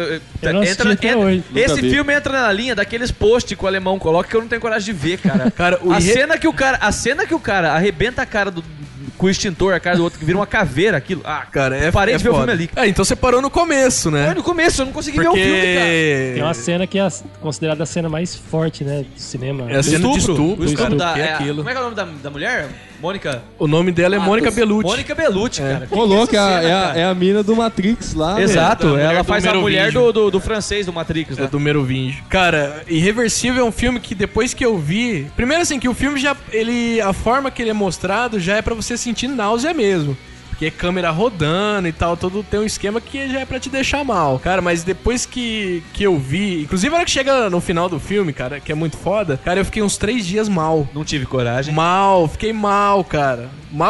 Esse filme entra na linha daqueles posts que o alemão coloca que eu não tenho coragem de ver, cara. A cena que o cara arrebenta a cara com o extintor, a cara do outro que vira uma caveira, aquilo. Ah, cara, parei de ver o filme ali. Então você parou no começo, né? Foi no começo, eu não consegui ver o filme, cara. Tem uma cena que é considerada a cena mais forte, né, do cinema. É a cena de estupro. O estupro que é aquilo. Como é que é o nome da mulher? Mônica? O nome dela é Mônica Bellucci. Mônica Bellucci, cara. Ô, louco, é a mina do Matrix lá. Exato, velho. ela faz a mulher do francês do Matrix, né? Do Merovingio. Cara, Irreversível é um filme que depois que eu vi... Primeiro assim, que o filme já... a forma que ele é mostrado já é pra você sentir náusea mesmo. Porque é câmera rodando e tal, tem um esquema que já é pra te deixar mal. Cara, mas depois que eu vi... Inclusive, a hora que chega no final do filme, cara, que é muito foda, cara, eu fiquei uns 3 dias mal. Não tive coragem. Fiquei mal, cara.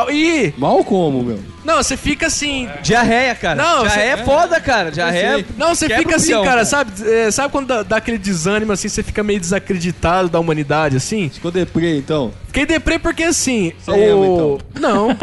Mal como, meu? Não, você fica assim... Diarreia, cara. Não, diarreia é foda, cara. Diarreia... Não, você fica assim, cara, sabe? Sabe quando dá aquele desânimo, assim, você fica meio desacreditado da humanidade, assim? Ficou deprê, então? Fiquei deprê porque, assim... Você ama, então? Não.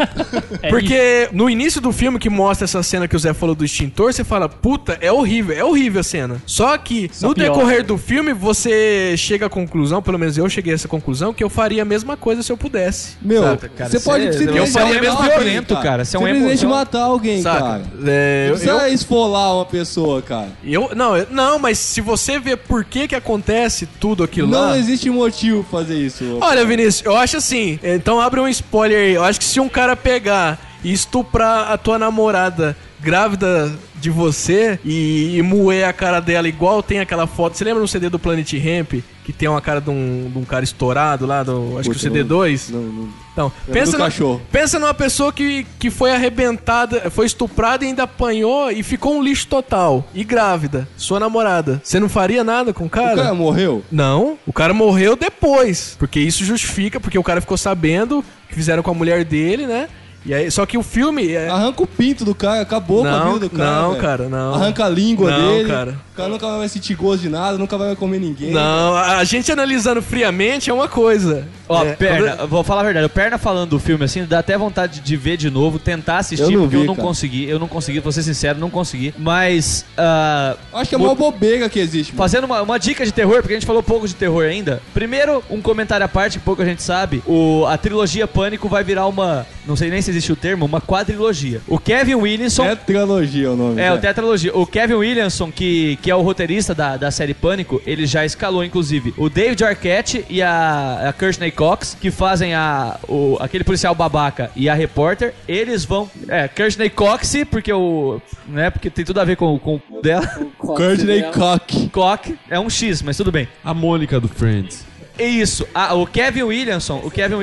Porque no início do filme que mostra essa cena que o Zé falou do extintor, você fala, puta, é horrível a cena. Só que, no decorrer do filme, você chega à conclusão, pelo menos eu cheguei a essa conclusão, que eu faria a mesma coisa se eu pudesse. Meu, você pode... Eu faria mesmo violento, cara. Você é um simplesmente matar alguém, cara. Não precisa esfolar uma pessoa, cara. Não, mas se você vê por que acontece tudo aquilo lá... Não existe motivo pra fazer isso. Olha, Vinícius, eu acho assim... Então abre um spoiler aí. Eu acho que se um cara pegar e estuprar a tua namorada grávida de você e moer a cara dela igual tem aquela foto... Você lembra no CD do Planet Ramp? Que tem uma cara de um cara estourado lá, acho que o CD2? Não. Então, cachorro. Pensa numa pessoa que foi arrebentada, foi estuprada e ainda apanhou e ficou um lixo total. E grávida, sua namorada. Você não faria nada com o cara? O cara morreu? Não, o cara morreu depois. Porque isso justifica, porque o cara ficou sabendo que fizeram com a mulher dele, né? E aí, só que o filme... Arranca o pinto do cara, acabou com a vida do cara. Não, véio. cara, não. Arranca a língua dele. Cara. O cara nunca vai sentir gosto de nada, nunca vai comer ninguém. Não, a gente analisando friamente é uma coisa. Ó, Perna, vou falar a verdade, o Perna falando do filme assim, dá até vontade de ver de novo, tentar assistir, porque eu não consegui, vou ser sincero, não consegui. Mas. Acho que é a maior bobeira que existe. Mano. Fazendo uma dica de terror, porque a gente falou pouco de terror ainda. Primeiro, um comentário à parte, que pouco a gente sabe. A trilogia Pânico vai virar uma. Não sei nem se existe o termo, uma quadrilogia. O Kevin Williamson. Tetralogia é o nome. O tetralogia. O Kevin Williamson, que é o roteirista da série Pânico, ele já escalou, inclusive, o David Arquette e a Courtney Cox, que fazem aquele policial babaca e a repórter. Eles vão... Courtney Cox, porque porque tem tudo a ver com o dela. Courtney Cox. É um X, mas tudo bem. A Mônica do Friends. Isso, o Kevin Williamson,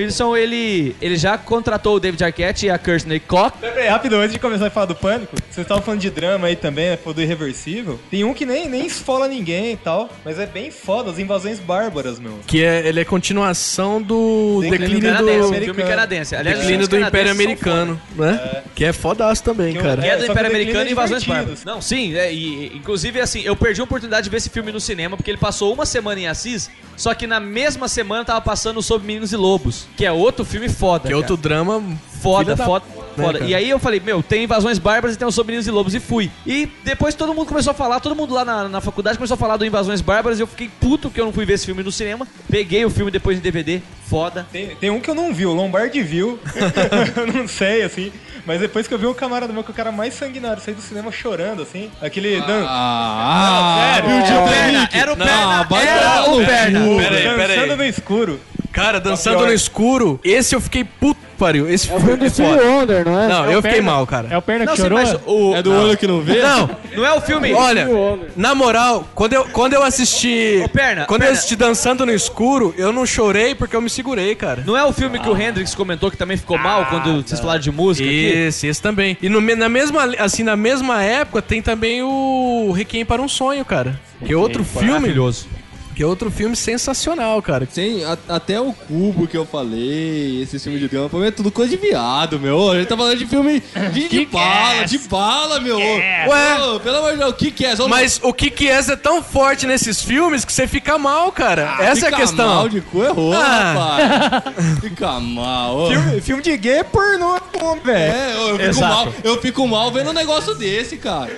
ele já contratou o David Arquette e a Courtney Cox. Rápido, antes de começar a falar do Pânico, vocês estavam falando de drama aí também, né, do Irreversível. Tem um que nem esfola ninguém e tal, mas é bem foda, as Invasões Bárbaras, meu. Que ele é continuação do declínio do filme canadense. Aliás, declínio do Império Americano, né? Que é fodaço também, cara. Que é do Império Americano e Invasões Bárbaras. Não, sim, inclusive assim, eu perdi a oportunidade de ver esse filme no cinema, porque ele passou uma semana em Assis, só que na mesma semana tava passando Sobre Meninos e Lobos, que é outro filme foda, que é outro drama foda. Né, e aí eu falei, tem Invasões Bárbaras e tem os Sobre Meninos e Lobos, e fui. E depois todo mundo começou a falar, todo mundo lá na faculdade começou a falar do Invasões Bárbaras, e eu fiquei puto que eu não fui ver esse filme no cinema. Peguei o filme depois em DVD, foda. Tem um que eu não vi, o Lombardi viu. Eu não sei, assim. Mas depois que eu vi um camarada meu, que é o cara mais sanguinário, saí do cinema chorando, assim. Aquele... Sério? Era o Perna. Peraí. Dançando no escuro. Cara, Dançando no Escuro, esse eu fiquei puto, pariu. Esse É o filme do Stevie Wonder, não é? Não, É o eu fiquei Perna- mal, cara. É o Perna que Não, sim, chorou? mas É do olho que não vê? Não é o filme. Olha, na moral, quando eu assisti. Ô, Perna, quando eu Perna. assisti Dançando no Escuro, eu não chorei porque eu me segurei, cara. Não é o filme que o Hendrix comentou que também ficou mal quando vocês falaram de música aqui? Esse também. E na mesma época tem também o Requiem para um Sonho, cara. Que é outro filme. Maravilhoso. Que é outro filme sensacional, cara. Sim, até o Cubo que eu falei, esse filme de drama, pra mim é tudo coisa de viado, meu. A gente tá falando de filme de bala, meu. Ué, pelo amor de Deus, o que é? Mas o que é tão forte nesses filmes que você fica mal, cara. Essa é a questão. Mal de cu é rola, rapaz. Fica mal. Ó. Filme de gay é pornô, velho. Eu fico mal vendo um negócio desse, cara.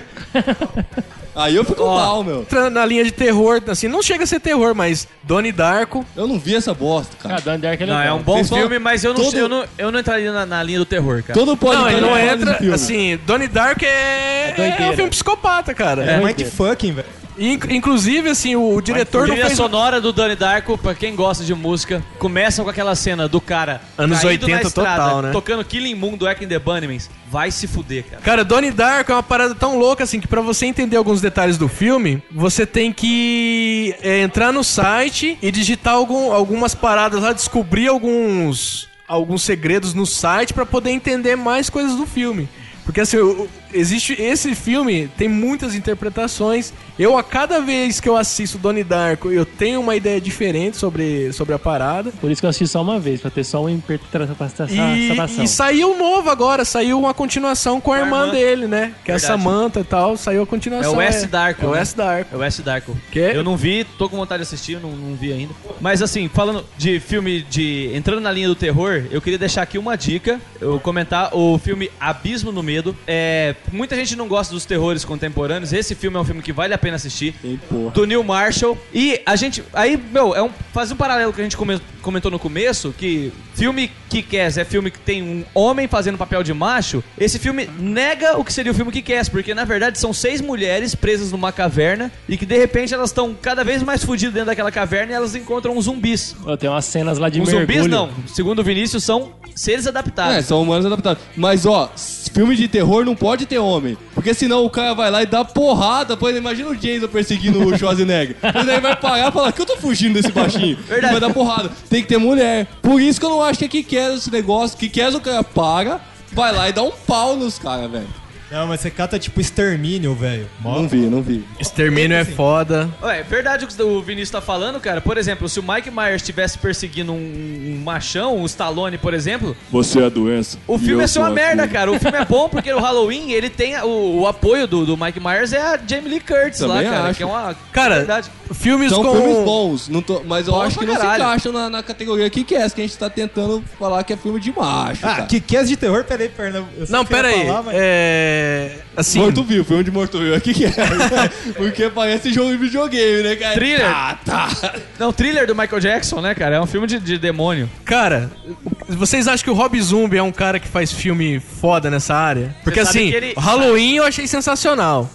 Aí eu fico mal, meu. Na linha de terror, assim, não chega a ser terror, mas Donnie Darko. Eu não vi essa bosta, cara. Ah, Donnie Darko é Não, legal. é um bom Vocês filme, falam- mas eu todo- não entraria na linha do terror, cara. Todo pode Não, ele não entra, filme. assim, Donnie Darko é um filme psicopata, cara. É mindfucking, velho. Inclusive, assim, o diretor A não trilha fez... sonora do Donnie Darko, pra quem gosta de música, começa com aquela cena do cara Anos caído 80 na estrada, total, né? tocando Killing Moon do Eck and the Bunnymen. Vai se fuder, cara. Cara, Donnie Darko é uma parada tão louca, assim, que pra você entender alguns detalhes do filme, você tem que entrar no site e digitar algumas paradas lá, descobrir alguns segredos no site pra poder entender mais coisas do filme. Porque assim, existe esse filme, tem muitas interpretações. A cada vez que eu assisto Donnie Darko, eu tenho uma ideia diferente sobre a parada. Por isso que eu assisti só uma vez, pra ter só uma interpretação. E saiu novo agora, saiu uma continuação com a irmã dele, né? Que é a Verdade. Samantha e tal, saiu a continuação. É o West Darko. É o né? West Darko. É o West Darko. Que é- Eu não vi, tô com vontade de assistir, não vi ainda. Mas assim, falando de filme de... Entrando na linha do terror, eu queria deixar aqui uma dica. Eu comentar o filme Abismo no Medo. Muita gente não gosta dos terrores contemporâneos. Esse filme é um filme que vale a pena assistir. Do Neil Marshall. E a gente... Aí, faz um paralelo que a gente comentou no começo, que filme Kick-Ass é filme que tem um homem fazendo papel de macho. Esse filme nega o que seria o filme Kick-Ass, porque na verdade são 6 mulheres presas numa caverna e que de repente elas estão cada vez mais fodidas dentro daquela caverna e elas encontram zumbis. Tem umas cenas lá de Os mergulho. zumbis não, segundo o Vinícius, são seres adaptados. São humanos adaptados. Mas, ó, filme de terror não pode ter homem. Porque senão o cara vai lá e dá porrada. Pois imagina o Jason perseguindo o Schwarzenegger. Ele aí vai parar e falar que eu tô fugindo desse baixinho. Verdade. Vai dar porrada. Tem que ter mulher. Por isso que eu não acho que é que quer esse negócio. Que quer o cara para, vai lá e dá um pau nos caras, velho. Não, mas você cata tipo Extermínio, velho. Não vi. Extermínio é foda. É verdade o que o Vinícius tá falando, cara. Por exemplo, se o Mike Myers estivesse perseguindo um machão, o Stallone, por exemplo, Você é a doença. o filme é só uma merda, cara. O filme é bom porque no Halloween ele tem o apoio do Mike Myers é a Jamie Lee Curtis Também lá, cara. acho. Que é uma Cara, verdade. filmes São com... filmes bons, mas eu Bons acho que pra não se caralho. encaixam na categoria que a gente tá tentando falar que é filme de macho. Ah, cara. Kick-Ass de terror? Peraí, Perna. eu sei Não, que eu ia pera aí. falar, mas- Assim... Morto-Vivo, filme de Morto-Vivo. O que é? Porque parece jogo de videogame, né, cara? Thriller. Tá. Não, Thriller do Michael Jackson, né, cara? É um filme de demônio. Cara, vocês acham que o Rob Zombie é um cara que faz filme foda nessa área? Porque sabe assim, que ele- o Halloween eu achei sensacional.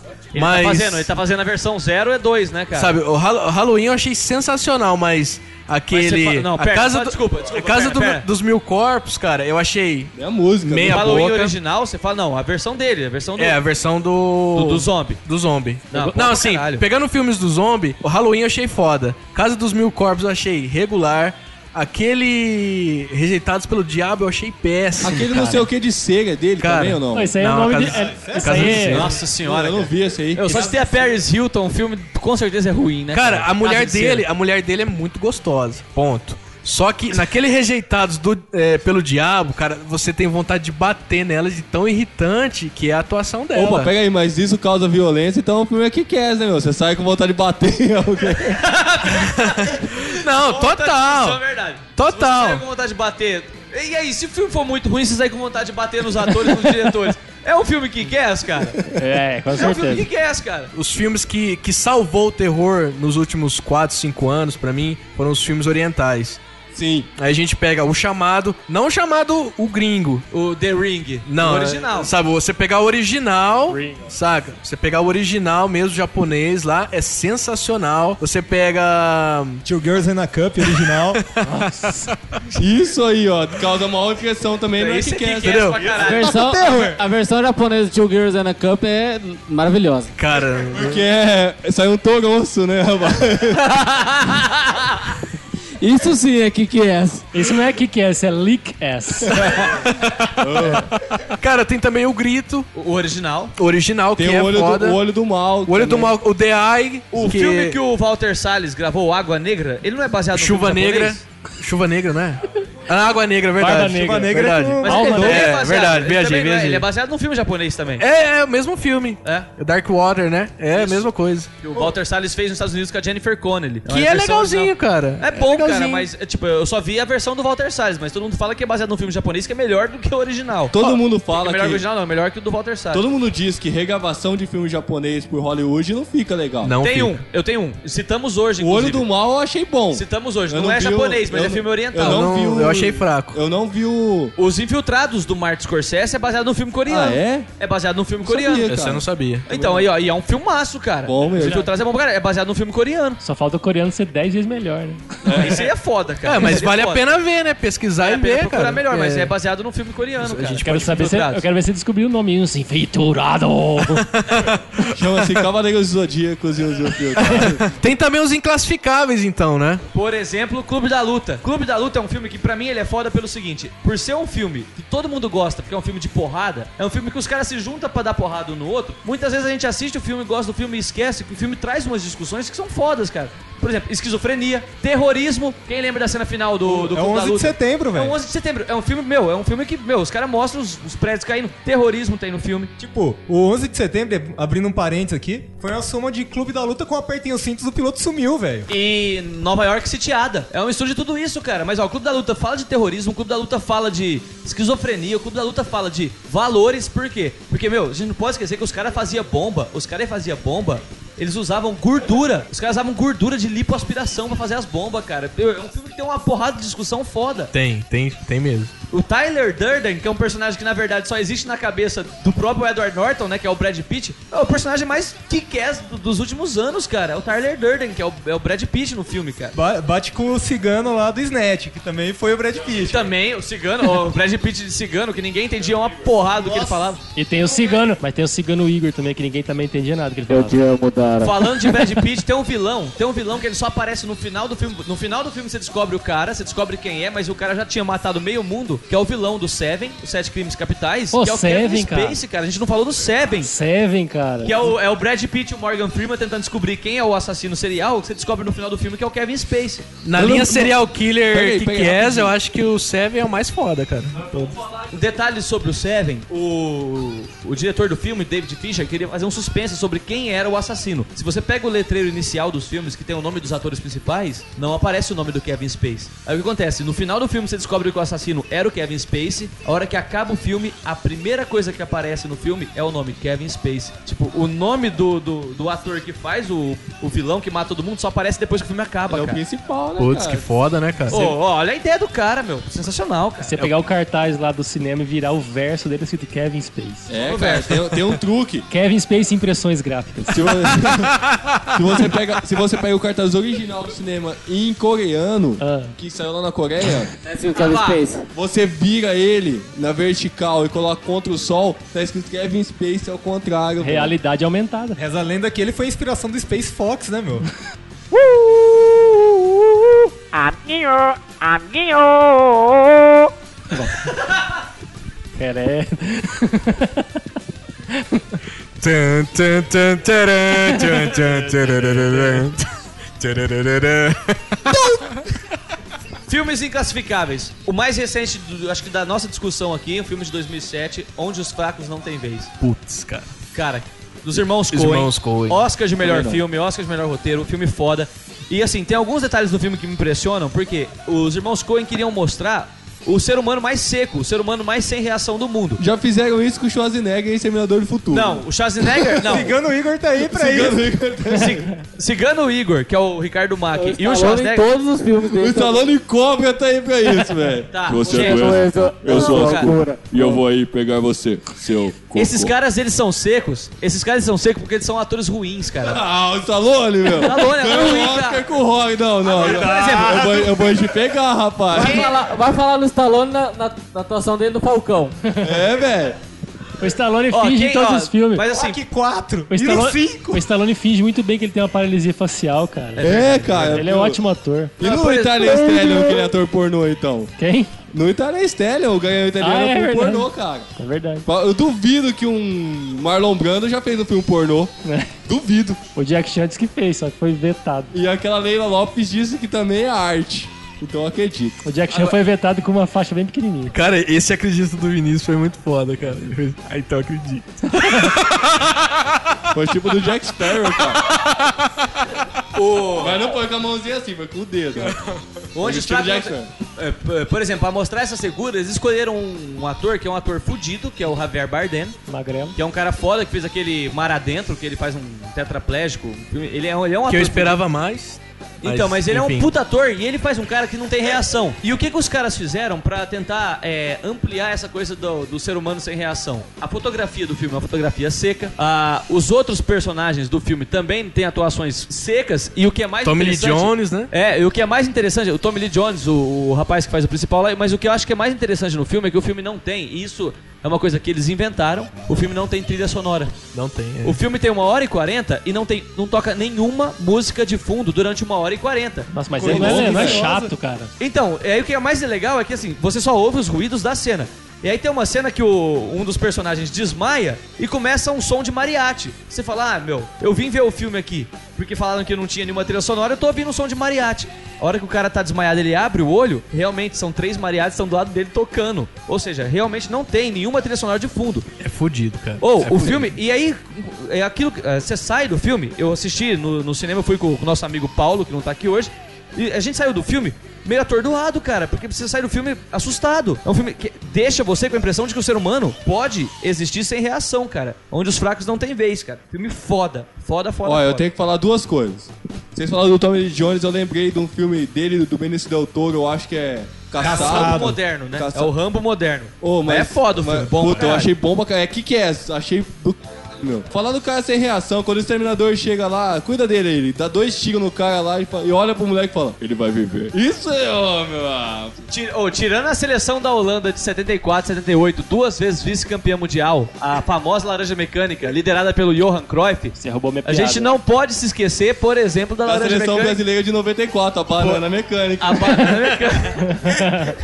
Ele tá fazendo a versão 0 é 2, né, cara? Sabe, o Halloween eu achei sensacional, mas aquele... Mas você fala- não, a pera, casa, só desculpa, a casa pera. dos Mil Corpos, cara, eu achei É a música. meia O Halloween boca. original, você fala, não, a versão dele, a versão do... É, a versão do zombie. Do zombie. Não, bom Não, pra assim, caralho. pegando filmes do zombie, o Halloween eu achei foda. Casa dos Mil Corpos eu achei regular. Aquele Rejeitados pelo Diabo eu achei péssimo. Aquele cara. não sei o que de cega dele Cara, também ou não? Não, isso aí é Não, o nome Casa- de... Casa do Cego. Nossa senhora, eu não cara. vi esse aí. Eu só de ter a Paris Hilton, o filme com certeza é ruim, né? Cara, a mulher Casa de Cera. dele é muito gostosa. Ponto. Só que naquele Rejeitados pelo Diabo, cara, você tem vontade de bater nela de tão irritante que é a atuação dela. Opa, pega aí, mas isso causa violência, então o filme é Kick-Ass, né, meu? Você sai com vontade de bater em alguém. Não, Isso total. é verdade. Total. Se você sai com vontade de bater... E aí, se o filme for muito ruim, você sai com vontade de bater nos atores e nos diretores. É um filme que quer, cara? É, com É um filme certeza. que quer, cara. Os filmes que salvou o terror nos últimos 4, 5 anos, pra mim, foram os filmes orientais. Sim. Aí a gente pega o chamado, não o chamado o gringo. O The Ring. Não, o original. Sabe, você pegar o original, saca? Você pegar o original mesmo, japonês lá, é sensacional. Você pega... Two Girls in a Cup, original. Nossa. Isso aí, ó, causa maior impressão também no Esse Nerdcast, entendeu? A versão japonesa de Two Girls and a Cup é maravilhosa. Cara... Porque sai um toroço, né, rapaz? Isso sim é Kick-Ass. Isso não é Kick-Ass, é Lick-Ass. Cara, tem também o Grito. O original. O original, tem que o é foda. O Olho do Mal. O Olho do Mal, o The Eye. O filme que o Walter Salles gravou, Água Negra, ele não é baseado no Chuva filme Negra. japonês? Chuva Negra, né? Água Negra, verdade. Barba Negra. Chuva Negra, verdade. Mas ele também é baseado. Verdade, viajei. Ele é baseado num filme japonês também. É o mesmo filme. É. O Dark Water, né? É a mesma coisa. Que o Walter Salles fez nos Estados Unidos com a Jennifer Connelly. Que é legalzinho, cara. É bom, legalzinho. cara, mas tipo, eu só vi a versão do Walter Salles, mas todo mundo fala que é baseado num filme japonês que é melhor do que o original. Todo mundo fala é melhor que... o original não, é melhor que o do Walter Salles. Todo mundo diz que regravação de filme japonês por Hollywood não fica legal. Não Tem fica. eu tenho um. Citamos hoje, O inclusive. Olho do Mal eu achei bom. Citamos hoje. Eu Não é vi o- japonês, mas eu é não- filme oriental. Eu achei fraco. Eu não vi o... Os Infiltrados do Martin Scorsese é baseado num filme coreano. Ah, é? É baseado num filme Sabia, coreano. cara. Esse eu não sabia. Então, aí, ó, e é um filmaço, cara. Bom mesmo. Os Infiltrados é bom pra caralho. É baseado num filme coreano. Só falta o coreano ser 10 vezes melhor, né? Isso aí é foda, cara. Mas Isso aí vale a foda. pena ver, né? Pesquisar Vale e a pena ver, procurar cara. melhor, mas é baseado num filme coreano, cara. Eu quero ver se você descobriu o nome. Infiltrado. Chama-se Cavaleiros Zodíacos e os Infiltrados. Tem também os inclassificáveis, então, né? Por exemplo, Clube da Luta. Clube da Luta é um filme que, pra mim, ele é foda pelo seguinte. Por ser um filme que todo mundo gosta, porque é um filme de porrada, é um filme que os caras se juntam pra dar porrada um no outro. Muitas vezes a gente assiste o filme, gosta do filme e esquece que o filme traz umas discussões que são fodas, cara. Por exemplo, esquizofrenia, terrorismo. Quem lembra da cena final do Clube da 11 Luta? de setembro, É velho. o 11 de setembro. É um filme, é um filme que, os caras mostram os prédios caindo. Terrorismo tem no filme. Tipo, o 11 de setembro, abrindo um parênteses aqui, foi uma soma de Clube da Luta com apertinho os cintos, o piloto sumiu, velho. E Nova York sitiada. É um estudo de tudo isso, cara. Mas ó, o Clube da Luta fala de terrorismo, o Clube da Luta fala de esquizofrenia, o Clube da Luta fala de valores. Por quê? Porque, a gente não pode esquecer que os caras faziam bomba. Eles usavam gordura. Os caras usavam gordura de lipoaspiração pra fazer as bombas, cara. É um filme que tem uma porrada de discussão foda. Tem mesmo. O Tyler Durden, que é um personagem que na verdade só existe na cabeça do próprio Edward Norton, né, que é o Brad Pitt, é o personagem mais kick-ass dos últimos anos, cara. É o Tyler Durden, que é o Brad Pitt no filme, cara. Bate com o cigano lá do Snatch, que também foi o Brad Pitt. Também o cigano, o Brad Pitt de cigano, que ninguém entendia uma porrada do que ele falava. E tem o cigano, mas tem o cigano Igor também, que ninguém também entendia nada do que ele falava. Eu te amo, Dara. Falando de Brad Pitt, tem um vilão que ele só aparece no final do filme. No final do filme você descobre o cara, você descobre quem é, mas o cara já tinha matado meio mundo, que é o vilão do Seven, os 7 Crimes Capitais, Pô, que é o Seven, Kevin cara. Spacey, cara. A gente não falou do Seven. Seven, cara. Que é o Brad Pitt e o Morgan Freeman tentando descobrir quem é o assassino serial, que você descobre no final do filme que é o Kevin Spacey. Na linha serial killer Pega aí, Kick-Ass, eu acho que o Seven é o mais foda, cara. Detalhes sobre o Seven, o diretor do filme, David Fincher, queria fazer um suspense sobre quem era o assassino. Se você pega o letreiro inicial dos filmes, que tem o nome dos atores principais, não aparece o nome do Kevin Spacey. Aí o que acontece? No final do filme você descobre que o assassino era o Kevin Spacey. A hora que acaba o filme, a primeira coisa que aparece no filme é o nome Kevin Spacey. Tipo, o nome do ator que faz o vilão que mata todo mundo só aparece depois que o filme acaba, É o cara. principal, né, Putz, cara? que foda, né, cara? Olha a ideia do cara, meu. Sensacional, cara. Você pegar o cartaz lá do cinema e virar o verso dele escrito Kevin Spacey. É, cara, tem um truque. Kevin Spacey Impressões Gráficas. Se você pega o cartaz original do cinema em coreano, que saiu lá na Coreia, Kevin Spacey. você vira ele na vertical e coloca contra o sol, tá escrito Kevin Spacey ao contrário. velho. Realidade aumentada. Reza a lenda que ele foi a inspiração do Space Fox, né, meu? Amiguinho, amiguinho. É. Filmes inclassificáveis. O mais recente, acho que da nossa discussão aqui, um filme de 2007, Onde os Fracos Não Têm Vez. Putz, cara. Cara, dos irmãos Os Coen. irmãos Coen. Oscar de melhor Também não. filme, Oscar de melhor roteiro, filme foda. E assim, tem alguns detalhes do filme que me impressionam, porque os irmãos Coen queriam mostrar o ser humano mais seco, o ser humano mais sem reação do mundo. Já fizeram isso com o Schwarzenegger em Exterminador do Futuro. Não, o Schwarzenegger... Não. Cigano Igor tá aí pra Cigano isso. Igor tá aí. Cigano Igor, que é o Ricardo Mack, e o Stallone Schwarzenegger... em todos os filmes O dele. Stallone Cobra tá aí pra isso, velho. Tá, Você é gente, doente, eu sou cara. a cura. E eu vou aí pegar você, seu cocô. Esses caras, eles são secos. Esses caras são secos porque eles são atores ruins, cara. Ah, o Stallone, meu. Stallone é Ganhou ruim, o Oscar cara. com o Rock. Não. Por exemplo, Eu vou te pegar, rapaz. Vai falar no Stallone na atuação dele no Falcão. É, velho. O Stallone Ó, finge quem- em todos ó, os filmes. mas assim, Rock 4. O E no Stallone, 5. o Stallone finge muito bem que ele tem uma paralisia facial, cara. É, cara. Ele é um ótimo ator. E no Italian Stallion, aquele ator pornô, então? Quem? No Italian Stallion, ganhou o italiano Ah, é por verdade. pornô, cara. É verdade. Eu duvido que um Marlon Brando já fez um filme pornô. É. Duvido. O Jack Chan disse que fez, só que foi vetado. E aquela Leila Lopes disse que também é arte. Então eu acredito. O Jack Chan foi vetado com uma faixa bem pequenininha. Cara, esse acredito do Vinícius foi muito foda, cara. Ah, então acredito. Foi tipo do Jack Sparrow, cara. Mas não foi com a mãozinha assim, foi com o dedo. onde os Tipo fracos... Jack Por exemplo, pra mostrar essa segura, eles escolheram um ator que é um ator fudido, que é o Javier Bardem. Magrelo. Que é um cara foda, que fez aquele Mar Adentro, que ele faz um tetraplégico. Ele é um ator Que eu esperava fudido. mais. Então, mas ele é um enfim. puta ator e ele faz um cara que não tem reação. E o que os caras fizeram pra tentar ampliar essa coisa do ser humano sem reação? A fotografia do filme é uma fotografia seca. Os outros personagens do filme também têm atuações secas. E o que é mais Tommy Lee interessante... Jones, né? E o que é mais interessante... O Tommy Lee Jones, o rapaz que faz o principal lá. Mas o que eu acho que é mais interessante no filme é que o filme não tem. E isso é uma coisa que eles inventaram. O filme não tem trilha sonora. Não tem. O filme tem 1h40 e não toca nenhuma música de fundo durante 1h40. Nossa, mas ele não é chato, cara. Então, aí o que é mais legal é que assim, você só ouve os ruídos da cena. E aí tem uma cena que um dos personagens desmaia e começa um som de mariachi. Você fala, eu vim ver o filme aqui, porque falaram que não tinha nenhuma trilha sonora, eu tô ouvindo um som de mariachi. A hora que o cara tá desmaiado, ele abre o olho, realmente são 3 mariachis que estão do lado dele tocando. Ou seja, realmente não tem nenhuma trilha sonora de fundo. É fudido, cara. O filme, e aí, é aquilo, você sai do filme, eu assisti no cinema, eu fui com o nosso amigo Paulo, que não tá aqui hoje, e a gente saiu do filme meio atordoado, cara, porque você sai do filme assustado. É um filme que deixa você com a impressão de que o ser humano pode existir sem reação, cara. Onde os fracos não têm vez, cara. Filme foda. Foda. Olha, eu tenho que falar duas coisas. Vocês falaram do Tommy Lee Jones, eu lembrei de um filme dele, do Benicio Del Toro, eu acho que é Caçado. Rambo moderno, né? É o Rambo moderno. Mas é foda o filme, bom puta, pra eu caralho. achei bom pra caralho. Que é? Achei do meu. Falar do cara sem reação, quando o exterminador chega lá, cuida dele, ele dá 2 tiros no cara lá e olha pro moleque e fala, ele vai viver. Isso é, meu. Tirando a seleção da Holanda de 74, 78, 2 vezes vice-campeã mundial, a famosa Laranja Mecânica, liderada pelo Johan Cruyff, você roubou minha a piada. gente não pode se esquecer, por exemplo, da A Laranja seleção Mecânica. brasileira de 94, a banana mecânica. A banana mecânica.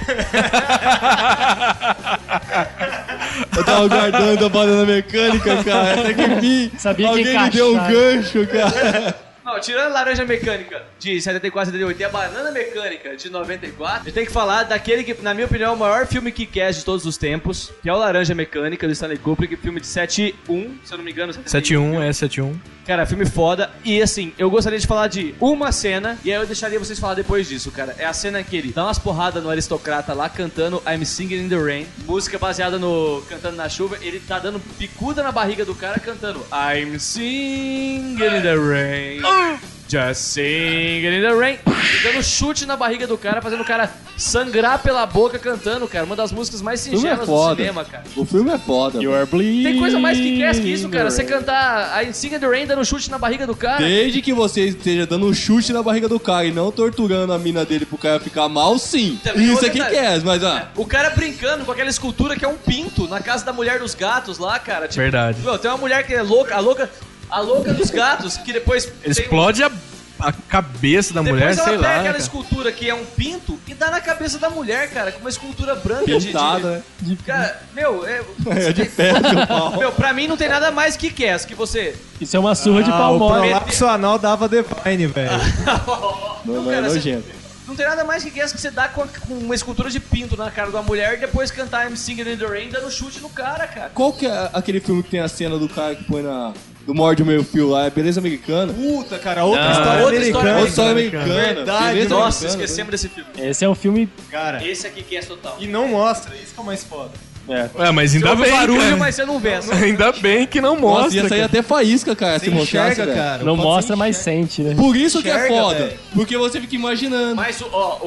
Eu tava guardando a banana mecânica, cara. Até que enfim, Sabia que alguém me deu um encaixar. gancho, cara. Não, tirando a Laranja Mecânica de 74, 78 e a Banana Mecânica de 94, a gente tem que falar daquele que, na minha opinião, é o maior filme kick-ass de todos os tempos, que é o Laranja Mecânica, do Stanley Kubrick, filme de 7-1, se eu não me engano. 7-1. Cara, filme foda. E assim, eu gostaria de falar de uma cena, e aí eu deixaria vocês falar depois disso, cara. É a cena que ele dá umas porradas no aristocrata lá, cantando I'm Singing in the Rain, música baseada no Cantando na Chuva. Ele tá dando picuda na barriga do cara, cantando I'm Singing in the Rain, just singing in the rain. E dando chute na barriga do cara, fazendo o cara sangrar pela boca cantando, cara. Uma das músicas mais O filme é singelas do foda. cinema, cara. O filme é foda. Tem coisa mais kick-ass que isso, cara. Você cantar I'm Singing in the Rain dando chute na barriga do cara. Desde que você esteja dando um chute na barriga do cara e não torturando a mina dele pro cara ficar mal, sim. Também Isso outra aqui detalhe. que é, mas O cara brincando com aquela escultura que é um pinto na casa da mulher dos gatos lá, cara. Tipo, Verdade. Meu, tem uma mulher que é louca, a louca dos gatos, que depois Explode a cabeça da mulher, depois ela sei pega lá. aquela Cara. escultura que é um pinto e dá na cabeça da mulher, cara, com uma escultura branca Pintada, de... Cara, meu, É de pedra, pau. meu, pra mim não tem nada mais que que você... Isso é uma surra de pau O mole. prolapso anal dava Divine, velho. Não é cara, nojento. Não tem nada mais que você dá com uma escultura de pinto na cara da mulher e depois cantar I'm Singing in the Rain dando chute no cara, cara. Qual que é aquele filme que tem a cena do cara que põe do Morde o Meio Fio lá, é Beleza Americana. Puta, cara, outra história americana. Outra história americana. Verdade. Beleza Nossa, americana, esquecemos desse filme. Esse é um filme... Cara, Esse aqui que é total. e não mostra, isso que é o mais foda. Ué, mas ainda Você ouve bem, barulho, cara. mas você não vê. Ainda bem que não Nossa, mostra, ia sair cara. até faísca, cara, se mostrasse, enxerga, velho. cara. Não Pode mostra, ser mas enxerga. sente, né? Por isso que é Enxerga, foda. velho. Porque você fica imaginando. Mas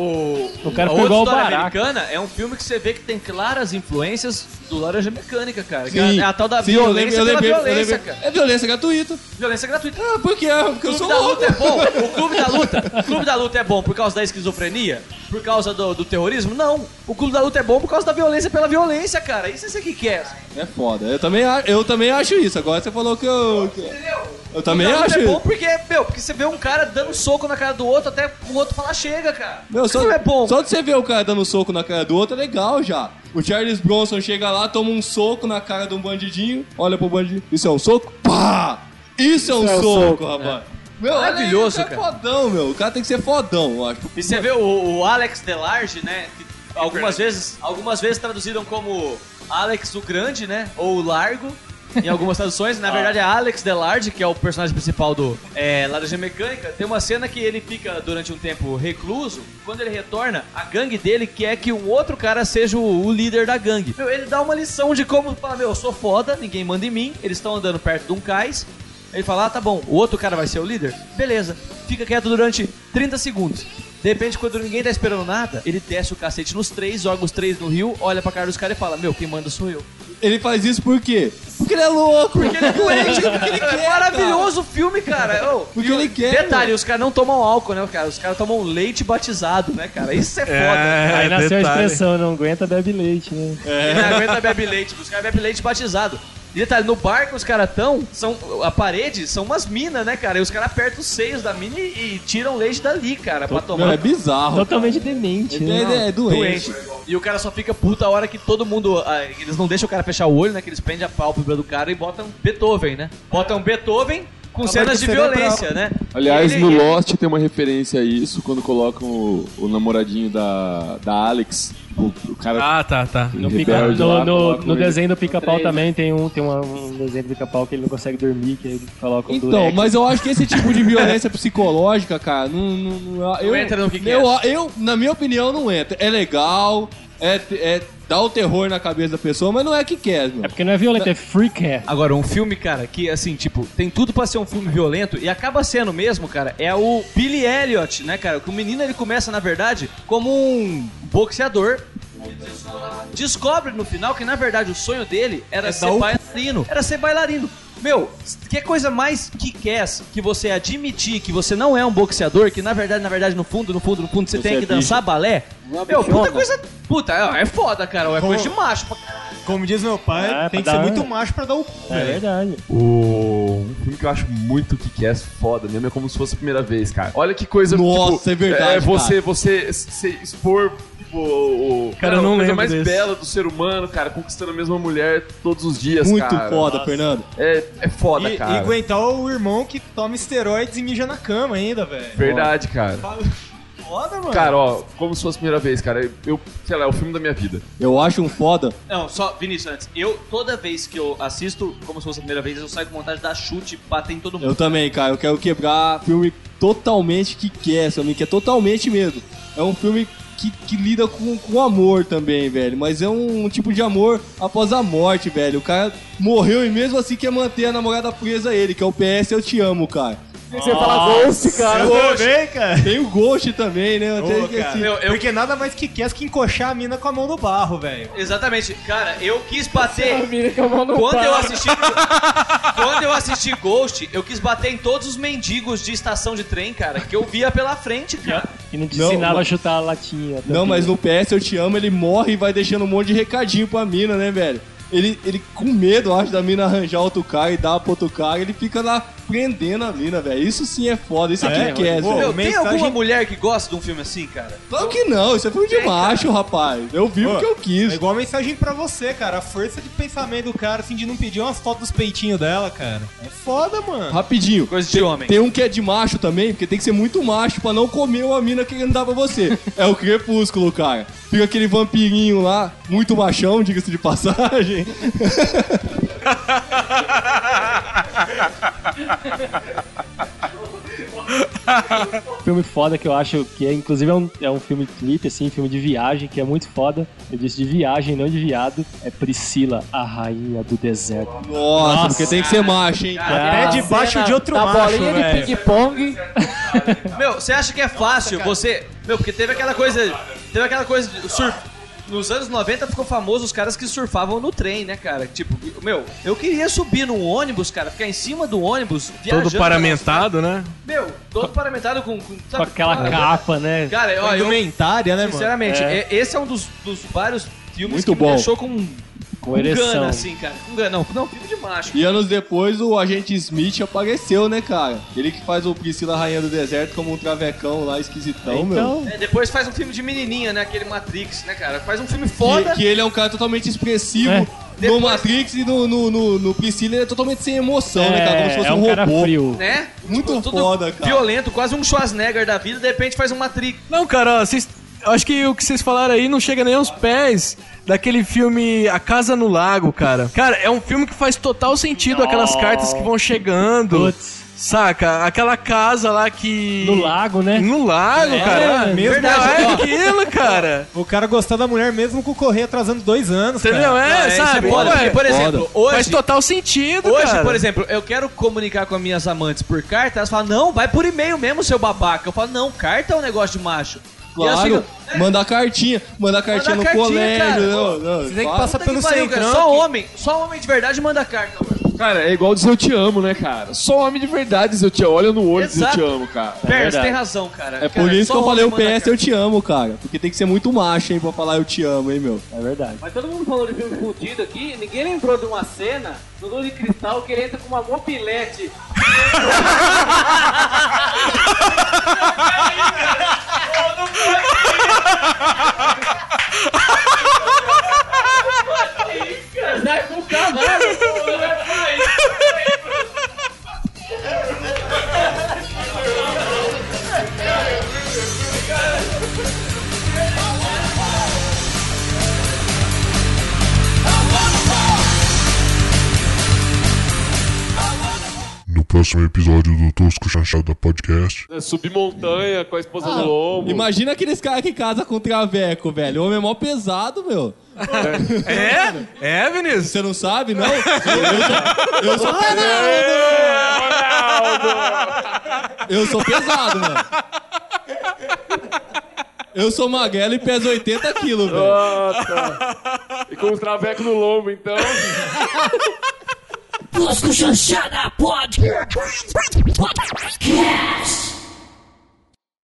O cara a pegou outra o história baraco. americana é um filme que você vê que tem claras influências do Laranja Mecânica, cara. Que Sim. é a tal da Sim, violência eu pela lembrei, violência, cara. É violência gratuita. Violência gratuita. Ah, porque eu O sou Clube da louco. Luta é bom. O Clube da Luta é bom por causa da esquizofrenia? Por causa do terrorismo? Não. O Clube da Luta é bom por causa da violência pela violência, cara. Isso é isso que quer. É foda. Eu também acho isso. Agora você falou que eu... Eu também O Clube da acho Luta é bom isso. porque você vê um cara dando soco na cara do outro até o outro falar chega, cara. Meu, Isso é bom. Só de você ver o cara dando soco na cara do outro é legal já. O Charles Bronson chega lá, toma um soco na cara de um bandidinho, olha pro bandidinho. Isso é um soco? Pá! Isso é um soco, rapaz. Meu, Maravilhoso, olha aí, o cara. É fodão, meu. O cara tem que ser fodão, eu acho. E você vê o Alex Delarge, né? Que algumas vezes traduziram como Alex o Grande, né? Ou o Largo. Em algumas traduções, na verdade é Alex Delarge, que é o personagem principal do Laranja Mecânica. Tem uma cena que ele fica durante um tempo recluso. Quando ele retorna, a gangue dele quer que um outro cara seja o líder da gangue. Meu, ele dá uma lição de como fala, eu sou foda, ninguém manda em mim. Eles estão andando perto de um cais. Ele fala, tá bom, o outro cara vai ser o líder? Beleza, fica quieto durante 30 segundos. De repente, quando ninguém tá esperando nada, ele desce o cacete nos três, joga os três no rio, olha pra cara dos caras e fala, meu, quem manda sou eu. Ele faz isso por quê? Porque ele é louco. Porque ele é doente, porque ele quer, é maravilhoso o filme, cara. Porque ele quer. Detalhe, os caras não tomam álcool, né, cara? Os caras tomam leite batizado, né, cara? Isso é foda. Aí nasceu a expressão, não aguenta, bebe leite, né? Ele não aguenta bebe leite, os caras bebem leite batizado. E detalhe, no bar que os caras estão, a parede são umas minas, né, cara? E os caras apertam os seios da mina e tiram leite dali, cara, pra tomar. Meu, é bizarro. Totalmente demente, né? É doente. E o cara só fica puto a hora que todo mundo... eles não deixam o cara fechar o olho, né? Que eles prendem a pálpebra do cara e botam Beethoven, né? Botam Beethoven com cenas de violência, né? Aliás, no Lost tem uma referência a isso, quando colocam o namoradinho da Alex. O cara tá. No desenho do Pica-Pau também tem um desenho do Pica-Pau que ele não consegue dormir, que ele coloca o Então, durex. mas eu acho que esse tipo de violência psicológica, cara, não entra no que na minha opinião, não entra. É legal, dá o terror na cabeça da pessoa, mas não é que quer, meu. É porque não é violento, é freak. Agora, um filme, cara, que assim, tipo, tem tudo pra ser um filme violento e acaba sendo mesmo, cara, é o Billy Elliot, né, cara? Que o menino, ele começa, na verdade, como um boxeador. Descobre no final que, na verdade, o sonho dele era ser bailarino. Era ser bailarino. Meu, que coisa mais que você admitir que você não é um boxeador, que na verdade, no fundo, você tem que dançar balé. Meu, puta coisa... Puta, é foda, cara. É coisa de macho pra caralho. Como diz meu pai, tem que ser muito macho pra dar o cu. É verdade. Um filme que eu acho muito que foda mesmo é Como Se Fosse a Primeira Vez, cara. Olha que coisa... Nossa, tipo, é verdade, você expor... Cara, eu não a coisa lembro mais desse. bela do ser humano, cara, conquistando a mesma mulher todos os dias, Muito cara. foda, Fernando. É foda, E cara. aguentar o irmão que toma esteroides e mija na cama ainda, velho. Verdade, cara. Foda, mano. Cara, ó, Como Se Fosse a Primeira Vez, cara, sei lá, é o filme da minha vida. Eu acho um foda. Não, só, Vinícius, antes. Toda vez que eu assisto Como Se Fosse a Primeira Vez, eu saio com vontade de dar chute e bater em todo mundo. Eu também, cara. Eu quero quebrar filme totalmente que é totalmente mesmo. É um filme que lida com amor também, velho. Mas é um tipo de amor após a morte, velho. O cara morreu e mesmo assim quer manter a namorada presa a ele, que é o PS Eu Te Amo, cara. Você fala Ghost, cara. Também, cara. Tem o Ghost também, né? Eu até Ô, esqueci. cara. Porque nada mais que quer que encoxar a mina com a mão no barro, velho. Exatamente. Cara, eu quis bater... Quando Quando eu assisti Ghost, eu quis bater em todos os mendigos de estação de trem, cara, que eu via pela frente, cara. E não te ensinava a chutar a latinha. Não, mas no PS Eu Te Amo, ele morre e vai deixando um monte de recadinho pra mina, né, velho? Ele com medo, acho, da mina arranjar outro cara e dar pro outro cara, ele fica lá prendendo a mina, velho. Isso sim é foda, isso aqui que é, velho. Tem alguma mulher que gosta de um filme assim, cara? Claro que não, isso é filme de macho, rapaz. Eu vi o que eu quis. É igual a mensagem pra você, cara. A força de pensamento do cara, assim, de não pedir umas fotos dos peitinhos dela, cara. É foda, mano. Rapidinho. Coisa de homem. Tem um que é de macho também, porque tem que ser muito macho pra não comer uma mina querendo dar pra você. É o Crepúsculo, cara. Fica aquele vampirinho lá, muito machão, diga-se de passagem. Filme foda que eu acho que é, inclusive é um filme trip, assim, filme de viagem, que é muito foda. Eu disse de viagem, não de viado. É Priscila, a rainha do deserto. Nossa, porque tem que ser macho, hein? Até debaixo de outro macho, bolinha velho. de ping-pong. Meu, você acha que é fácil você... Meu, porque teve aquela coisa de surf. Nos anos 90 ficou famoso os caras que surfavam no trem, né, cara? Tipo, meu, eu queria subir num ônibus, cara, ficar em cima do ônibus, viajando. Todo paramentado, né? Meu, todo paramentado com sabe, aquela capa, né? Cara, ó, indumentária, né, mano? Sinceramente, esse é um dos vários filmes Muito que bom. me deixou com ereção. gana, assim, cara. Com gana, não, filme de macho. E anos depois o agente Smith apareceu, né, cara? Ele que faz o Priscila Rainha do Deserto como um travecão lá, esquisitão, meu. Depois faz um filme de menininha, né? Aquele Matrix, né, cara? Faz um filme foda. Que ele é um cara totalmente expressivo. No Matrix e no Priscila ele é totalmente sem emoção, né, cara? Como se fosse um cara robô. frio. Né? Muito tudo foda, cara. Violento, quase um Schwarzenegger da vida, de repente faz um Matrix. Não, cara, ó, eu acho que o que vocês falaram aí não chega nem aos pés daquele filme A Casa no Lago, cara. Cara, é um filme que faz total sentido, aquelas cartas que vão chegando. Putz. Saca? Aquela casa lá que... No lago, né? No lago, cara. mesmo, Verdade, ó. é aquilo, cara. O cara gostar da mulher mesmo com o correio atrasando 2 anos, Entendeu? cara. Sabe? Foda, porque, por exemplo, hoje... Faz total sentido, Hoje, cara. por exemplo, eu quero comunicar com as minhas amantes por carta, elas falam, não, vai por e-mail mesmo, seu babaca. Eu falo, não, carta é um negócio de macho. Claro, manda cartinha no cartinha, colégio. cara. Não, Você tem que fala. passar pelo Pariu, cara, centrão. só homem de verdade manda carta, mano. Cara, é igual dizer eu te amo, né, cara? Só homem de verdade dizer eu te amo. Olha no olho e dizer eu te amo, cara. Pers, tem razão, cara. É Cara, por isso só que eu falei o homem manda PS eu te amo, cara. Porque tem que ser muito macho, hein, pra falar eu te amo, hein, meu. É verdade. Mas todo mundo falou de filme fudido aqui, ninguém lembrou de uma cena no Lula de Cristal que ele entra com uma mobilete. Vai com o cavalo, pô, não é pra isso. No próximo episódio do Tosco Chanchada Podcast. Subir montanha com a esposa no lombo. Imagina aqueles caras que casam com traveco, velho. O homem é mó pesado, meu. É, Vinícius? Você não sabe, não? Eu sou Eu sou pesado, mano. Eu sou magrelo e peso 80 quilos, velho. Nossa. E com os travecos no lombo, então. Tosco Chanchada Podcast.